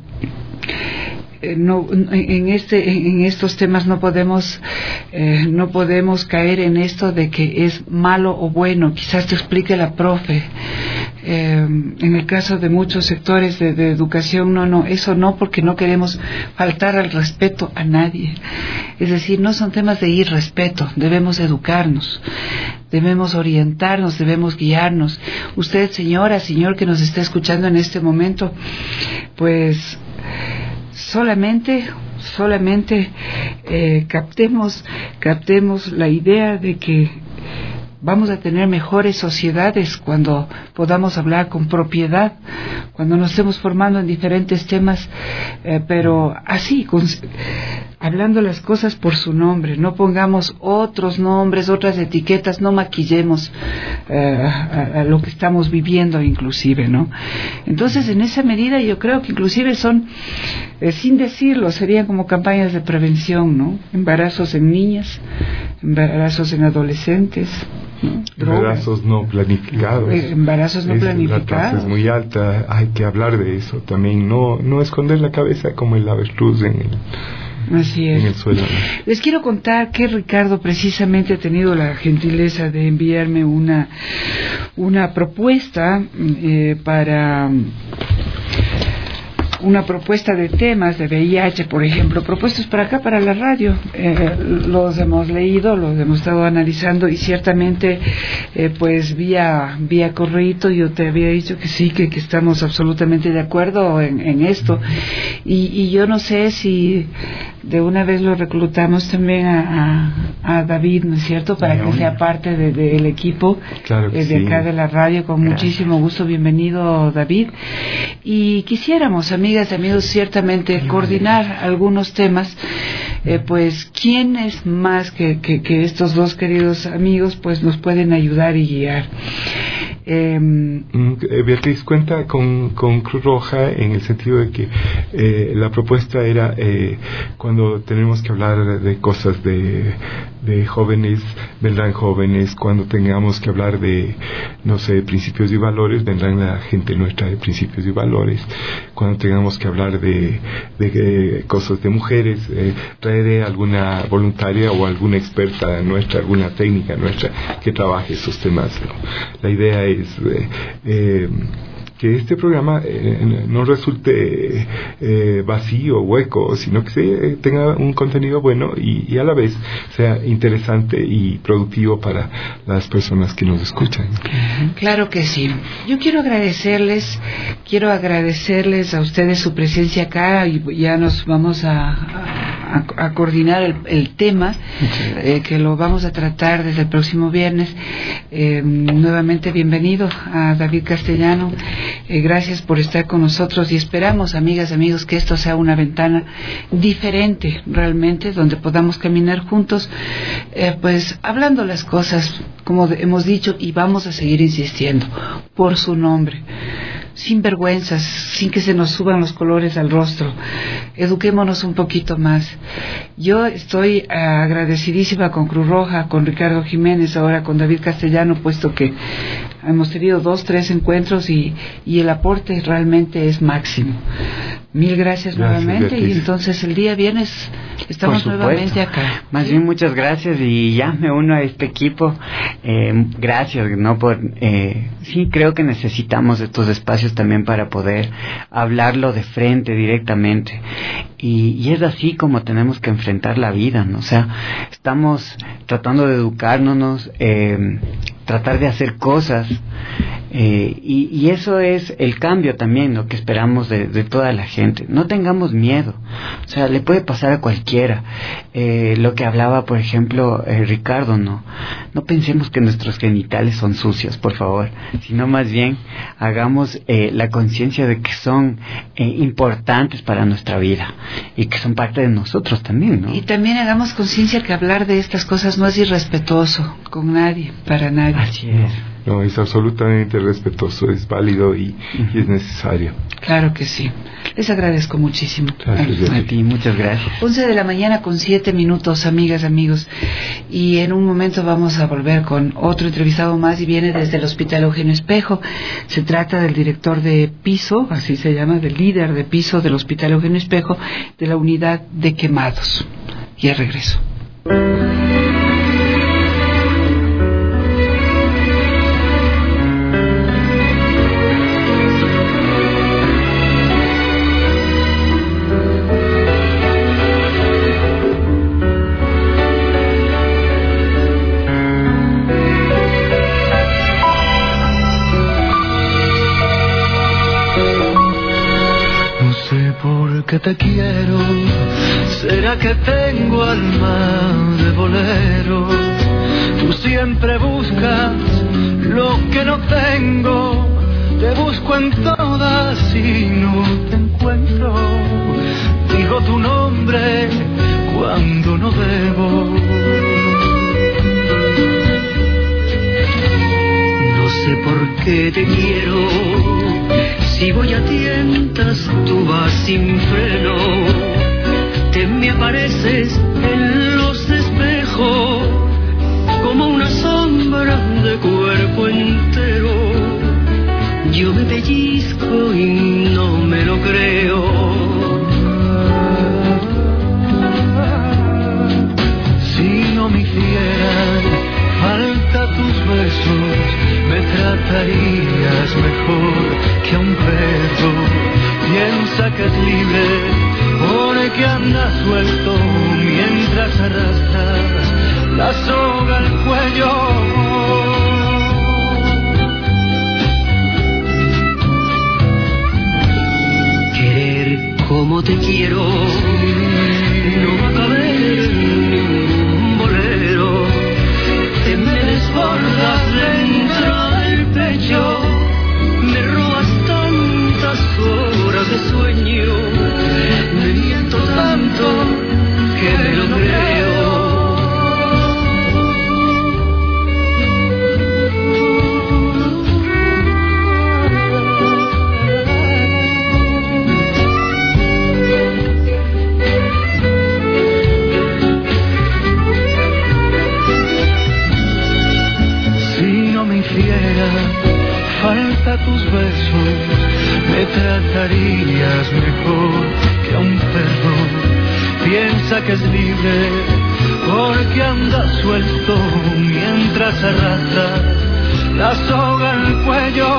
estos temas no podemos caer en esto de que es malo o bueno. Quizás te explique la profe. En el caso de muchos sectores de educación, eso no, porque no queremos faltar al respeto a nadie. Es decir, no son temas de irrespeto. Debemos educarnos, debemos orientarnos, debemos guiarnos. Usted, señora, señor que nos está escuchando en este momento, pues solamente captemos la idea de que vamos a tener mejores sociedades cuando podamos hablar con propiedad, cuando nos estemos formando en diferentes temas, pero así, hablando las cosas por su nombre. No pongamos otros nombres, otras etiquetas, no maquillemos a lo que estamos viviendo inclusive, ¿no? Entonces, en esa medida yo creo que inclusive son, sin decirlo, serían como campañas de prevención, ¿no? Embarazos en niñas, embarazos en adolescentes, ¿no? Embarazos no planificados. Embarazos no planificados. La tasa es muy alta, hay que hablar de eso también, no esconder la cabeza como el avestruz en el suelo. Les quiero contar que Ricardo precisamente ha tenido la gentileza de enviarme una propuesta para una propuesta de temas de VIH, por ejemplo, propuestos para acá, para la radio. Los hemos leído, los hemos estado analizando, y ciertamente pues vía correíto yo te había dicho que sí, que estamos absolutamente de acuerdo en esto, y yo no sé si de una vez lo reclutamos también a David, ¿no es cierto?, para que sea parte del equipo, claro que de acá de la radio. Con muchísimo gusto, bienvenido, David. Y quisiéramos, amigas y amigos, ciertamente coordinar algunos temas, pues quién es más que estos dos queridos amigos, pues nos pueden ayudar y guiar. Beatriz cuenta con Cruz Roja en el sentido de que la propuesta era cuando tenemos que hablar de cosas de de jóvenes, vendrán jóvenes. Cuando tengamos que hablar de, no sé, principios y valores, vendrán la gente nuestra de principios y valores. Cuando tengamos que hablar de cosas de mujeres, traeré alguna voluntaria o alguna experta nuestra, alguna técnica nuestra que trabaje esos temas. La idea es que este programa no resulte vacío, hueco, sino que tenga un contenido bueno y a la vez sea interesante y productivo para las personas que nos escuchan. Claro que sí. Yo quiero agradecerles a ustedes su presencia acá, y ya nos vamos a coordinar el tema que lo vamos a tratar desde el próximo viernes. Nuevamente bienvenido a David Castellano. Gracias por estar con nosotros y esperamos, amigas, amigos, que esto sea una ventana diferente realmente, donde podamos caminar juntos, pues hablando las cosas como hemos dicho, y vamos a seguir insistiendo por su nombre, sin vergüenzas, sin que se nos suban los colores al rostro. Eduquémonos un poquito más. Yo estoy agradecidísima con Cruz Roja, con Ricardo Jiménez, ahora con David Castellano, puesto que hemos tenido 2-3 encuentros y el aporte realmente es máximo. Mil gracias nuevamente, Beatriz. Y entonces el día viernes estamos nuevamente acá. Más bien muchas gracias, y ya me uno a este equipo. Gracias, ¿no? Sí, creo que necesitamos estos espacios también para poder hablarlo de frente, directamente. Y es así como tenemos que enfrentar la vida, ¿no? O sea, estamos tratando de educarnos, tratar de hacer cosas, y eso es el cambio también, lo que esperamos de toda la gente. No tengamos miedo, o sea, le puede pasar a cualquiera. Lo que hablaba, por ejemplo, Ricardo, no pensemos que nuestros genitales son sucios, por favor, sino más bien hagamos la conciencia de que son importantes para nuestra vida y que son parte de nosotros también, ¿no? Y también hagamos conciencia que hablar de estas cosas no es irrespetuoso con nadie, para nadie. Así es. No, es absolutamente respetuoso, es válido y es necesario. Claro que sí. Les agradezco muchísimo. Gracias a ti, muchas gracias. 11 de la mañana con 7 minutos, amigas, amigos. Y en un momento vamos a volver con otro entrevistado más, y viene desde el Hospital Eugenio Espejo. Se trata del director de piso, así se llama, del líder de piso del Hospital Eugenio Espejo, de la unidad de quemados. Ya regreso. Que te quiero, será que tengo alma de bolero. Tú siempre buscas lo que no tengo, te busco en todas y no te encuentro. Digo tu nombre cuando no debo. No sé por qué te quiero. Si voy a tientas, tú vas sin freno. Te me apareces en los espejos como una sombra de cuerpo entero. Yo me pellizco y no me lo creo. Si no me hicieran falta tus besos, me tratarías mejor que a un perro. Piensa que es libre porque anda suelto mientras arrastras la soga al cuello. Querer como te quiero no va a caber en ningún bolero. Te me desbordas dentro del pecho, me robas tantas horas de sueño, me miento tanto que me lo creo. tuviera tus besos, me tratarías mejor que a un perro. Piensa que es libre porque anda suelto mientras arrastra la soga al cuello.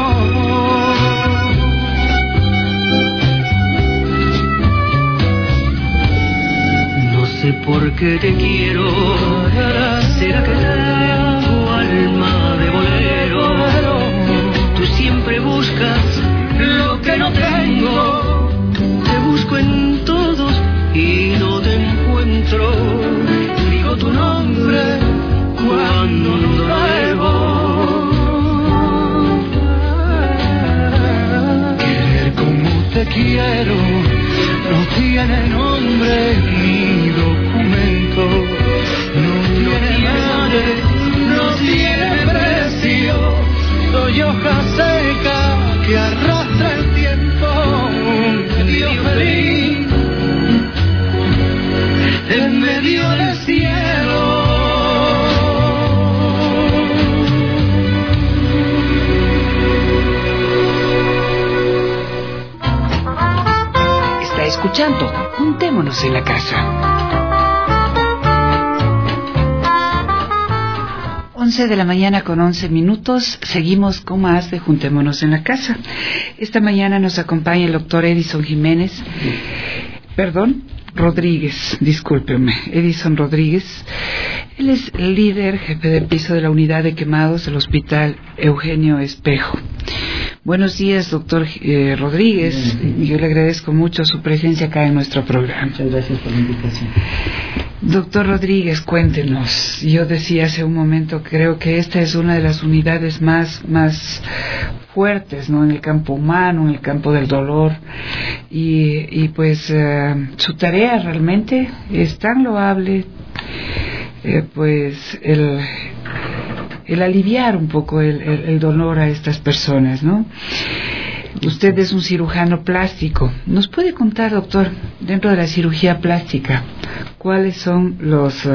No sé por qué te quiero, será que tengo alma de bolero. Tú siempre buscas lo que no tengo, te busco en todos y no te encuentro. Digo tu nombre cuando no lo debo. Querer como te quiero no tiene nombre ni documento, no tiene madre, no tiene precio. Soy hoja seca que arrastra el tiempo, medio feliz en medio del cielo. Está escuchando Juntémonos en la Casa. 11 de la mañana con 11 minutos. Seguimos con más de Juntémonos en la Casa. Esta mañana nos acompaña el doctor Edison Rodríguez, discúlpeme, Edison Rodríguez. Él es el líder, jefe de piso de la unidad de quemados del Hospital Eugenio Espejo. Buenos días, doctor Rodríguez. Yo le agradezco mucho su presencia acá en nuestro programa. Muchas gracias por la invitación. Doctor Rodríguez, cuéntenos. Yo decía hace un momento, creo que esta es una de las unidades más fuertes, ¿no? En el campo humano, en el campo del dolor. Y pues su tarea realmente es tan loable, pues el aliviar un poco el dolor a estas personas, ¿no? Usted es un cirujano plástico. ¿Nos puede contar, doctor, dentro de la cirugía plástica, cuáles son las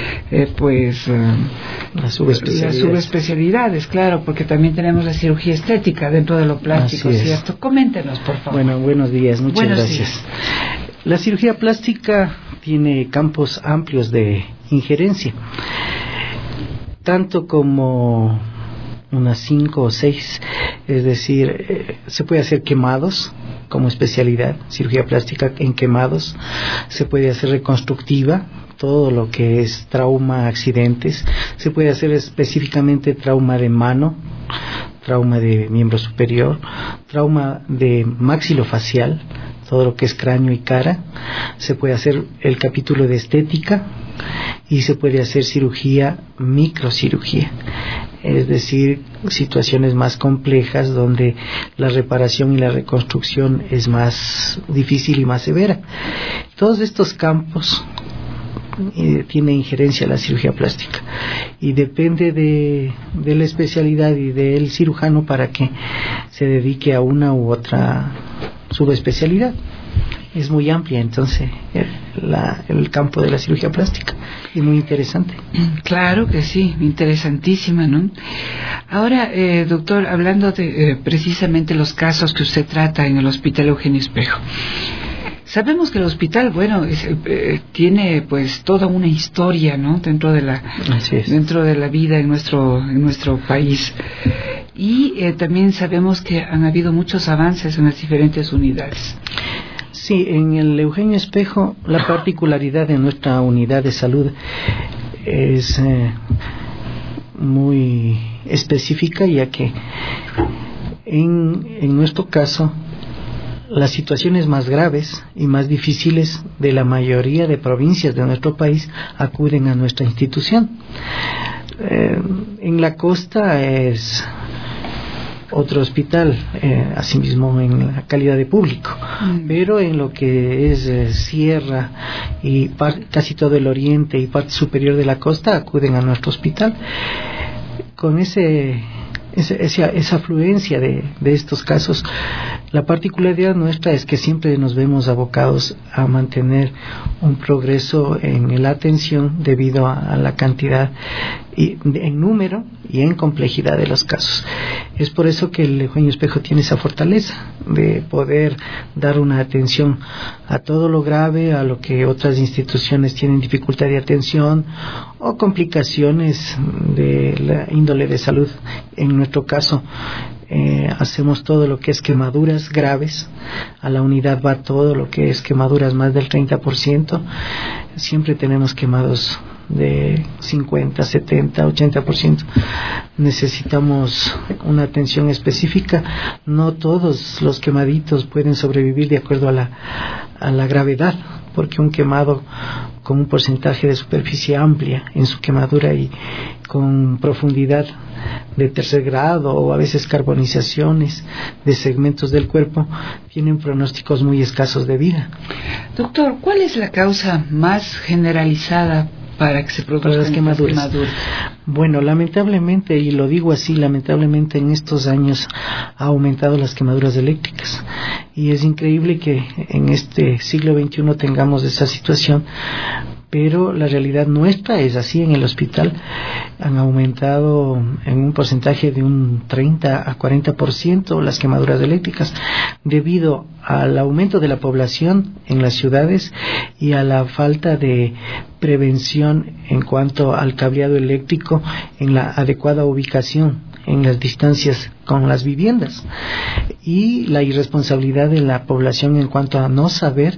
subespecialidades? Claro, porque también tenemos la cirugía estética dentro de lo plástico, ¿cierto? Coméntenos, por favor. Bueno, buenos días, muchas gracias. La cirugía plástica tiene campos amplios de injerencia, tanto como unas 5 o 6, es decir, se puede hacer quemados como especialidad, cirugía plástica en quemados, se puede hacer reconstructiva, todo lo que es trauma, accidentes, se puede hacer específicamente trauma de mano, trauma de miembro superior, trauma de maxilofacial, todo lo que es cráneo y cara, se puede hacer el capítulo de estética y se puede hacer cirugía, microcirugía, es decir, situaciones más complejas donde la reparación y la reconstrucción es más difícil y más severa. Todos estos campos tiene injerencia la cirugía plástica y depende de la especialidad y del cirujano para que se dedique a una u otra subespecialidad. Es muy amplia entonces el campo de la cirugía plástica y muy interesante. Claro que sí, interesantísima, ¿no? Ahora, doctor, hablando de precisamente los casos que usted trata en el Hospital Eugenio Espejo, sabemos que el hospital, bueno, tiene pues toda una historia, ¿no? Dentro de la vida en nuestro país. Y también sabemos que han habido muchos avances en las diferentes unidades. Sí, en el Eugenio Espejo la particularidad de nuestra unidad de salud es muy específica, ya que en nuestro caso las situaciones más graves y más difíciles de la mayoría de provincias de nuestro país acuden a nuestra institución. En la costa es otro hospital, asimismo en la calidad de público, pero en lo que es sierra y casi todo el oriente y parte superior de la costa acuden a nuestro hospital. Con ese esa afluencia de estos casos. La particularidad nuestra es que siempre nos vemos abocados a mantener un progreso en la atención debido a la cantidad en número y en complejidad de los casos. Es por eso que el Eugenio Espejo tiene esa fortaleza de poder dar una atención a todo lo grave, a lo que otras instituciones tienen dificultad de atención o complicaciones de la índole de salud. En nuestro caso, hacemos todo lo que es quemaduras graves. A la unidad va todo lo que es quemaduras más del 30%. Siempre tenemos quemados de 50, 70, 80%. Necesitamos una atención específica. No todos los quemaditos pueden sobrevivir de acuerdo a la gravedad, porque un quemado con un porcentaje de superficie amplia en su quemadura y con profundidad de tercer grado o a veces carbonizaciones de segmentos del cuerpo tienen pronósticos muy escasos de vida. Doctor, ¿cuál es la causa más generalizada para que se produzcan las quemaduras? Bueno, lamentablemente, y lo digo así, lamentablemente en estos años ha aumentado las quemaduras eléctricas, y es increíble que en este siglo XXI tengamos esa situación, pero la realidad nuestra es así. En el hospital han aumentado en un porcentaje de un 30 a 40% las quemaduras eléctricas, debido al aumento de la población en las ciudades y a la falta de prevención en cuanto al cableado eléctrico en la adecuada ubicación en las distancias con las viviendas, y la irresponsabilidad de la población en cuanto a no saber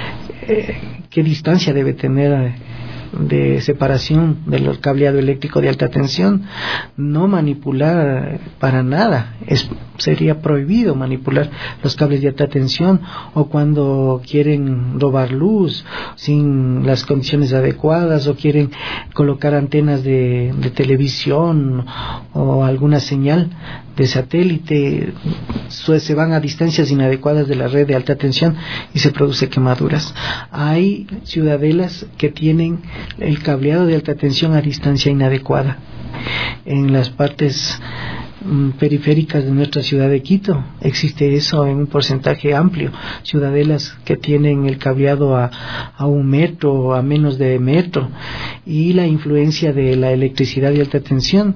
qué distancia debe tener de separación del cableado eléctrico de alta tensión. No manipular para nada, sería prohibido manipular los cables de alta tensión, o cuando quieren robar luz sin las condiciones adecuadas, o quieren colocar antenas de televisión o alguna señal de satélite, se van a distancias inadecuadas de la red de alta tensión y se produce quemaduras. Hay ciudadelas que tienen el cableado de alta tensión a distancia inadecuada. En las partes periféricas de nuestra ciudad de Quito existe eso en un porcentaje amplio. Ciudadelas que tienen el cableado a 1 metro o a menos de metro, y la influencia de la electricidad de alta tensión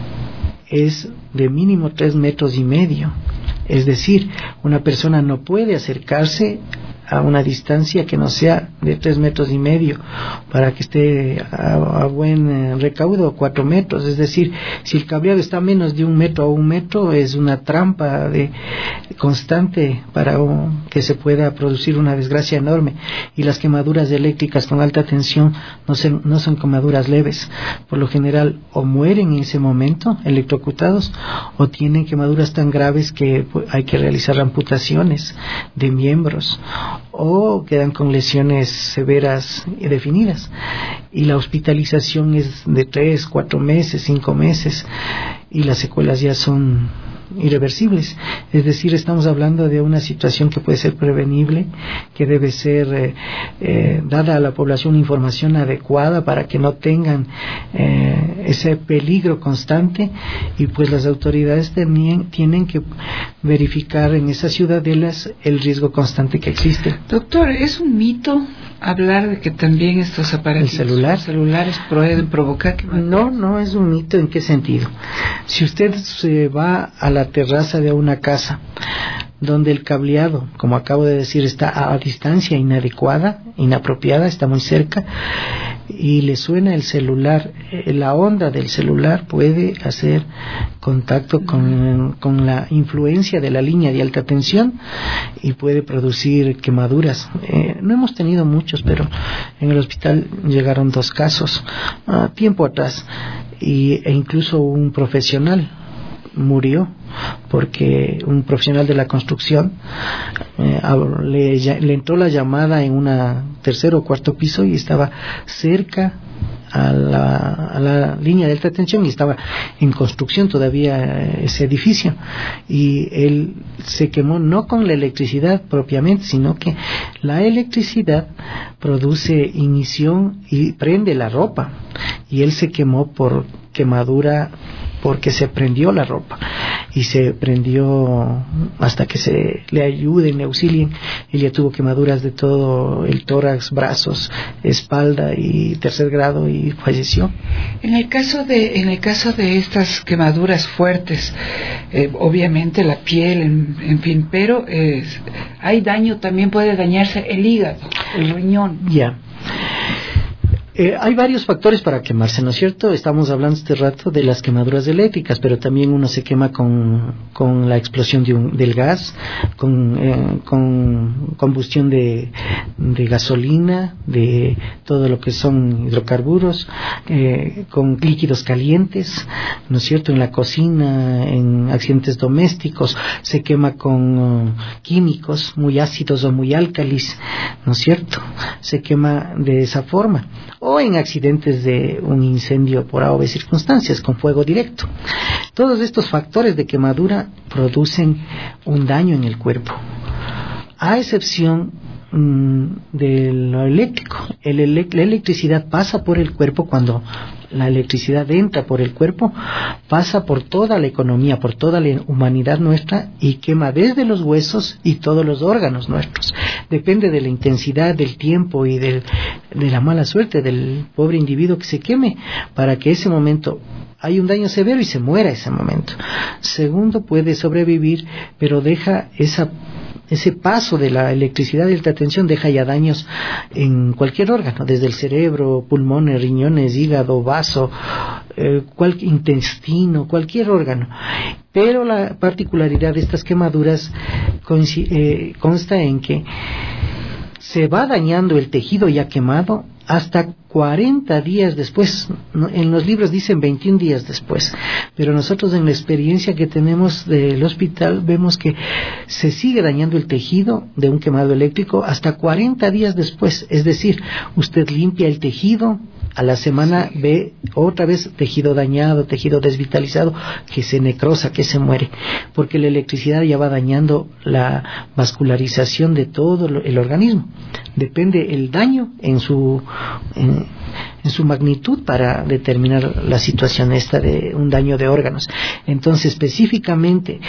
es de mínimo 3,5 metros. Es decir, una persona no puede acercarse a una distancia que no sea de 3,5 metros para que esté a buen recaudo, 4 metros. Es decir, si el cableado está a menos de 1 metro a 1 metro, es una trampa constante para que se pueda producir una desgracia enorme. Y las quemaduras eléctricas con alta tensión no son quemaduras leves. Por lo general, o mueren en ese momento electrocutados, o tienen quemaduras tan graves que hay que realizar amputaciones de miembros, o quedan con lesiones severas y definidas, y la hospitalización es de 3, 4 meses, 5 meses, y las secuelas ya son irreversibles. Es decir, estamos hablando de una situación que puede ser prevenible, que debe ser dada a la población información adecuada para que no tengan ese peligro constante, y pues las autoridades también tienen que verificar en esas ciudadelas el riesgo constante que existe. Doctor, ¿es un mito hablar de que también estos aparatos celulares pueden provocar quemaduras? No es un mito. ¿En qué sentido? Si usted se va a la terraza de una casa donde el cableado, como acabo de decir, está a distancia inadecuada, inapropiada, está muy cerca, y le suena el celular, la onda del celular puede hacer contacto con la influencia de la línea de alta tensión y puede producir quemaduras. No hemos tenido muchos, pero en el hospital llegaron 2 casos tiempo atrás, e incluso un profesional murió porque un profesional de la construcción le entró la llamada en un 3er o 4er piso y estaba cerca a la línea de alta tensión, y estaba en construcción todavía ese edificio, y él se quemó no con la electricidad propiamente, sino que la electricidad produce ignición y prende la ropa, y él se quemó por quemadura porque se prendió la ropa y se prendió hasta que se le ayuden, le auxilien. Ella tuvo quemaduras de todo el tórax, brazos, espalda y 3er grado y falleció. En el caso de estas quemaduras fuertes, obviamente la piel, en fin, pero hay daño, también puede dañarse el hígado, el riñón. Ya. Hay varios factores para quemarse, ¿no es cierto? Estamos hablando este rato de las quemaduras eléctricas, pero también uno se quema con la explosión del gas, con combustión de gasolina, de todo lo que son hidrocarburos, con líquidos calientes, ¿no es cierto? En la cocina, en accidentes domésticos, se quema con químicos muy ácidos o muy álcalis, ¿no es cierto? Se quema de esa forma. O en accidentes de un incendio por A o B circunstancias, con fuego directo. Todos estos factores de quemadura producen un daño en el cuerpo, a excepción de lo eléctrico. La electricidad pasa por el cuerpo. Cuando la electricidad entra por el cuerpo, pasa por toda la economía, por toda la humanidad nuestra, y quema desde los huesos y todos los órganos nuestros. Depende de la intensidad, del tiempo y de la mala suerte del pobre individuo que se queme, para que ese momento hay un daño severo y se muera ese momento. Segundo, puede sobrevivir, pero deja ese paso de la electricidad de alta tensión, deja ya daños en cualquier órgano, desde el cerebro, pulmones, riñones, hígado, vaso, intestino, cualquier órgano. Pero la particularidad de estas quemaduras consta en que se va dañando el tejido ya quemado hasta 40 días después. En los libros dicen 21 días después, pero nosotros en la experiencia que tenemos del hospital vemos que se sigue dañando el tejido de un quemado eléctrico hasta 40 días después. Es decir, usted limpia el tejido, a la semana ve otra vez tejido dañado, tejido desvitalizado, que se necrosa, que se muere, porque la electricidad ya va dañando la vascularización de todo el organismo. Depende el daño en su magnitud para determinar la situación esta de un daño de órganos. Entonces, específicamente,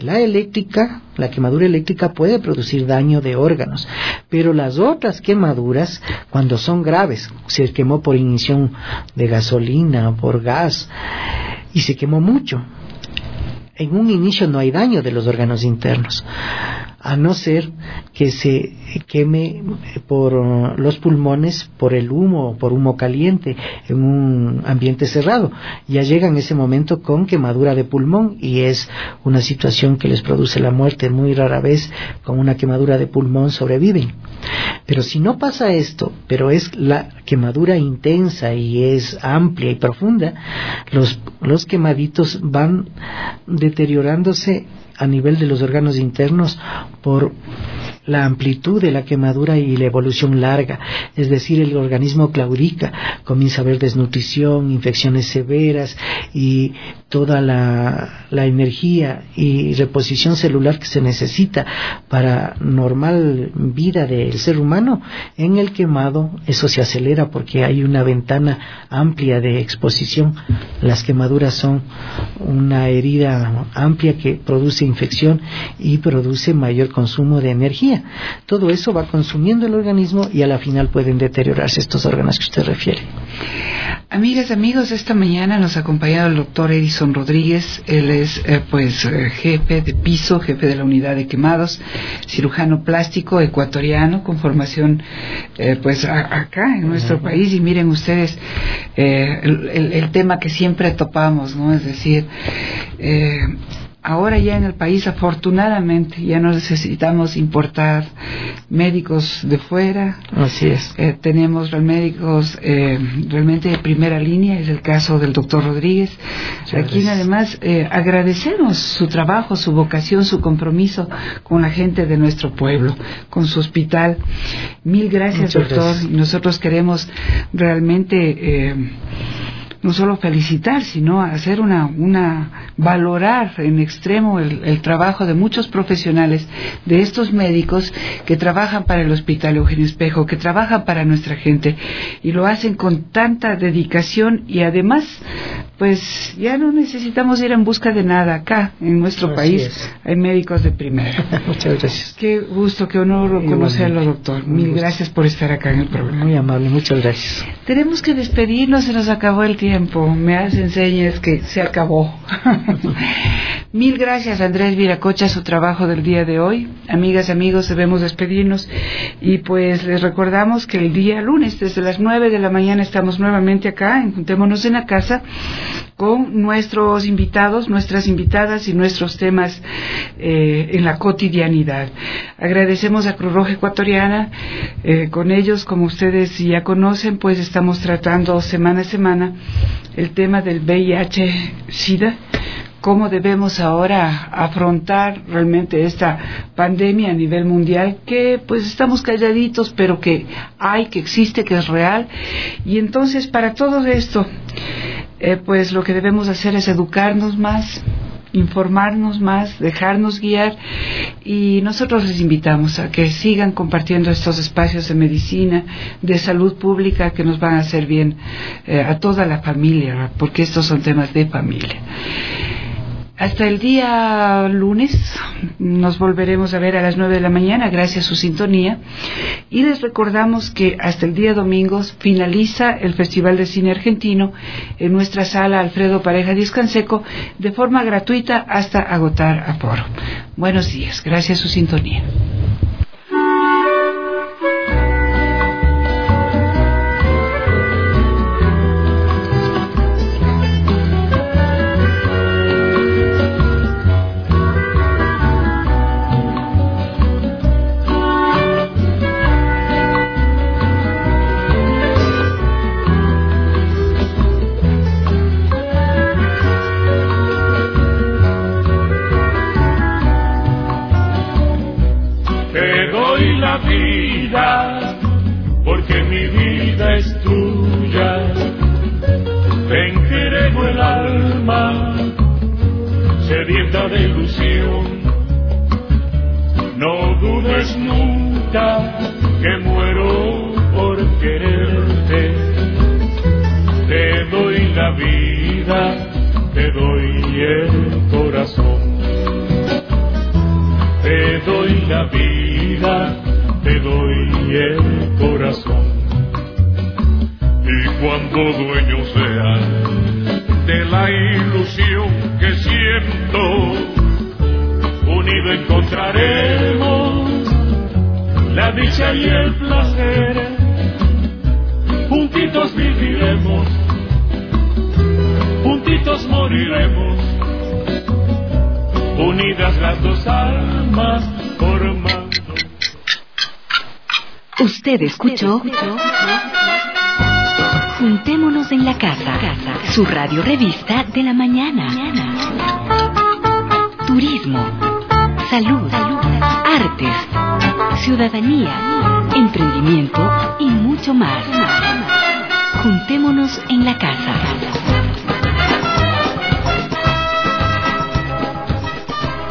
la quemadura eléctrica puede producir daño de órganos, pero las otras quemaduras, cuando son graves, se quemó por ignición de gasolina, por gas, y se quemó mucho, en un inicio no hay daño de los órganos internos, a no ser que se queme por los pulmones, por el humo, por humo caliente, en un ambiente cerrado. Ya llegan en ese momento con quemadura de pulmón, y es una situación que les produce la muerte. Muy rara vez con una quemadura de pulmón sobreviven. Pero si no pasa esto, pero es la quemadura intensa y es amplia y profunda, los quemaditos van deteriorándose a nivel de los órganos internos por la amplitud de la quemadura y la evolución larga. Es decir, el organismo claudica, comienza a haber desnutrición, infecciones severas y toda la energía y reposición celular que se necesita para normal vida del ser humano. En el quemado eso se acelera porque hay una ventana amplia de exposición. Las quemaduras son una herida amplia que produce infección y produce mayor consumo de energía. Todo eso va consumiendo el organismo y a la final pueden deteriorarse estos órganos que usted refiere. Amigas, amigos, esta mañana nos ha acompañado el doctor Edison Rodríguez. Él es jefe de piso, jefe de la unidad de quemados, cirujano plástico ecuatoriano con formación acá en nuestro país. Y miren ustedes el tema que siempre topamos, ¿no? Es decir, ahora ya en el país, afortunadamente, ya no necesitamos importar médicos de fuera. Así es. Tenemos médicos realmente de primera línea, es el caso del doctor Rodríguez, a quien además agradecemos su trabajo, su vocación, su compromiso con la gente de nuestro pueblo, con su hospital. Mil gracias, doctor. Gracias. Nosotros queremos realmente no solo felicitar, sino hacer valorar en extremo el trabajo de muchos profesionales, de estos médicos que trabajan para el Hospital Eugenio Espejo, que trabajan para nuestra gente, y lo hacen con tanta dedicación y además pues ya no necesitamos ir en busca de nada. Acá en nuestro país hay médicos de primera. Muchas gracias. Qué gusto, qué honor conocerlo, doctor. Mil gracias por estar acá en el programa. Muy amable, muchas gracias. Tenemos que despedirnos, se nos acabó el tiempo. Me hacen señas que se acabó. Mil gracias, Andrés Viracocha, su trabajo del día de hoy. Amigas, amigos, debemos despedirnos y pues les recordamos que el día lunes desde las 9 de la mañana estamos nuevamente acá en Juntémonos en la Casa con nuestros invitados, nuestras invitadas y nuestros temas en la cotidianidad. Agradecemos a Cruz Roja Ecuatoriana, con ellos, como ustedes ya conocen, pues estamos tratando semana a semana el tema del VIH-Sida, cómo debemos ahora afrontar realmente esta pandemia a nivel mundial, que pues estamos calladitos, pero que hay, que existe, que es real. Y entonces para todo esto, pues lo que debemos hacer es educarnos más, informarnos más, dejarnos guiar, y nosotros les invitamos a que sigan compartiendo estos espacios de medicina, de salud pública, que nos van a hacer bien a toda la familia, ¿verdad? Porque estos son temas de familia. Hasta el día lunes nos volveremos a ver a las 9 de la mañana, gracias a su sintonía, y les recordamos que hasta el día domingo finaliza el Festival de Cine Argentino en nuestra sala Alfredo Pareja Díaz Canseco de forma gratuita hasta agotar aforo. Buenos días, gracias a su sintonía. Porque mi vida es tuya, te entrego el alma, sedienta de ilusión. No dudes nunca que muero por quererte. Te doy la vida, te doy el corazón. Te doy la vida, te doy el corazón. Y cuando dueño sea de la ilusión que siento, unido encontraremos la dicha y el placer. Juntitos viviremos, juntitos moriremos, unidas las dos almas formando. Usted escuchó Juntémonos en la Casa, su radio revista de la mañana. Turismo, salud, artes, ciudadanía, emprendimiento y mucho más. Juntémonos en la Casa.